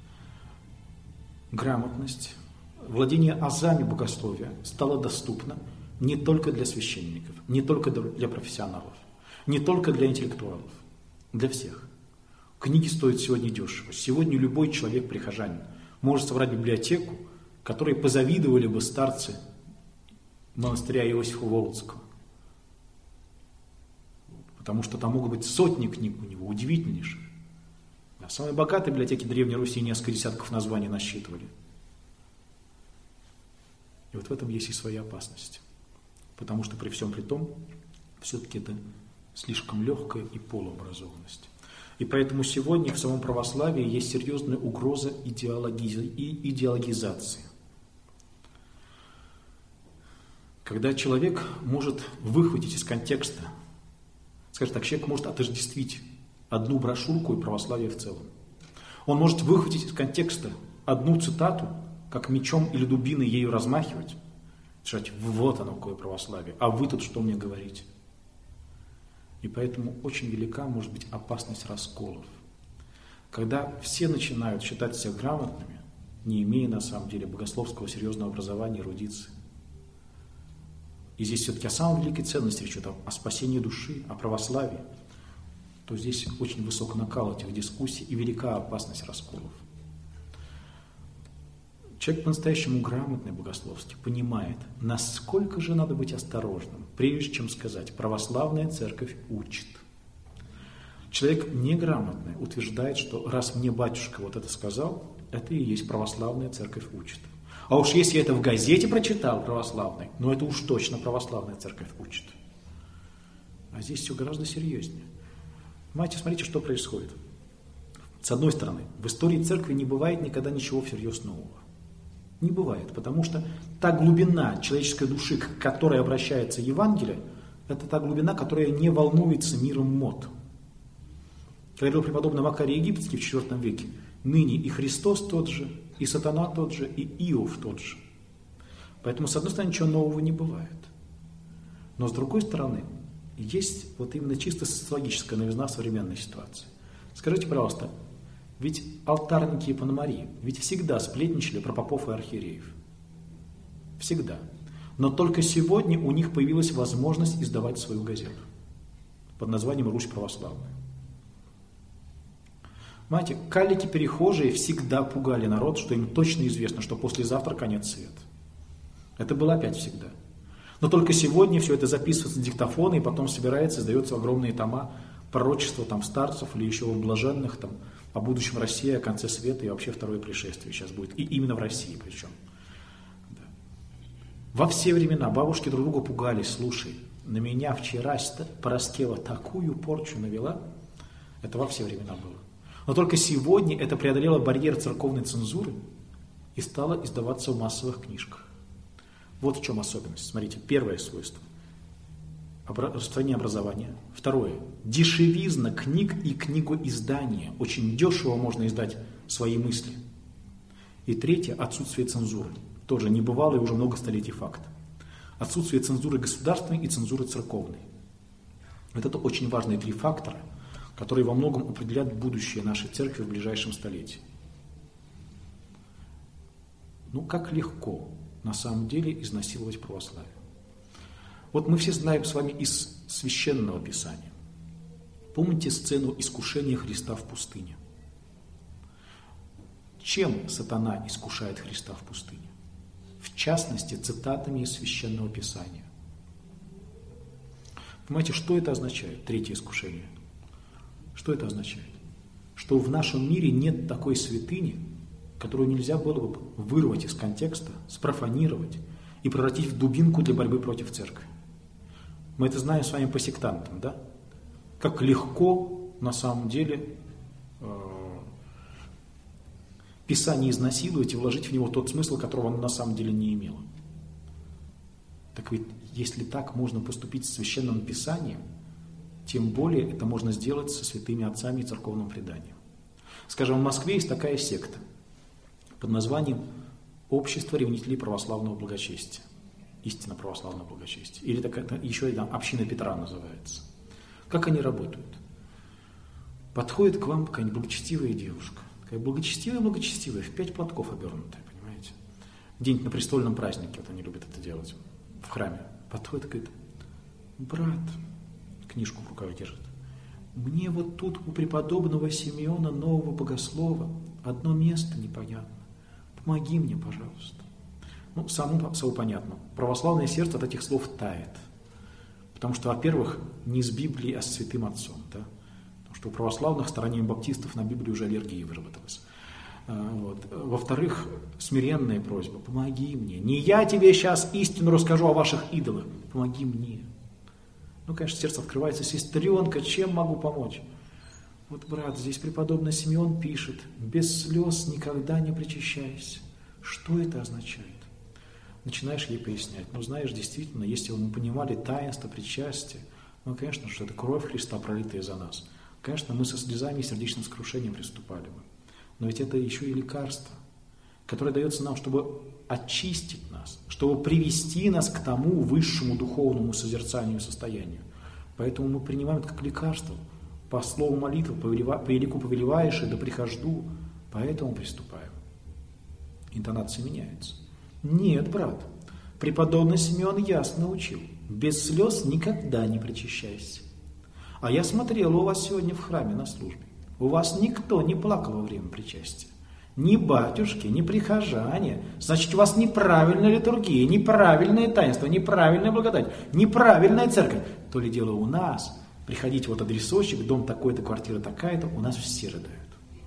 S1: Грамотность, владение азами богословия стало доступно не только для священников, не только для профессионалов, не только для интеллектуалов, для всех. Книги стоят сегодня дешево. Сегодня любой человек, прихожанин, может собрать библиотеку, которой позавидовали бы старцы монастыря Иосифа Волоцкого. Потому что там могут быть сотни книг у него, удивительнейших. А самые богатые библиотеки Древней Руси несколько десятков названий насчитывали. И вот в этом есть и своя опасность. Потому что при всем при том, все-таки это слишком легкая и полуобразованность. И поэтому сегодня в самом православии есть серьезная угроза идеологизации. Когда человек может выхватить из контекста, скажем так, человек может отождествить одну брошюрку и православие в целом. Он может выхватить из контекста одну цитату, как мечом или дубиной ею размахивать, сказать, вот оно какое православие, а вы тут что мне говорите? И поэтому очень велика может быть опасность расколов. Когда все начинают считать себя грамотными, не имея на самом деле богословского серьезного образования, эрудиции. И здесь все-таки о самой великой ценности речь идет, о спасении души, о православии, то здесь очень высок накал этих дискуссий и велика опасность расколов. Человек по-настоящему грамотный богословски понимает, насколько же надо быть осторожным, прежде чем сказать «православная церковь учит». Человек неграмотный утверждает, что раз мне батюшка вот это сказал, это и есть православная церковь учит. А уж если я это в газете прочитал православной, ну это уж точно православная церковь учит. А здесь все гораздо серьезнее. Понимаете, смотрите, что происходит. С одной стороны, в истории церкви не бывает никогда ничего всерьез нового. Не бывает, потому что та глубина человеческой души, к которой обращается Евангелие, это та глубина, которая не волнуется миром мод. Как говорил преподобный Макарий Египетский в IV веке, ныне и Христос тот же, и сатана тот же, и Иов тот же. Поэтому, с одной стороны, ничего нового не бывает. Но с другой стороны, есть вот именно чисто социологическая новизна современной ситуации. Скажите, пожалуйста, ведь алтарники и пономари ведь всегда сплетничали про попов и архиереев. Всегда. Но только сегодня у них появилась возможность издавать свою газету под названием «Русь православная». Понимаете, каллики-перехожие всегда пугали народ, что им точно известно, что послезавтра конец света. Это было опять всегда. Но только сегодня все это записывается на диктофоны и потом собирается, издается в огромные тома пророчества там старцев или еще блаженных там о будущем России, о конце света и вообще второе пришествие сейчас будет. И именно в России причем. Да. Во все времена бабушки друг друга пугались. Слушай, на меня вчера Пороскева такую порчу навела. Это во все времена было. Но только сегодня это преодолело барьер церковной цензуры и стало издаваться в массовых книжках. Вот в чем особенность. Смотрите, первое свойство. Распространение образования. Второе. Дешевизна книг и книгоиздания. Очень дешево можно издать свои мысли. И третье. Отсутствие цензуры. Тоже небывалый уже много столетий факт. Отсутствие цензуры государственной и цензуры церковной. Вот это очень важные три фактора, которые во многом определяют будущее нашей церкви в ближайшем столетии. Ну, как легко на самом деле изнасиловать православие. Вот мы все знаем с вами из Священного Писания. Помните сцену искушения Христа в пустыне? Чем сатана искушает Христа в пустыне? В частности, цитатами из Священного Писания. Понимаете, что это означает? Третье искушение. Что это означает? Что в нашем мире нет такой святыни, которую нельзя было бы вырвать из контекста, спрофанировать и превратить в дубинку для борьбы против церкви. Мы это знаем с вами по сектантам, да? Как легко на самом деле Писание изнасиловать и вложить в него тот смысл, которого оно на самом деле не имело. Так ведь, если так можно поступить с Священным Писанием, тем более это можно сделать со святыми отцами и церковным преданием. Скажем, в Москве есть такая секта под названием «Общество ревнителей православного благочестия». Истинно православного благочестия. Или такая, еще одна община Петра называется. Как они работают? Подходит к вам какая-нибудь благочестивая девушка. Такая благочестивая, в 5 платков обернутая, понимаете? Где-нибудь на престольном празднике, вот они любят это делать, в храме. Подходит и говорит: брат, книжку в руках держит, мне вот тут у преподобного Симеона Нового Богослова одно место непонятно. Помоги мне, пожалуйста. Ну, само понятно. Православное сердце от этих слов тает. Потому что, во-первых, не с Библией, а с Святым Отцом. Да? Потому что у православных сторонников баптистов на Библию уже аллергия выработалась. Вот. Во-вторых, смиренная просьба: помоги мне. Не я тебе сейчас истину расскажу о ваших идолах. Помоги мне. Ну, конечно, сердце открывается: сестренка, чем могу помочь? Вот, брат, здесь преподобный Симеон пишет: без слез никогда не причащайся. Что это означает? Начинаешь ей пояснять. Ну, знаешь, действительно, если бы мы понимали таинство причастия, ну, конечно, что это кровь Христа, пролитая за нас. Конечно, мы со слезами и сердечным сокрушением приступали бы. Но ведь это еще и лекарство, которое дается нам, чтобы очистить нас, чтобы привести нас к тому высшему духовному созерцанию и состоянию. Поэтому мы принимаем это как лекарство. По слову молитвы: по елику повелеваешь, и да прихожду. Поэтому приступаем. Интонация меняется. Нет, брат, преподобный Симеон ясно учил: без слез никогда не причащайся. А я смотрел у вас сегодня в храме на службе. У вас никто не плакал во время причастия. Ни батюшки, ни прихожане. Значит, у вас неправильная литургия, неправильное таинство, неправильная благодать, неправильная церковь. То ли дело у нас. Приходите, вот адресочек, дом такой-то, квартира такая-то, у нас все рыдают.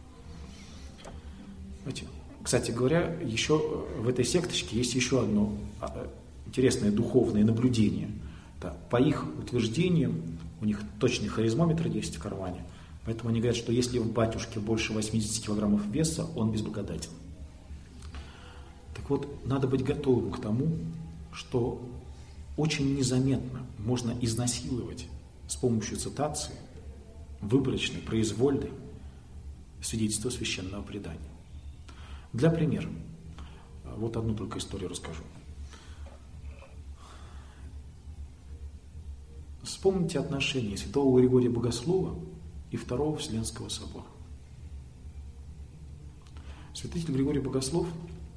S1: Кстати говоря, еще в этой секточке есть еще одно интересное духовное наблюдение. Да, по их утверждениям, у них точный харизмометр есть в кармане, поэтому они говорят, что если в батюшке больше 80 килограммов веса, он безблагодатен. Так вот, надо быть готовым к тому, что очень незаметно можно изнасиловать с помощью цитации, выборочной, произвольной, свидетельство священного предания. Для примера, вот одну только историю расскажу. Вспомните отношения святого Григория Богослова и Второго Вселенского собора. Святитель Григорий Богослов,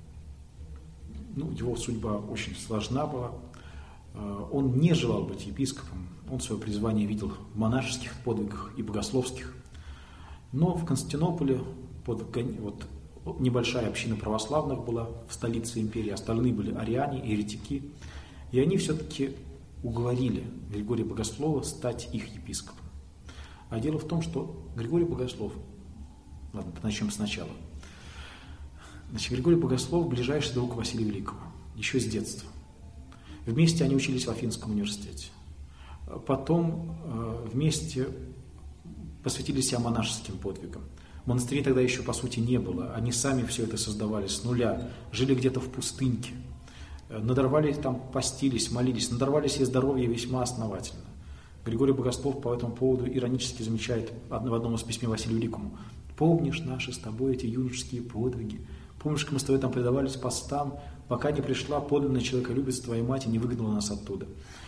S1: его судьба очень сложна была. Он не желал быть епископом, он свое призвание видел в монашеских подвигах и богословских. Но в Константинополе небольшая община православных была в столице империи, остальные были ариане, еретики, и они все-таки уговорили Григория Богослова стать их епископом. А дело в том, что Григорий Богослов, ладно, начнем сначала. Григорий Богослов ближайший друг Василия Великого, еще с детства. Вместе они учились в Афинском университете. Потом вместе посвятили себя монашеским подвигам. Монастырей тогда еще, по сути, не было. Они сами все это создавали с нуля. Жили где-то в пустыньке. Надорвали там, постились, молились. Надорвали себе здоровье весьма основательно. Григорий Богослов по этому поводу иронически замечает в одном из письме Василию Великому: «Помнишь наши с тобой эти юношеские подвиги? Помнишь, как мы с тобой там предавались постам, пока не пришла подлинная человеколюбец твоей мать и не выгнала нас оттуда?»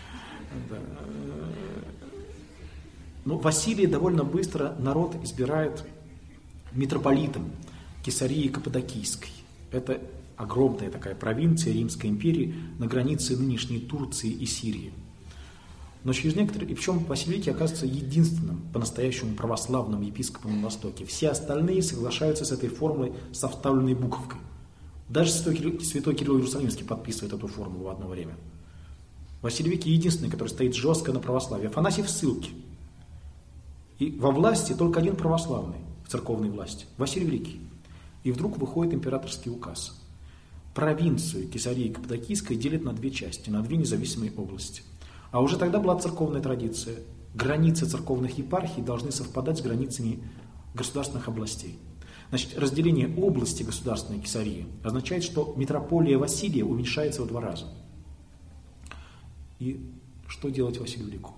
S1: Но Василий довольно быстро народ избирает митрополитом Кесарии Каппадокийской. Это огромная такая провинция Римской империи на границе нынешней Турции и Сирии. Но через некоторые... И причем Василий Великий оказывается единственным по-настоящему православным епископом на Востоке. Все остальные соглашаются с этой формулой со вставленной буковкой. Даже святой Кирилл Иерусалимский подписывает эту формулу в одно время. Василий Великий единственный, который стоит жестко на православии. Афанасий в ссылке. И во власти только один православный, в церковной власти, Василий Великий. И вдруг выходит императорский указ. Провинцию Кесарии Каппадокийской делят на 2 части, на 2 независимые области. А уже тогда была церковная традиция. Границы церковных епархий должны совпадать с границами государственных областей. Значит, разделение области государственной Кесарии означает, что митрополия Василия уменьшается в 2 раза. И что делать Василию Великому?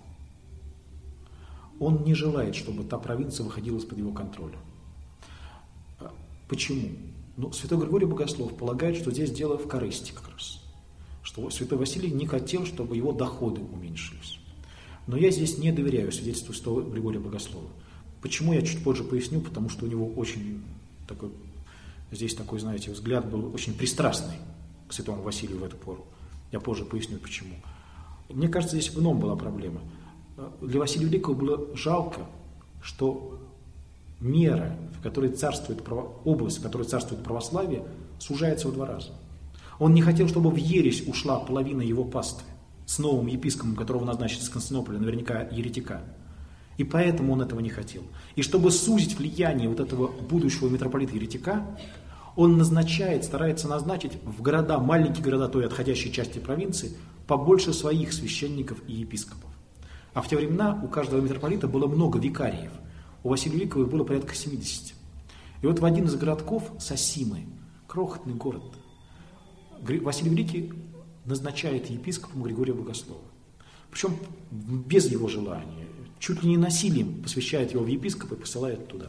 S1: Он не желает, чтобы та провинция выходила из-под его контроля. Почему? Ну, святой Григорий Богослов полагает, что здесь дело в корысти как раз. Что святой Василий не хотел, чтобы его доходы уменьшились. Но я здесь не доверяю свидетельству святого Григория Богослова. Почему, я чуть позже поясню, потому что у него очень такой, здесь такой, знаете, взгляд был очень пристрастный к святому Василию в эту пору. Я позже поясню, почему. Мне кажется, здесь в ином была проблема. Для Василия Великого было жалко, что мера, в которой царствует область, в которой царствует православие, сужается в 2 раза. Он не хотел, чтобы в ересь ушла половина его паствы с новым епископом, которого назначит из Константинополя, наверняка еретика. И поэтому он этого не хотел. И чтобы сузить влияние вот этого будущего митрополита-еретика, он старается назначить в города, маленькие города той отходящей части провинции, побольше своих священников и епископов. А в те времена у каждого митрополита было много викариев. У Василия Великого их было порядка 70. И вот в один из городков, Сосимы, крохотный город, Василий Великий назначает епископом Григория Богослова. Причем без его желания, чуть ли не насилием посвящает его в епископа и посылает туда.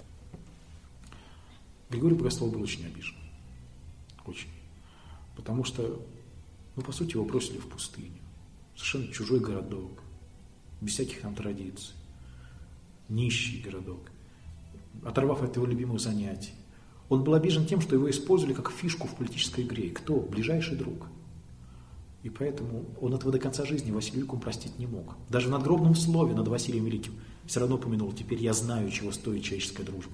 S1: Григорий Богослов был очень обижен. Очень. Потому что, по сути, его бросили в пустыню. Совершенно чужой городок, без всяких там традиций. Нищий городок, оторвав от его любимых занятий. Он был обижен тем, что его использовали как фишку в политической игре. Кто? Ближайший друг. И поэтому он этого до конца жизни Василию Великому простить не мог. Даже в надгробном слове над Василием Великим все равно упомянул: теперь я знаю, чего стоит человеческая дружба.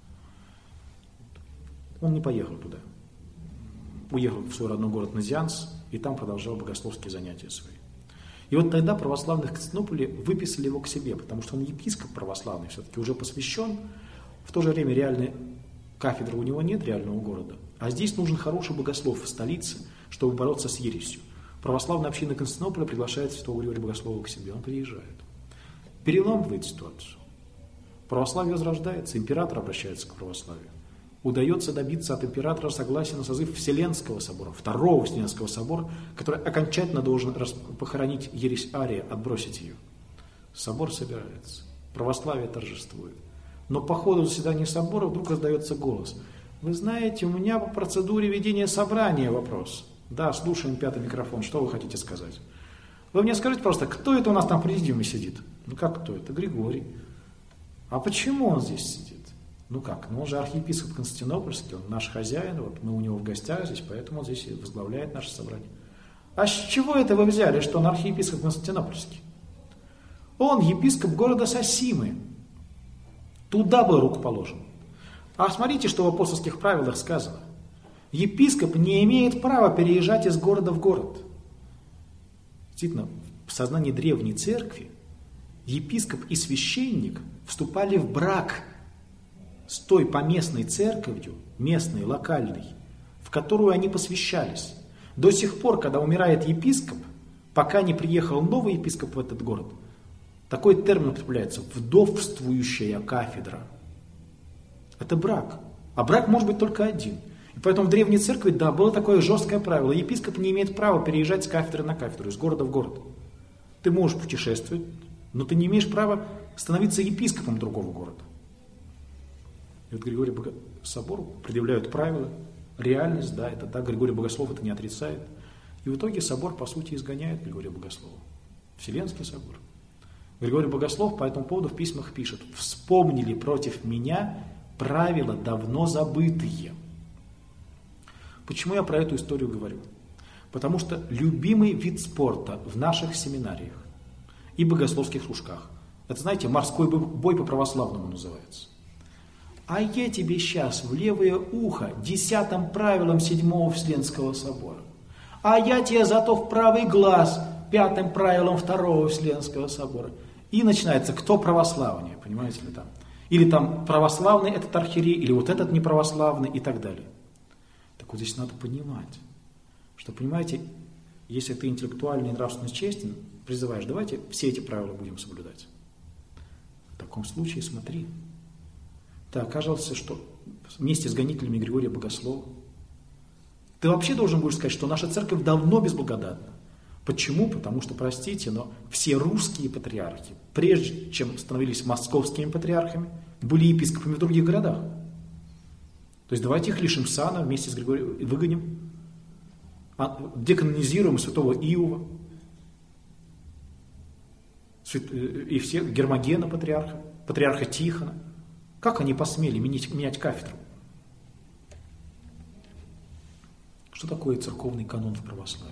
S1: Он не поехал туда. Уехал в свой родной город Назианс и там продолжал богословские занятия свои. И вот тогда православных в Константинополе выписали его к себе, потому что он епископ православный, все-таки уже посвящен. В то же время реальной кафедры у него нет, реального города. А здесь нужен хороший богослов в столице, чтобы бороться с ересью. Православная община Константинополя приглашает святого Григория Богослова к себе. Он приезжает. Переламывает ситуацию. Православие возрождается, император обращается к православию. Удается добиться от императора согласия на созыв Вселенского собора, Второго Вселенского собора, который окончательно должен похоронить ересь Ария, отбросить ее. Собор собирается, православие торжествует. Но по ходу заседания собора вдруг раздается голос: вы знаете, у меня по процедуре ведения собрания вопрос. Да, слушаем, 5-й микрофон, что вы хотите сказать? Вы мне скажите просто, кто это у нас там в президиуме сидит? Ну как кто? Это Григорий. А почему он здесь сидит? Ну как? Ну он же архиепископ Константинопольский, он наш хозяин, вот мы у него в гостях здесь, поэтому он здесь и возглавляет наше собрание. А с чего это вы взяли, что он архиепископ Константинопольский? Он епископ города Сосимы. Туда был рукоположен. А смотрите, что в апостольских правилах сказано. Епископ не имеет права переезжать из города в город. Действительно, в сознании древней церкви епископ и священник вступали в брак с той поместной церковью, местной, локальной, в которую они посвящались. До сих пор, когда умирает епископ, пока не приехал новый епископ в этот город, такой термин употребляется: вдовствующая кафедра. Это брак. А брак может быть только один. И поэтому в древней церкви, да, было такое жесткое правило: епископ не имеет права переезжать с кафедры на кафедру, из города в город. Ты можешь путешествовать, но ты не имеешь права становиться епископом другого города. И вот Григорий собору предъявляют правила, реальность, да, это так, Григорий Богослов это не отрицает. И в итоге собор, по сути, изгоняет Григория Богослова. Вселенский собор. Григорий Богослов по этому поводу в письмах пишет: «Вспомнили против меня правила давно забытые». Почему я про эту историю говорю? Потому что любимый вид спорта в наших семинариях и богословских кружках, это, знаете, морской бой по-православному называется. А я тебе сейчас в левое ухо 10 правилом 7-го Вселенского собора. А я тебе зато в правый глаз 5 правилом 2-го Вселенского собора. И начинается, кто православнее, понимаете ли там. Или там православный этот архиерей, или вот этот неправославный и так далее. Так вот здесь надо понимать, что, понимаете, если ты интеллектуально и нравственно честен, призываешь, давайте все эти правила будем соблюдать. В таком случае смотри. Ты окажется, что вместе с гонителями Григория Богослова ты вообще должен будешь сказать, что наша церковь давно безблагодатна. Почему? Потому что, простите, но все русские патриархи, прежде чем становились московскими патриархами, были епископами в других городах. То есть давайте их лишим сана вместе с Григорием, выгоним, деканонизируем святого Иова и всех Гермогена патриарха Тихона. Как они посмели менять кафедру? Что такое церковный канон в православии?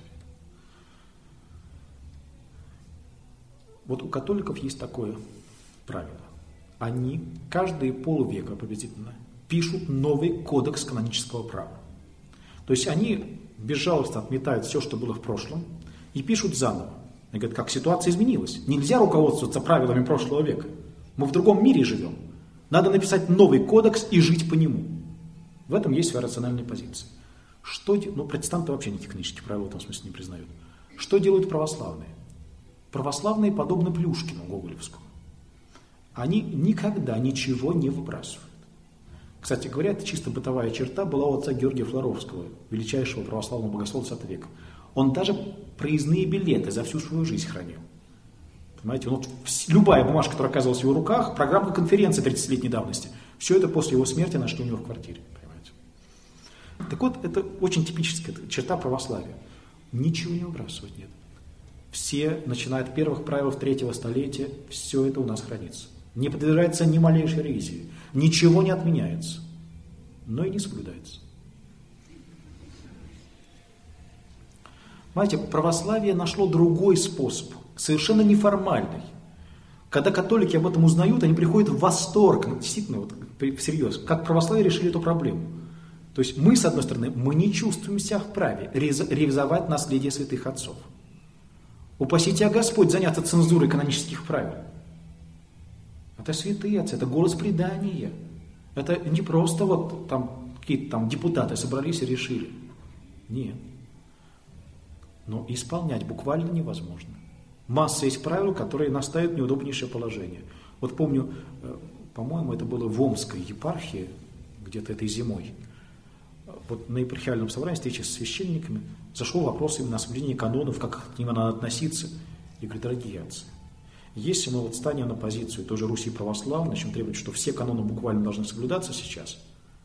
S1: Вот у католиков есть такое правило. Они каждые полвека приблизительно пишут новый кодекс канонического права. То есть они безжалостно отметают все, что было в прошлом, и пишут заново. Они говорят, как ситуация изменилась. Нельзя руководствоваться правилами прошлого века. Мы в другом мире живем. Надо написать новый кодекс и жить по нему. В этом есть своя рациональная позиция. Протестанты вообще никаких канонических правил в этом смысле не признают. Что делают православные? Православные подобны Плюшкину, Гоголевскому. Они никогда ничего не выбрасывают. Кстати говоря, это чисто бытовая черта была у отца Георгия Флоровского, величайшего православного богослова X века. Он даже проездные билеты за всю свою жизнь хранил. Понимаете, любая бумажка, которая оказывалась в его руках, программная конференция 30-летней давности, все это после его смерти нашли у него в квартире. Понимаете? Так вот, это очень типическая черта православия. Ничего не выбрасывать нет. Все, начиная от первых правил 3-го столетия, все это у нас хранится. Не подвергается ни малейшей ревизии. Ничего не отменяется, но и не соблюдается. Понимаете, православие нашло другой способ, совершенно неформальный. Когда католики об этом узнают, они приходят в восторг, действительно, всерьез, как православие решили эту проблему. То есть мы, с одной стороны, мы не чувствуем себя вправе ревизовать наследие святых отцов. Упаси тебя Господь заняться цензурой канонических правил. Это святые отцы, это голос предания. Это не просто какие-то там депутаты собрались и решили. Нет. Но исполнять буквально невозможно. Масса есть правил, которые наставят в неудобнейшее положение. Вот помню, по-моему, это было в Омской епархии, где-то этой зимой. Вот на епархиальном собрании, встрече с священниками, зашел вопрос именно о соблюдении канонов, как к ним надо относиться. Я говорю, дорогие отцы, если мы станем на позицию той же Руси православной, начнем требовать, что все каноны буквально должны соблюдаться сейчас,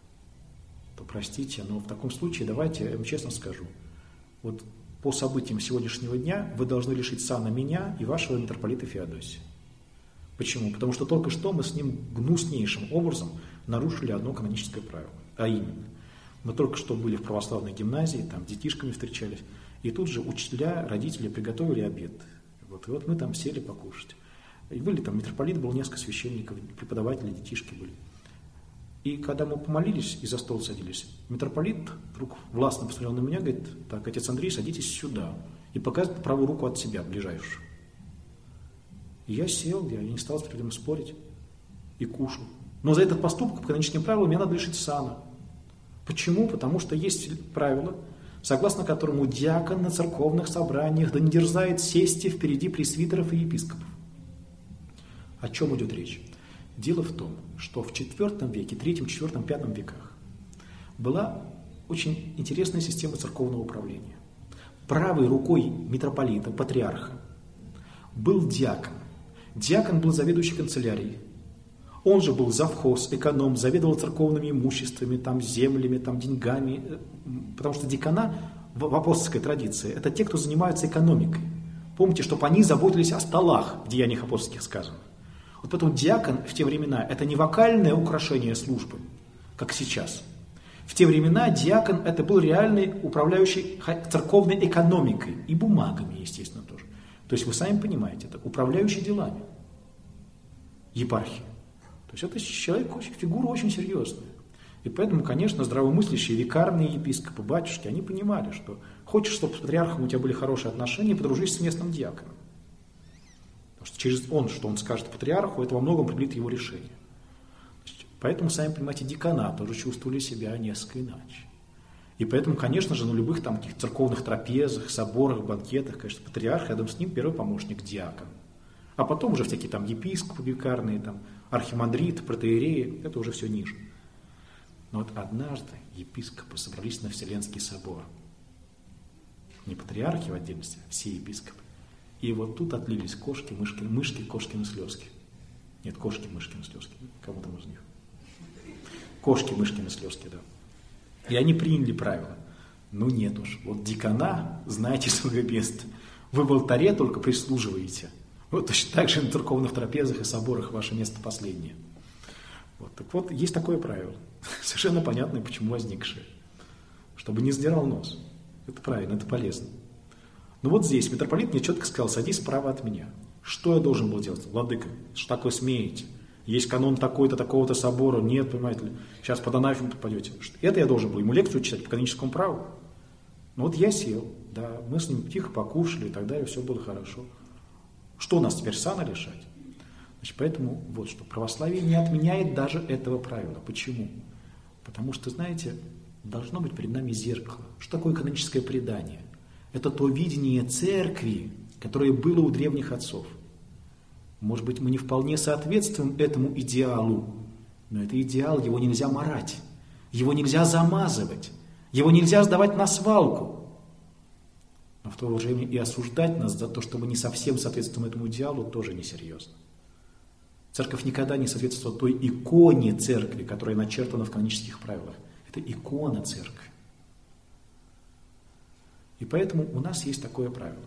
S1: то простите, но в таком случае давайте, я вам честно скажу, вот по событиям сегодняшнего дня вы должны лишить сана меня и вашего митрополита Феодосия. Почему? Потому что только что мы с ним гнуснейшим образом нарушили одно каноническое правило, а именно, мы только что были в православной гимназии, там с детишками встречались, и тут же учителя, родители приготовили обед. И вот мы там сели покушать. И были там митрополит, было несколько священников, преподаватели, детишки были. И когда мы помолились и за стол садились, митрополит вдруг властно посмотрел на меня, говорит, так, отец Андрей, садитесь сюда. И показывает правую руку от себя, ближайшую. И я сел, я не стал с ним спорить и кушал. Но за этот поступок, по каноническим правилам, мне надо лишить сана. Почему? Потому что есть правило, согласно которому диакон на церковных собраниях да не дерзает сесть впереди пресвитеров и епископов. О чем идет речь? Дело в том, что в IV веке, III, IV, V веках была очень интересная система церковного управления. Правой рукой митрополита, патриарха, был диакон. Диакон был заведующий канцелярией. Он же был завхоз, эконом, заведовал церковными имуществами, там, землями, там, деньгами. Потому что декана в апостольской традиции – это те, кто занимаются экономикой. Помните, чтобы они заботились о столах, в деяниях апостольских сказано. Вот поэтому диакон в те времена – это не вокальное украшение службы, как сейчас. В те времена диакон – это был реальный управляющий церковной экономикой и бумагами, естественно, тоже. То есть вы сами понимаете, это управляющий делами епархии. То есть это человек, фигура очень серьезная. И поэтому, конечно, здравомыслящие викарные епископы, батюшки, они понимали, что хочешь, чтобы с патриархом у тебя были хорошие отношения, подружись с местным диаконом. Потому что через что он скажет патриарху, это во многом определит его решение. Поэтому, сами понимаете, декана тоже чувствовали себя несколько иначе. И поэтому, конечно же, на любых там таких церковных трапезах, соборах, банкетах, конечно, патриарх, рядом с ним первый помощник диакон. А потом уже всякие там епископы викарные, там, архимандрит, протоиереи, это уже все ниже. Но вот однажды епископы собрались на Вселенский собор. Не патриархи в отдельности, а все епископы. И вот тут отлились кошки, мышки, кошкины слезки. Нет, кошки, мышкины слезки. Кому там из них? Кошки, мышкины слезки, да. И они приняли правила. Ну нет уж, вот дикана, знаете свое место. Вы в алтаре только прислуживаете. Вот точно так же на церковных трапезах и соборах ваше место последнее. Вот. Так вот, есть такое правило. Совершенно понятное, почему возникшее. Чтобы не сдирал нос. Это правильно, это полезно. Но вот здесь митрополит мне четко сказал: садись справа от меня. Что я должен был делать? Владыка, что такое смеете? Есть канон такой-то, такого-то собора. Нет, понимаете ли, сейчас под анафему попадете. Это я должен был ему лекцию читать по каноническому праву. Ну вот я сел, да, мы с ним тихо покушали и так далее, все было хорошо. Что у нас теперь сана решать? Значит, поэтому вот что, православие не отменяет даже этого правила. Почему? Потому что, знаете, должно быть перед нами зеркало. Что такое каноническое предание? Это то видение церкви, которое было у древних отцов. Может быть, мы не вполне соответствуем этому идеалу, но это идеал, его нельзя марать, его нельзя замазывать, его нельзя сдавать на свалку. Но в то же время и осуждать нас за то, что мы не совсем соответствуем этому идеалу, тоже несерьезно. Церковь никогда не соответствовала той иконе церкви, которая начертана в канонических правилах. Это икона церкви. И поэтому у нас есть такое правило.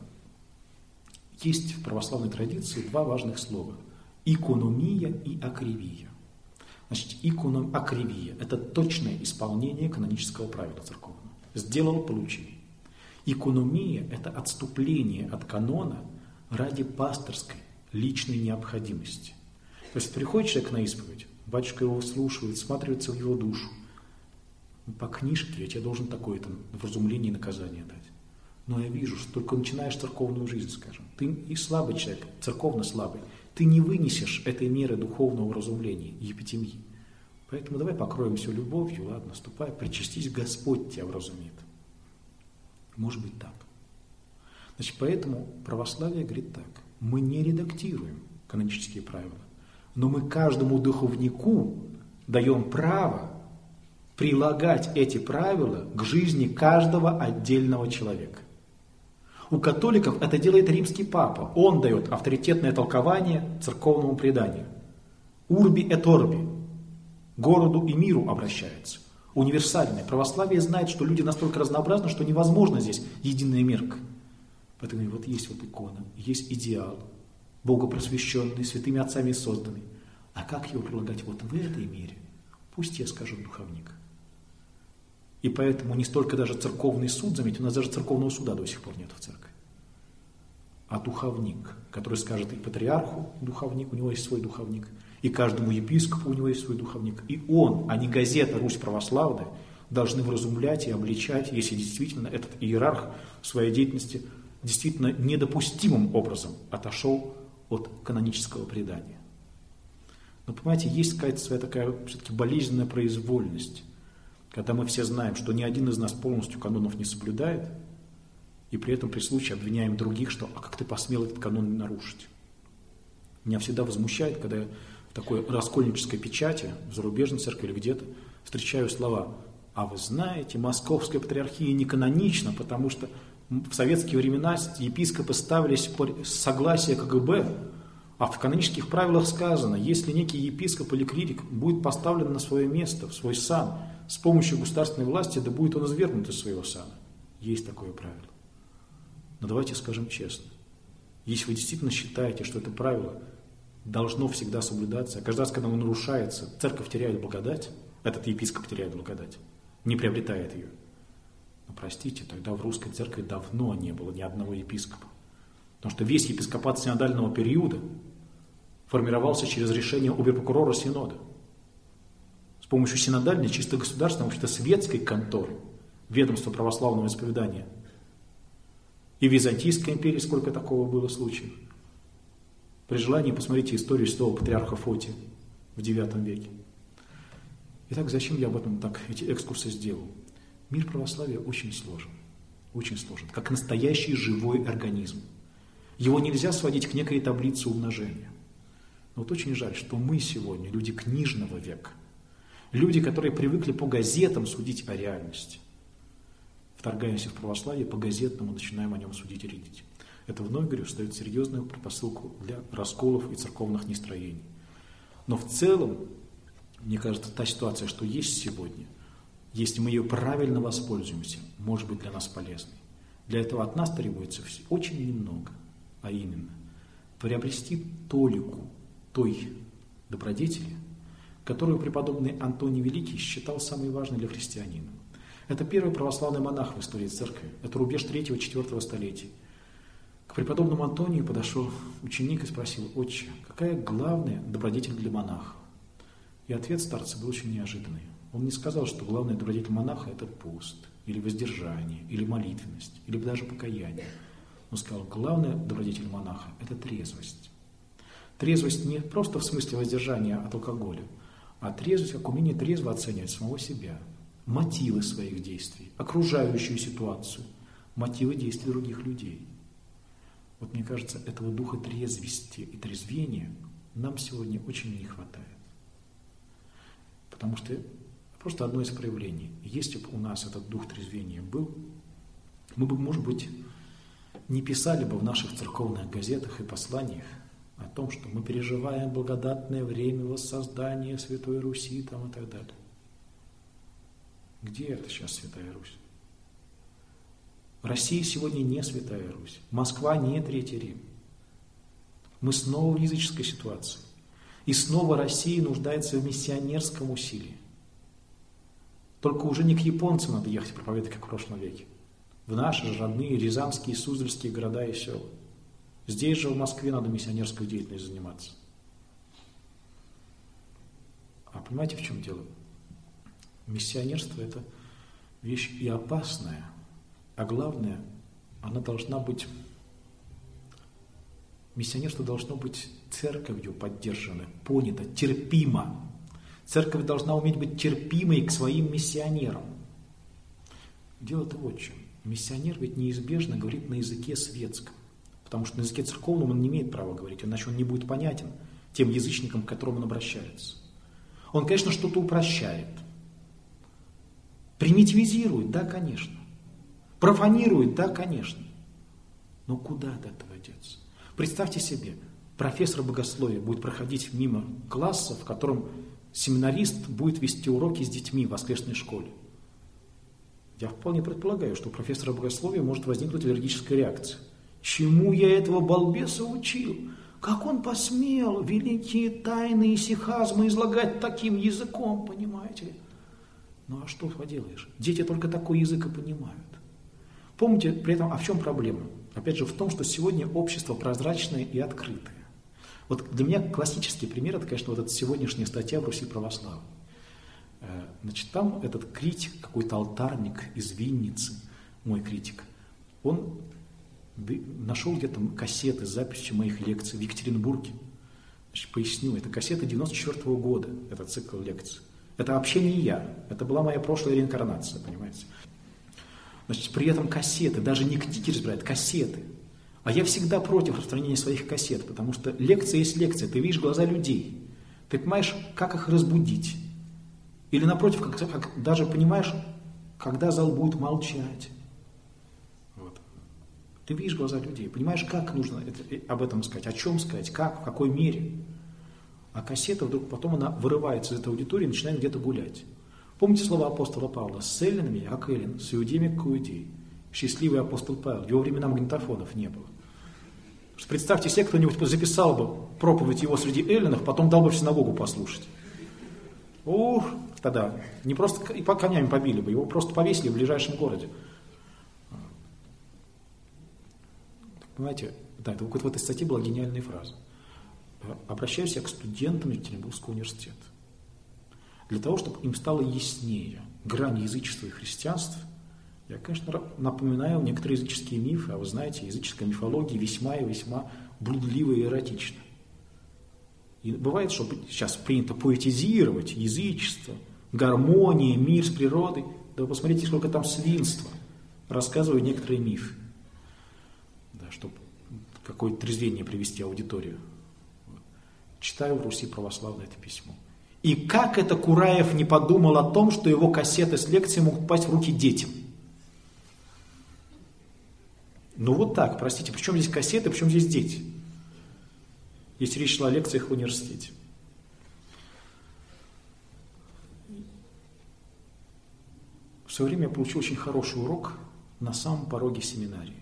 S1: Есть в православной традиции два важных слова – икономия и акривия. Значит, акривия – это точное исполнение канонического правила церковного. Сделал – получил. Икономия – это отступление от канона ради пасторской, личной необходимости. То есть приходит человек на исповедь, батюшка его слушает, всматривается в его душу. По книжке я тебе должен такое-то вразумление и наказание дать. Но я вижу, что только начинаешь церковную жизнь, скажем. Ты и слабый человек, церковно слабый. Ты не вынесешь этой меры духовного вразумления, епитемьи. Поэтому давай покроем все любовью, ладно, ступай, причастись, Господь тебя вразумит. Может быть так. Значит, поэтому православие говорит так. Мы не редактируем канонические правила, но мы каждому духовнику даем право прилагать эти правила к жизни каждого отдельного человека. У католиков это делает римский папа. Он дает авторитетное толкование церковному преданию. Урби et orbi. Городу и миру обращается. Универсальное. Православие знает, что люди настолько разнообразны, что невозможно здесь единая мерка. Поэтому вот есть вот икона, есть идеал, богопросвященный, святыми отцами созданный. А как его прилагать вот в этой мере? Пусть я скажу духовник. И поэтому не столько даже церковный суд, заметьте, у нас даже церковного суда до сих пор нет в церкви. А духовник, который скажет и патриарху духовник, у него есть свой духовник, и каждому епископу у него есть свой духовник. И он, а не газета «Русь православная», должны вразумлять и обличать, если действительно этот иерарх в своей деятельности действительно недопустимым образом отошел от канонического предания. Но, понимаете, есть какая-то своя такая все-таки болезненная произвольность, когда мы все знаем, что ни один из нас полностью канонов не соблюдает, и при этом при случае обвиняем других, что «а как ты посмел этот канон нарушить?». Меня всегда возмущает, когда я в такой раскольнической печати, в зарубежной церкви или где-то, встречаю слова «а вы знаете, Московская патриархия не канонична, потому что в советские времена епископы ставились по согласию КГБ, а в канонических правилах сказано, если некий епископ или клирик будет поставлен на свое место, в свой сан, с помощью государственной власти, да будет он извергнут из своего сана». Есть такое правило. Но давайте скажем честно. Если вы действительно считаете, что это правило должно всегда соблюдаться, а каждый раз, когда оно нарушается, церковь теряет благодать, этот епископ теряет благодать, не приобретает ее. Но простите, тогда в русской церкви давно не было ни одного епископа. Потому что весь епископат синодального периода формировался через решение оберпрокурора Синода. С помощью синодальной, чисто государственной, вообще-то светской конторы, ведомства православного исповедания. И в Византийской империи сколько такого было случаев. При желании посмотрите историю святого патриарха Фотия в IX веке. Итак, зачем я об этом так эти экскурсы сделал? Мир православия очень сложен. Очень сложен. Как настоящий живой организм. Его нельзя сводить к некой таблице умножения. Но вот очень жаль, что мы сегодня, люди книжного века, люди, которые привыкли по газетам судить о реальности, в вторгаемся в православие, по-газетному начинаем о нем судить и рядить. Это, вновь говорю, ставит серьезную предпосылку для расколов и церковных нестроений. Но в целом, мне кажется, та ситуация, что есть сегодня, если мы ее правильно воспользуемся, может быть для нас полезной. Для этого от нас требуется очень немного, а именно приобрести толику той добродетели, которую преподобный Антоний Великий считал самой важной для христианина. Это первый православный монах в истории церкви, это рубеж 3-4 столетий. К преподобному Антонию подошел ученик и спросил: «Отче, какая главная добродетель для монаха?» И ответ старца был очень неожиданный. Он не сказал, что главная добродетель монаха – это пост, или воздержание, или молитвенность, или даже покаяние. Он сказал, главная добродетель монаха – это трезвость. Трезвость не просто в смысле воздержания от алкоголя, а трезвость как умение трезво оценивать самого себя, мотивы своих действий, окружающую ситуацию, мотивы действий других людей. Вот мне кажется, этого духа трезвости и трезвения нам сегодня очень не хватает. Потому что просто одно из проявлений. Если бы у нас этот дух трезвения был, мы бы, может быть, не писали бы в наших церковных газетах и посланиях о том, что мы переживаем благодатное время воссоздания Святой Руси там, и так далее. Где это сейчас Святая Русь? Россия сегодня не Святая Русь. Москва не Третий Рим. Мы снова в языческой ситуации. И снова Россия нуждается в миссионерском усилии. Только уже не к японцам надо ехать проповедовать, как в прошлом веке. В наши же родные рязанские, суздальские города и села. Здесь же, в Москве, надо миссионерской деятельностью заниматься. А понимаете, в чем дело? Миссионерство – это вещь и опасная, а главное, она должна быть, миссионерство должно быть церковью поддержано, понято, терпимо. Церковь должна уметь быть терпимой к своим миссионерам. Дело-то вот в чем. Миссионер ведь неизбежно говорит на языке светском, потому что на языке церковном он не имеет права говорить, иначе он не будет понятен тем язычникам, к которым он обращается. Он, конечно, что-то упрощает, примитивизирует, да, конечно, профанирует, да, конечно, но куда от этого деться? Представьте себе, профессор богословия будет проходить мимо класса, в котором семинарист будет вести уроки с детьми в воскресной школе. Я вполне предполагаю, что у профессора богословия может возникнуть аллергическая реакция. Чему я этого балбеса учил? Как он посмел великие тайны и сихазмы излагать таким языком, понимаете ли? Ну а что поделаешь? Дети только такой язык и понимают. Помните, при этом, а в чем проблема? Опять же, в том, что сегодня общество прозрачное и открытое. Вот для меня классический пример, это, конечно, вот эта сегодняшняя статья в Руси православной. Значит, там этот критик, какой-то алтарник из Винницы, мой критик, он нашел где-то кассеты с записью моих лекций в Екатеринбурге. Значит, поясню, это кассета 94-го года, этот цикл лекций. Это вообще не я, это была моя прошлая реинкарнация, понимаете. Значит, при этом кассеты, даже не книги разбирают, кассеты. А я всегда против распространения своих кассет, потому что лекция есть лекция, ты видишь глаза людей, ты понимаешь, как их разбудить. Или напротив, как даже понимаешь, когда зал будет молчать. Вот. Ты видишь глаза людей, понимаешь, как нужно об этом сказать, о чем сказать, как, в какой мере. А кассета вдруг потом она вырывается из этой аудитории и начинает где-то гулять. Помните слова апостола Павла? «С эллинами, как эллин, с иудеями, как иудей». Счастливый апостол Павел. В его времена магнитофонов не было. Представьте себе, кто-нибудь записал бы проповедь его среди эллинов, потом дал бы в синагогу послушать. Ух, тогда не просто и по конями побили бы, его просто повесили в ближайшем городе. Понимаете, да, это вот в этой статье была гениальная фраза. Обращаюсь я к студентам Екатеринбургского университета. Для того, чтобы им стало яснее грани язычества и христианства, я, конечно, напоминаю некоторые языческие мифы, а вы знаете, языческая мифология весьма и весьма блудливая и эротична. И бывает, что сейчас принято поэтизировать язычество, гармония, мир с природой. Да вы посмотрите, сколько там свинства. Рассказываю некоторые мифы. Да, чтобы какое-то трезвение привести аудиторию. Читаю в Руси православное это письмо. И как это Кураев не подумал о том, что его кассеты с лекцией могут попасть в руки детям? Ну вот так, простите, причем здесь кассеты, причем здесь дети? Если речь шла о лекциях в университете. В свое время я получил очень хороший урок на самом пороге семинарии.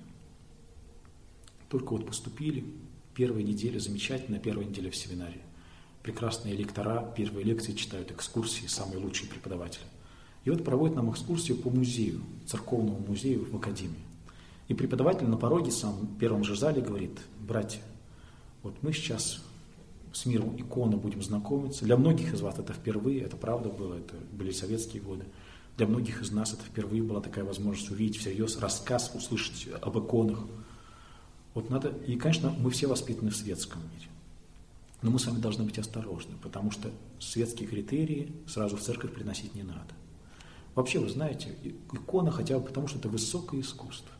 S1: Только вот поступили, первая неделя замечательная, первая неделя в семинарии. Прекрасные лектора, первые лекции читают, экскурсии, самые лучшие преподаватели. И вот проводят нам экскурсию по музею, церковному музею в академии. И преподаватель на пороге, в первом же зале говорит: братья, вот мы сейчас с миром иконы будем знакомиться. Для многих из вас это впервые, это правда было, это были советские годы. Для многих из нас это впервые была такая возможность увидеть всерьез рассказ, услышать об иконах. Вот надо, и, конечно, мы все воспитаны в светском мире. Но мы с вами должны быть осторожны, потому что светские критерии сразу в церковь приносить не надо. Вообще, вы знаете, икона хотя бы потому, что это высокое искусство.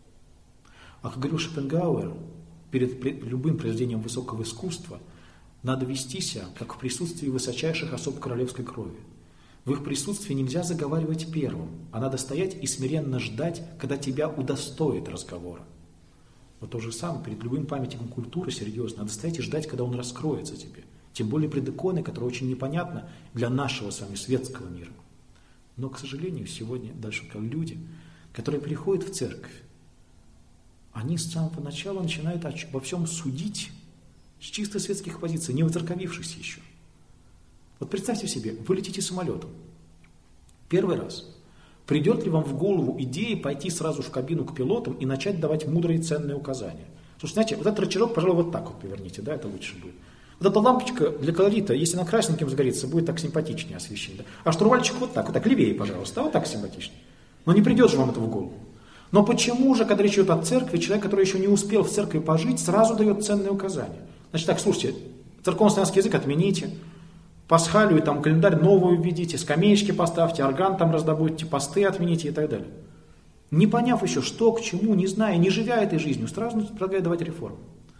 S1: А как говорил Шопенгауэр, перед любым произведением высокого искусства надо вести себя, как в присутствии высочайших особ королевской крови. В их присутствии нельзя заговаривать первым, а надо стоять и смиренно ждать, когда тебя удостоит разговора. Вот то же самое, перед любым памятником культуры, серьезно, надо стоять и ждать, когда он раскроется тебе. Тем более пред иконой, которая очень непонятна для нашего с вами светского мира. Но, к сожалению, сегодня дальше как люди, которые приходят в церковь, они с самого начала начинают во всем судить с чисто светских позиций, не воцерковившись еще. Вот представьте себе, вы летите самолетом. Первый раз. Придет ли вам в голову идея пойти сразу в кабину к пилотам и начать давать мудрые ценные указания? Слушайте, знаете, вот этот рычажок, пожалуй, вот так вот поверните, да, это лучше будет. Вот эта лампочка для колорита, если она красненьким загорится, будет так симпатичнее освещение. Да? А штурвальчик вот так, левее, пожалуйста, вот так симпатичнее. Но не придет же вам это в голову. Но почему же, когда речь идет о церкви, человек, который еще не успел в церкви пожить, сразу дает ценные указания? Значит так, слушайте, церковно-славянский язык отмените, пасхалию, там, календарь новую введите, скамеечки поставьте, орган там раздобудьте, посты отмените и так далее. Не поняв еще, что к чему, не зная, не живя этой жизнью, сразу предлагает давать реформу.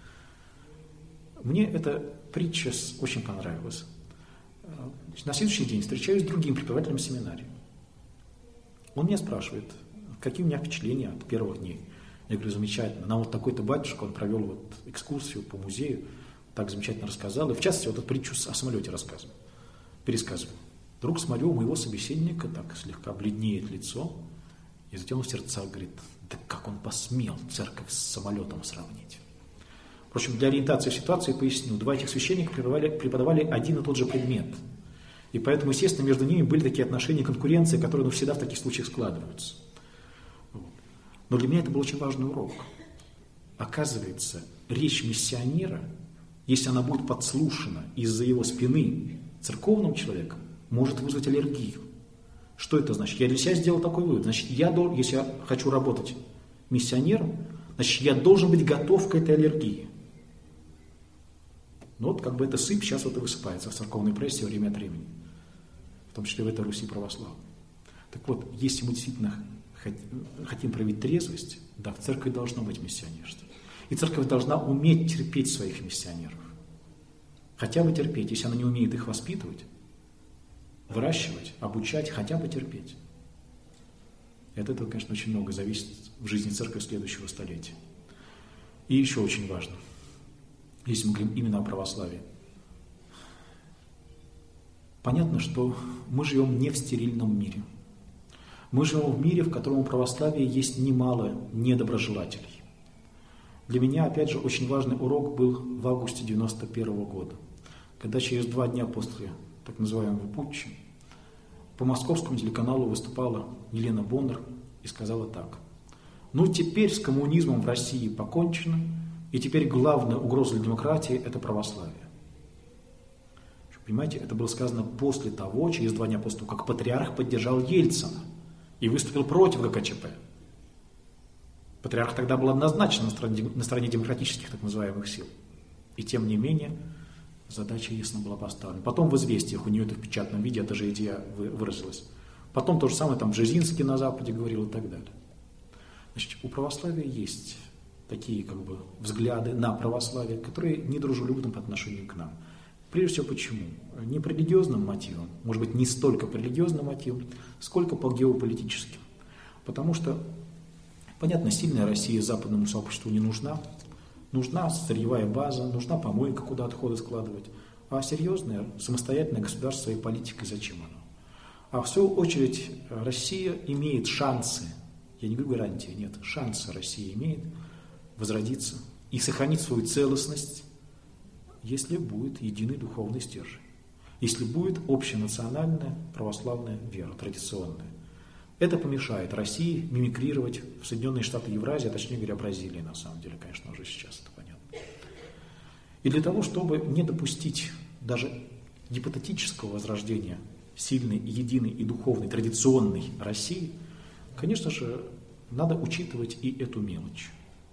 S1: Мне эта притча очень понравилась. На следующий день встречаюсь с другим преподавателем семинарии. Он меня спрашивает, какие у меня впечатления от первых дней. Я говорю, замечательно. Нам вот такой-то батюшка, он провел вот экскурсию по музею, так замечательно рассказал. И в частности, вот эту притчу о самолете пересказывал. Вдруг смотрю, у моего собеседника так слегка бледнеет лицо, и затем он в сердцах говорит, да как он посмел церковь с самолетом сравнить. Впрочем, для ориентации в ситуации поясню. Два этих священника преподавали один и тот же предмет. И поэтому, естественно, между ними были такие отношения конкуренции, которые всегда в таких случаях складываются. Но для меня это был очень важный урок. Оказывается, речь миссионера, если она будет подслушана из-за его спины церковным человеком, может вызвать аллергию. Что это значит? Я для себя сделал такой вывод. Значит, если я хочу работать миссионером, значит, я должен быть готов к этой аллергии. Но вот как бы эта сыпь сейчас вот и высыпается в церковной прессе время от времени. В том числе в этой Руси православной. Так вот, если мы действительно хотим проявить трезвость, да, в церкви должно быть миссионерство. И церковь должна уметь терпеть своих миссионеров. Хотя бы терпеть, если она не умеет их воспитывать, выращивать, обучать, хотя бы терпеть. И от этого, конечно, очень много зависит в жизни церкви следующего столетия. И еще очень важно, если мы говорим именно о православии. Понятно, что мы живем не в стерильном мире. Мы живем в мире, в котором у православия есть немало недоброжелателей. Для меня, опять же, очень важный урок был в августе 1991 года, когда через 2 дня после так называемого путча по московскому телеканалу выступала Елена Бондар и сказала так. Ну, теперь с коммунизмом в России покончено, и теперь главная угроза для демократии – это православие. Понимаете, это было сказано после того, через 2 дня после того, как патриарх поддержал Ельцина и выступил против ГКЧП. Патриарх тогда был однозначно на стороне демократических так называемых сил. И тем не менее, задача ясно была поставлена. Потом в «Известиях» у нее это в печатном виде, эта же идея выразилась. Потом то же самое там Бжезинский на Западе говорил и так далее. Значит, у православия есть такие как бы взгляды на православие, которые недружелюбны по отношению к нам. Прежде всего, почему? Не по религиозным мотивам, может быть, не столько по религиозным мотивам, сколько по геополитическим. Потому что Понятно, сильная Россия западному сообществу не нужна. Нужна сырьевая база, нужна помойка, куда отходы складывать. А серьезное самостоятельное государство и политикой зачем оно? А в свою очередь Россия имеет шансы, я не говорю гарантии, нет, шансы Россия имеет возродиться и сохранить свою целостность, если будет единый духовный стержень, если будет общенациональная православная вера, традиционная. Это помешает России мимикрировать в Соединенные Штаты Евразии, а точнее говоря, Бразилии, на самом деле, конечно, уже сейчас это понятно. И для того, чтобы не допустить даже гипотетического возрождения сильной, единой и духовной, традиционной России, конечно же, надо учитывать и эту мелочь.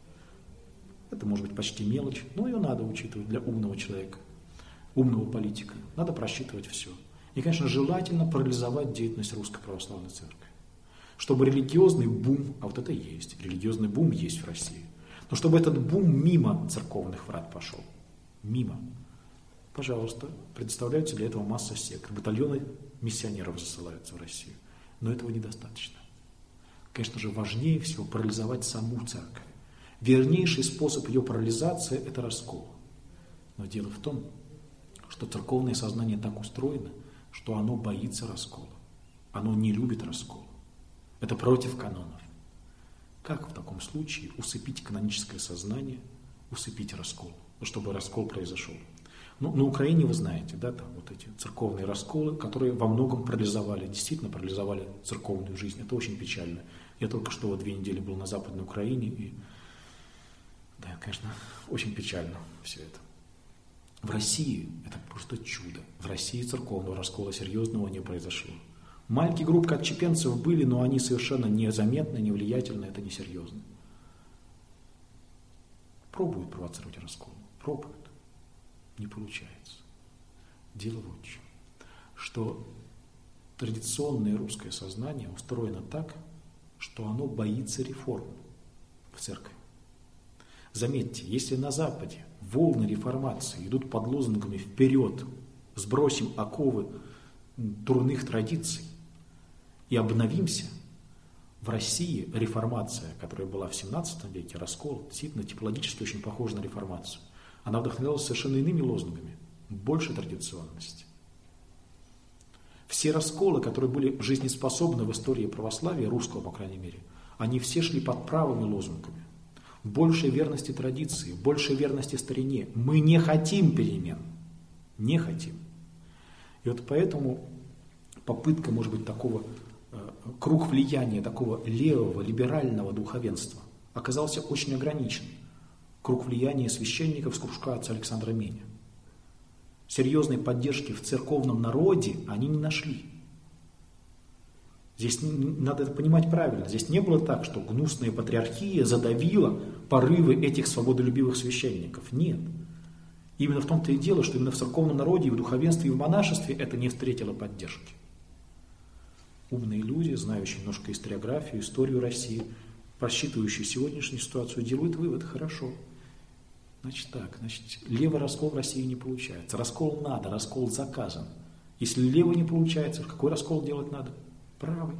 S1: Это может быть почти мелочь, но ее надо учитывать для умного человека, умного политика. Надо просчитывать все. И, конечно, желательно парализовать деятельность Русской Православной Церкви. Чтобы религиозный бум, а вот это есть, религиозный бум есть в России, но чтобы этот бум мимо церковных врат пошел, мимо, пожалуйста, предоставляются для этого масса сект, батальоны миссионеров засылаются в Россию, но этого недостаточно. Конечно же, важнее всего парализовать саму церковь. Вернейший способ ее парализации – это раскол. Но дело в том, что церковное сознание так устроено, что оно боится раскола, оно не любит раскола. Это против канонов. Как в таком случае усыпить каноническое сознание, усыпить раскол, чтобы раскол произошел? Ну, на Украине, вы знаете, да, там вот эти церковные расколы, которые во многом парализовали, действительно парализовали церковную жизнь. Это очень печально. Я только что 2 недели был на Западной Украине, и, да, конечно, очень печально все это. В России это просто чудо. В России церковного раскола серьезного не произошло. Маленькие группы отщепенцев были, но они совершенно незаметны, невлиятельны, это несерьезно. Пробуют провоцировать раскол, пробуют. Не получается. Дело вот в чем, что традиционное русское сознание устроено так, что оно боится реформ в церкви. Заметьте, если на Западе волны реформации идут под лозунгами «вперед», «сбросим оковы дурных традиций и обновимся», в России реформация, которая была в 17 веке, раскол, действительно типологически очень похожа на реформацию. Она вдохновлялась совершенно иными лозунгами, больше традиционности. Все расколы, которые были жизнеспособны в истории православия, русского, по крайней мере, они все шли под правыми лозунгами. Больше верности традиции, больше верности старине. Мы не хотим перемен. Не хотим. И вот поэтому попытка, может быть, такого круг влияния, такого левого, либерального духовенства оказался очень ограничен. Круг влияния священников с кружка отца Александра Меня. Серьезной поддержки в церковном народе они не нашли. Здесь надо это понимать правильно. Здесь не было так, что гнусная патриархия задавила порывы этих свободолюбивых священников. Нет. Именно в том-то и дело, что именно в церковном народе, и в духовенстве, и в монашестве это не встретило поддержки. Умные люди, знающие немножко историографию, историю России, просчитывающие сегодняшнюю ситуацию, делают вывод: хорошо. Значит так, левый раскол в России не получается. Раскол надо, раскол заказан. Если левый не получается, какой раскол делать надо? Правый.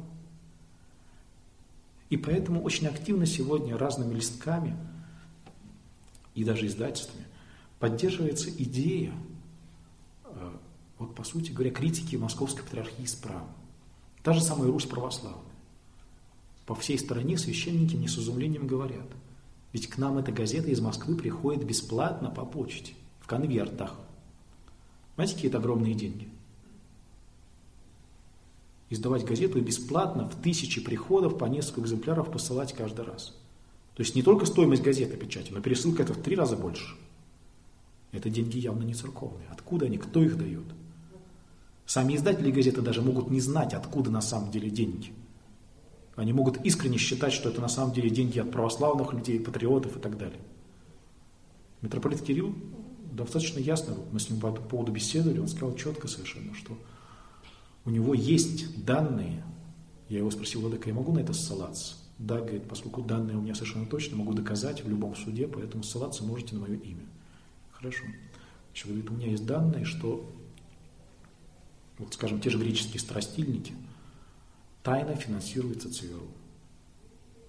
S1: И поэтому очень активно сегодня разными листками и даже издательствами поддерживается идея, вот по сути говоря, критики Московской патриархии справа. Та же самая Русь православная. По всей стране священники не с изумлением говорят: ведь к нам эта газета из Москвы приходит бесплатно по почте, в конвертах. Знаете, какие это огромные деньги? Издавать газету бесплатно в 1000 приходов по несколько экземпляров посылать каждый раз. То есть не только стоимость газеты печати, но пересылка это в 3 раза больше. Это деньги явно не церковные. Откуда они? Кто их дает? Сами издатели газеты даже могут не знать, откуда на самом деле деньги. Они могут искренне считать, что это на самом деле деньги от православных людей, патриотов и так далее. Митрополит Кирилл достаточно ясно, мы с ним по этому поводу беседовали, он сказал четко совершенно, что у него есть данные. Я его спросил: владыка, я могу на это ссылаться? Да, говорит, поскольку данные у меня совершенно точно, могу доказать в любом суде, поэтому ссылаться можете на мое имя. Хорошо. Значит, говорит, у меня есть данные, что, вот, скажем, те же греческие старостильники тайно финансируются ЦРУ.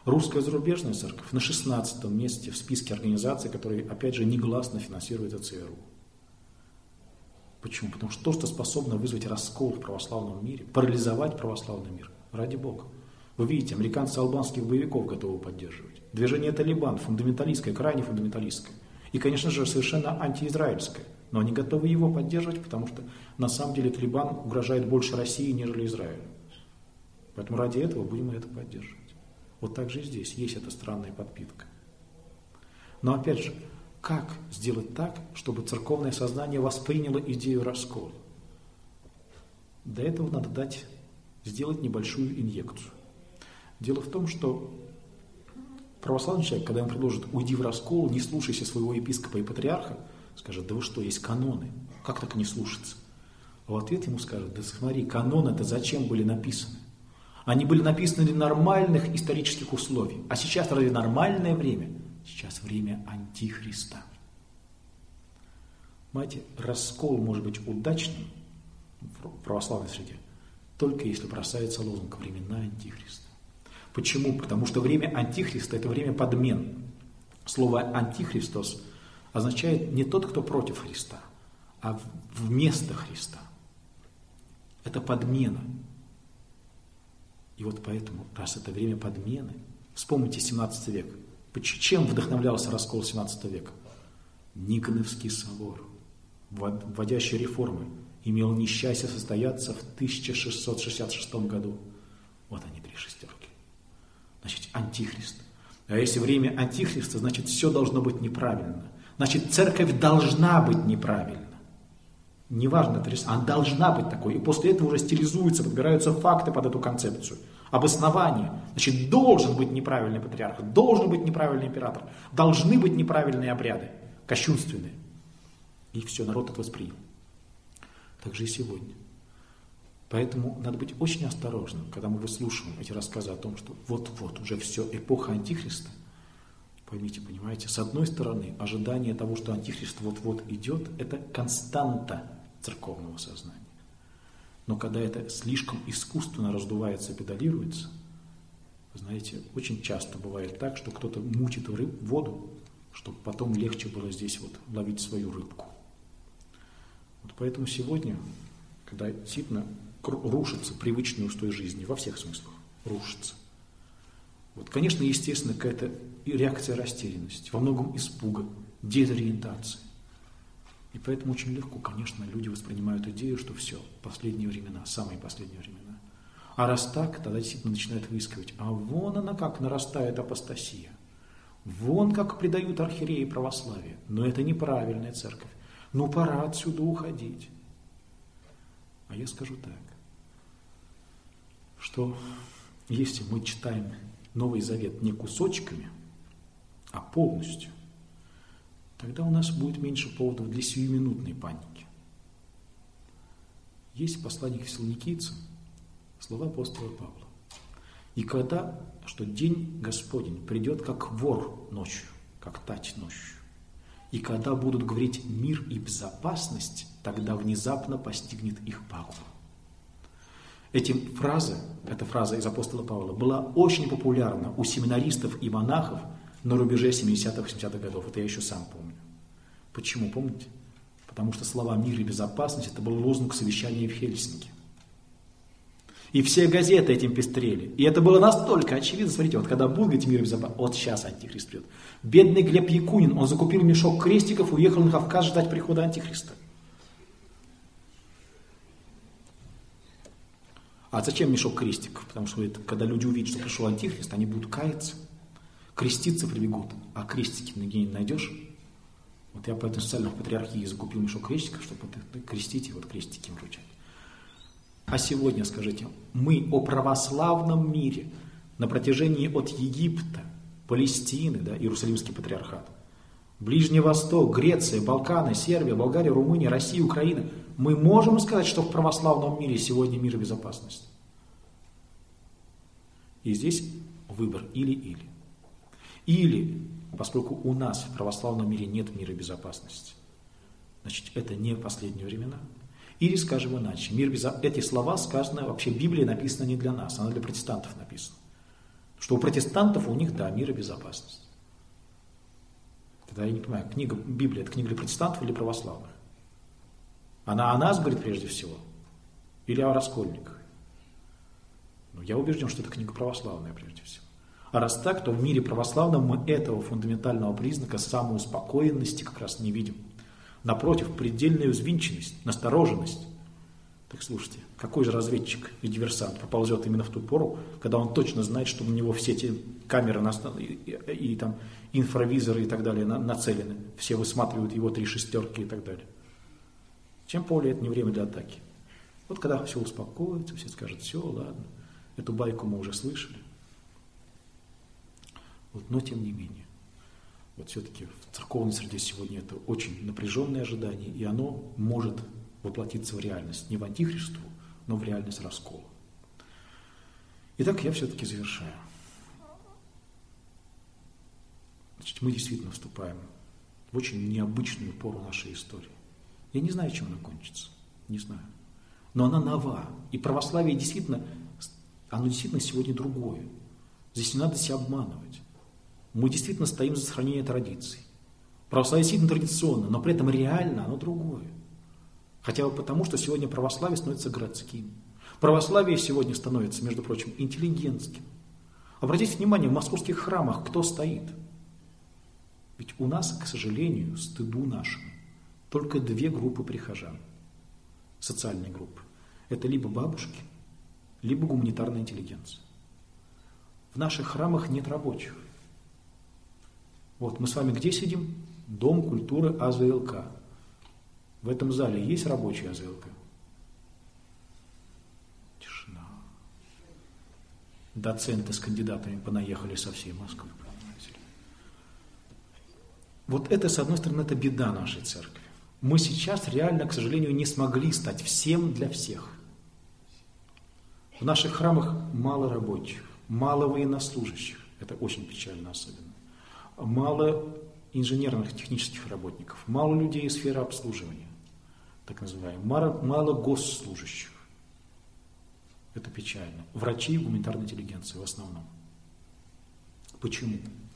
S1: Русская зарубежная церковь на 16-м месте в списке организаций, которые, опять же, негласно финансируют ЦРУ. Почему? Потому что то, что способно вызвать раскол в православном мире, парализовать православный мир, ради Бога. Вы видите, американцы албанских боевиков готовы поддерживать. Движение Талибан фундаменталистское, крайне фундаменталистское. И, конечно же, совершенно антиизраильское. Но они готовы его поддерживать, потому что на самом деле Талибан угрожает больше России, нежели Израилю. Поэтому ради этого будем это поддерживать. Вот так же и здесь есть эта странная подпитка. Но опять же, как сделать так, чтобы церковное сознание восприняло идею раскола? Для этого надо сделать небольшую инъекцию. Дело в том, что православный человек, когда ему предложат «уйди в раскол, не слушайся своего епископа и патриарха», скажет: «Да вы что, есть каноны, как так не слушаться?» А в ответ ему скажут: «Да смотри, каноны-то зачем были написаны? Они были написаны для нормальных исторических условий. А сейчас разве нормальное время? Сейчас время антихриста». Понимаете, раскол может быть удачным в православной среде, только если бросается лозунг «времена антихриста». Почему? Потому что время антихриста – это время подмен. Слово «антихристос» означает не тот, кто против Христа, а вместо Христа. Это подмена. И вот поэтому, раз это время подмены, вспомните 17 век. Чем вдохновлялся раскол 17 века? Никоновский собор, вводящий реформы, имел несчастье состояться в 1666 году. Вот они, 3 шестерки. Значит, антихрист. А если время антихриста, значит, все должно быть неправильно. Значит, церковь должна быть неправильна. Неважно, она должна быть такой. И после этого уже стилизуются, подбираются факты под эту концепцию. Обоснование. Значит, должен быть неправильный патриарх, должен быть неправильный император, должны быть неправильные обряды, кощунственные. И все, народ это воспринял. Так же и сегодня. Поэтому надо быть очень осторожным, когда мы выслушиваем эти рассказы о том, что вот-вот уже все, эпоха антихриста. Поймите, понимаете, с одной стороны, ожидание того, что антихрист вот-вот идет, это константа церковного сознания. Но когда это слишком искусственно раздувается и педалируется, знаете, очень часто бывает так, что кто-то мутит воду, чтобы потом легче было здесь вот ловить свою рыбку. Вот поэтому сегодня, когда действительно рушится привычный устой жизни, во всех смыслах рушится. Вот, конечно, естественно, какая-то реакция растерянности, во многом испуга, дезориентации. И поэтому очень легко, конечно, люди воспринимают идею, что все, последние времена, самые последние времена. А раз так, тогда действительно начинают выискивать, а вон она как нарастает апостасия. Вон как предают архиереи православие. Но это неправильная церковь. Ну пора отсюда уходить. А я скажу так, что если мы читаем Новый Завет не кусочками, а полностью, тогда у нас будет меньше поводов для сиюминутной паники. Есть в послании к Фессалоникийцам слова апостола Павла. «И когда, что день Господень придет, как вор ночью, как тать ночью, и когда будут говорить мир и безопасность, тогда внезапно постигнет их пагуба». Эта фраза из апостола Павла была очень популярна у семинаристов и монахов на рубеже 70-80-х годов. Это я еще сам помню. Почему, помните? Потому что слова «мир» и «безопасность» это был лозунг совещания в Хельсинки. И все газеты этим пестрели. И это было настолько очевидно. Смотрите, вот когда будет говорить «мир и безопасность», вот сейчас антихрист придет. Бедный Глеб Якунин, он закупил мешок крестиков и уехал на Кавказ ждать прихода антихриста. А зачем мешок крестиков? Потому что когда люди увидят, что пришел антихрист, они будут каяться, креститься прибегут. А крестики нигде не найдешь. Вот я поэтому специально в патриархии закупил мешок крестиков, чтобы крестить и вот крестики вручать. А сегодня, скажите, мы о православном мире на протяжении от Египта, Палестины, да, Иерусалимский патриархат, Ближний Восток, Греция, Балканы, Сербия, Болгария, Румыния, Россия, Украина. Мы можем сказать, что в православном мире сегодня мир и безопасность. И здесь выбор или-или. Или, поскольку у нас в православном мире нет мира и безопасности, значит, это не последние времена. Или, скажем иначе, эти слова сказаны, вообще Библия написана не для нас, она для протестантов написана. Что у протестантов, у них, да, мир и безопасность. Тогда я не понимаю, Библия, это книга для протестантов или православных? Она о нас говорит прежде всего? Или о раскольниках? Ну, я убежден, что это книга православная прежде всего. А раз так, то в мире православном мы этого фундаментального признака самоуспокоенности как раз не видим. Напротив, предельная взвинченность, настороженность. Так слушайте, какой же разведчик и диверсант поползет именно в ту пору, когда он точно знает, что на него все эти камеры и там инфравизоры и так далее нацелены. Все высматривают его 3 шестерки и так далее. Чем более это не время для атаки. Вот когда все успокоится, все скажут, все, ладно, эту байку мы уже слышали. Вот, но тем не менее, вот все-таки в церковной среде сегодня это очень напряженное ожидание, и оно может воплотиться в реальность, не в антихристову, но в реальность раскола. Итак, я все-таки завершаю. Значит, мы действительно вступаем в очень необычную пору нашей истории. Я не знаю, чем она кончится, не знаю. Но она нова. И православие действительно, оно действительно сегодня другое. Здесь не надо себя обманывать. Мы действительно стоим за сохранение традиций. Православие действительно традиционно, но при этом реально оно другое. Хотя бы потому, что сегодня православие становится городским. Православие сегодня становится, между прочим, интеллигентским. Обратите внимание, в московских храмах кто стоит? Ведь у нас, к сожалению, стыду нашему, только 2 группы прихожан, социальные группы. Это либо бабушки, либо гуманитарная интеллигенция. В наших храмах нет рабочих. Вот мы с вами где сидим? Дом культуры АЗЛК. В этом зале есть рабочий АЗЛК? Тишина. Доценты с кандидатами понаехали со всей Москвы. Вот это, с одной стороны, это беда нашей церкви. Мы сейчас реально, к сожалению, не смогли стать всем для всех. В наших храмах мало рабочих, мало военнослужащих. Это очень печально особенно. Мало инженерных, технических работников, мало людей из сферы обслуживания, так называемых, мало госслужащих. Это печально. Врачи и гуманитарная интеллигенция в основном. Почему?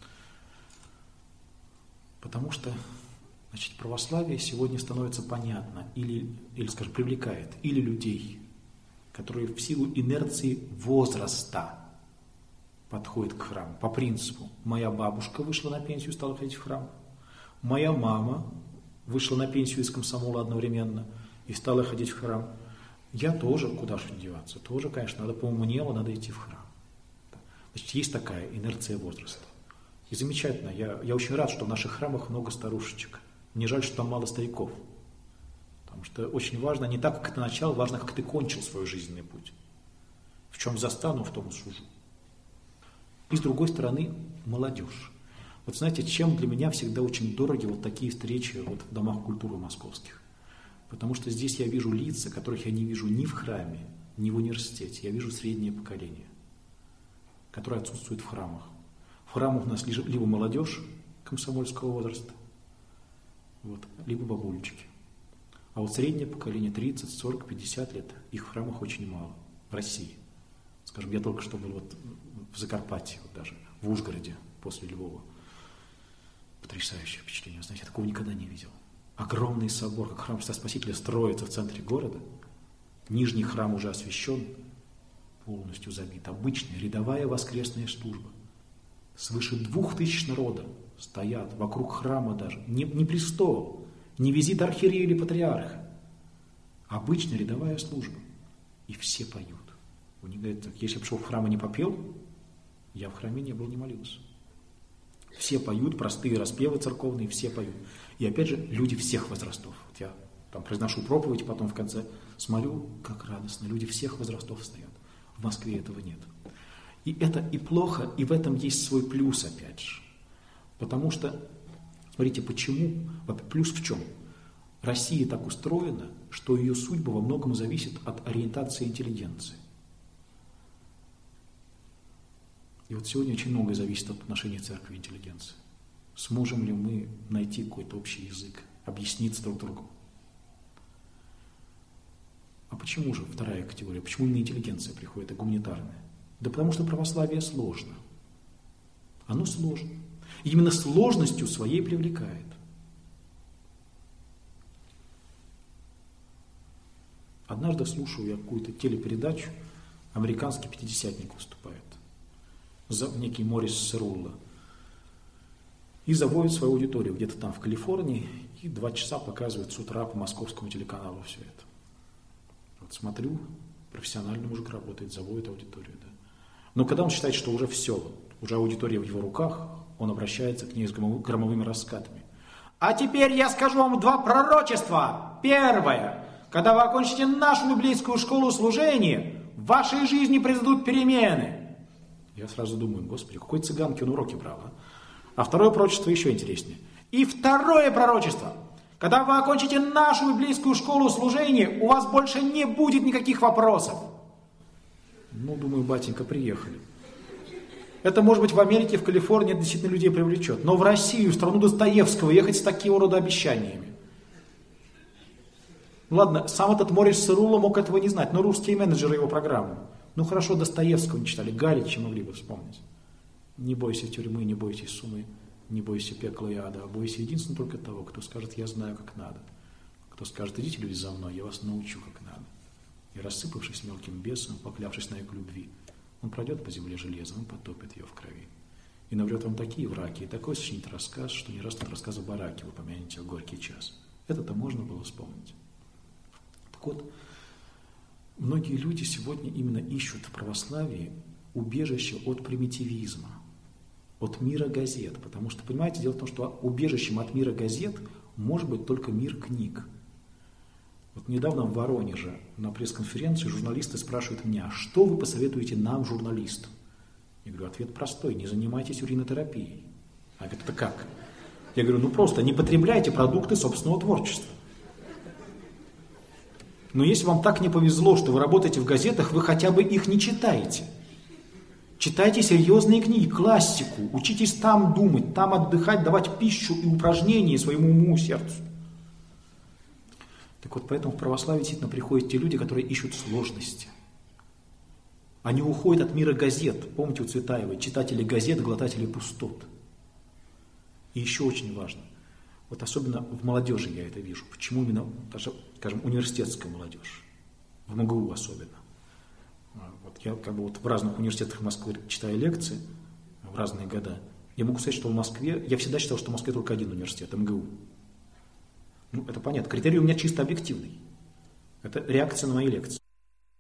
S1: Потому что, значит, православие сегодня становится понятно или, скажем, привлекает или людей, которые в силу инерции возраста подходят к храму. По принципу, моя бабушка вышла на пенсию и стала ходить в храм. Моя мама вышла на пенсию из комсомола одновременно и стала ходить в храм. Я тоже, куда же деваться, тоже, конечно, надо поумнело, надо идти в храм. Значит, есть такая инерция возраста. И замечательно, я очень рад, что в наших храмах много старушечек. Мне жаль, что там мало стариков. Потому что очень важно не так, как ты начал, важно, как ты кончил свой жизненный путь. В чем застану, в том и сужу. И с другой стороны, молодежь. Вот знаете, чем для меня всегда очень дороги вот такие встречи вот в домах культуры московских. Потому что здесь я вижу лица, которых я не вижу ни в храме, ни в университете. Я вижу среднее поколение, которое отсутствует в храмах. В храмах у нас либо молодежь комсомольского возраста, вот, либо бабулечки. А вот среднее поколение 30, 40, 50 лет, их в храмах очень мало в России. Скажем, я только что был вот в Закарпатье, вот даже в Ужгороде после Львова. Потрясающее впечатление, знаете, я такого никогда не видел. Огромный собор, как храм Христа Спасителя, строится в центре города. Нижний храм уже освящен, полностью забит. Обычная рядовая воскресная служба. Свыше 2000 народа стоят вокруг храма даже. Не престол, не визит архиерея или патриарха. Обычная рядовая служба. И все поют. У них говорят, если я пришел в храм и не попел, я в храме не был, не молился. Все поют, простые распевы церковные, все поют. И опять же, люди всех возрастов. Вот я там произношу проповедь, потом в конце смотрю, как радостно. Люди всех возрастов стоят. В Москве этого нет. И это и плохо, и в этом есть свой плюс, опять же. Потому что, смотрите, почему? Плюс в чем? Россия так устроена, что ее судьба во многом зависит от ориентации интеллигенции. И вот сегодня очень многое зависит от отношения церкви и интеллигенции. Сможем ли мы найти какой-то общий язык, объясниться друг другу? А почему же вторая категория? Почему именно интеллигенция приходит, а гуманитарная? Да потому что православие сложно. Оно сложно. И именно сложностью своей привлекает. Однажды слушаю я какую-то телепередачу, американский пятидесятник выступает, некий Морис Серулло, и заводит свою аудиторию где-то там в Калифорнии, и 2 часа показывает с утра по московскому телеканалу все это. Вот смотрю, профессиональный мужик работает, заводит аудиторию. Да. Но когда он считает, что уже все, уже аудитория в его руках, он обращается к ней с громовыми раскатами. А теперь я скажу вам 2 пророчества. Первое. Когда вы окончите нашу библейскую школу служения, в вашей жизни произойдут перемены. Я сразу думаю, Господи, какой цыганки он уроки брал, а? А второе пророчество еще интереснее. И второе пророчество. Когда вы окончите нашу библейскую школу служения, у вас больше не будет никаких вопросов. Ну, думаю, батенька, приехали. Это, может быть, в Америке, в Калифорнии это действительно людей привлечет. Но в Россию, в страну Достоевского, ехать с такого рода обещаниями. Ладно, сам этот Морис Серулло мог этого не знать, но русские менеджеры его программы. Ну хорошо, Достоевского не читали, Галича могли бы вспомнить. Не бойся тюрьмы, не бойся сумы, не бойся пекла и ада, а бойся единственно только того, кто скажет, я знаю, как надо. Кто скажет, идите, люди, за мной, я вас научу, как надо. И рассыпавшись мелким бесом, поклявшись на его любви, он пройдет по земле железом и потопит ее в крови. И наврет вам такие враки, и такой сочинит рассказ, что не раз тот рассказ о бараке вы помянете о горький час. Это-то можно было вспомнить. Так вот, многие люди сегодня именно ищут в православии убежище от примитивизма, от мира газет. Потому что, понимаете, дело в том, что убежищем от мира газет может быть только мир книг. Вот недавно в Воронеже на пресс-конференции журналисты спрашивают меня, что вы посоветуете нам, журналистам? Я говорю, ответ простой, не занимайтесь уринотерапией. А говорят, это как? Я говорю, ну просто не потребляйте продукты собственного творчества. Но если вам так не повезло, что вы работаете в газетах, вы хотя бы их не читаете. Читайте серьезные книги, классику, учитесь там думать, там отдыхать, давать пищу и упражнения своему уму и сердцу. Так вот, поэтому в православие действительно приходят те люди, которые ищут сложности. Они уходят от мира газет. Помните у Цветаевой, читатели газет, глотатели пустот. И еще очень важно, вот особенно в молодежи я это вижу, почему именно, даже, скажем, университетская молодежь, в МГУ особенно. Вот я как бы вот в разных университетах Москвы читаю лекции в разные года. Я могу сказать, что в Москве, я всегда считал, что в Москве только один университет, МГУ. Ну, это понятно. Критерий у меня чисто объективный. Это реакция на мои лекции.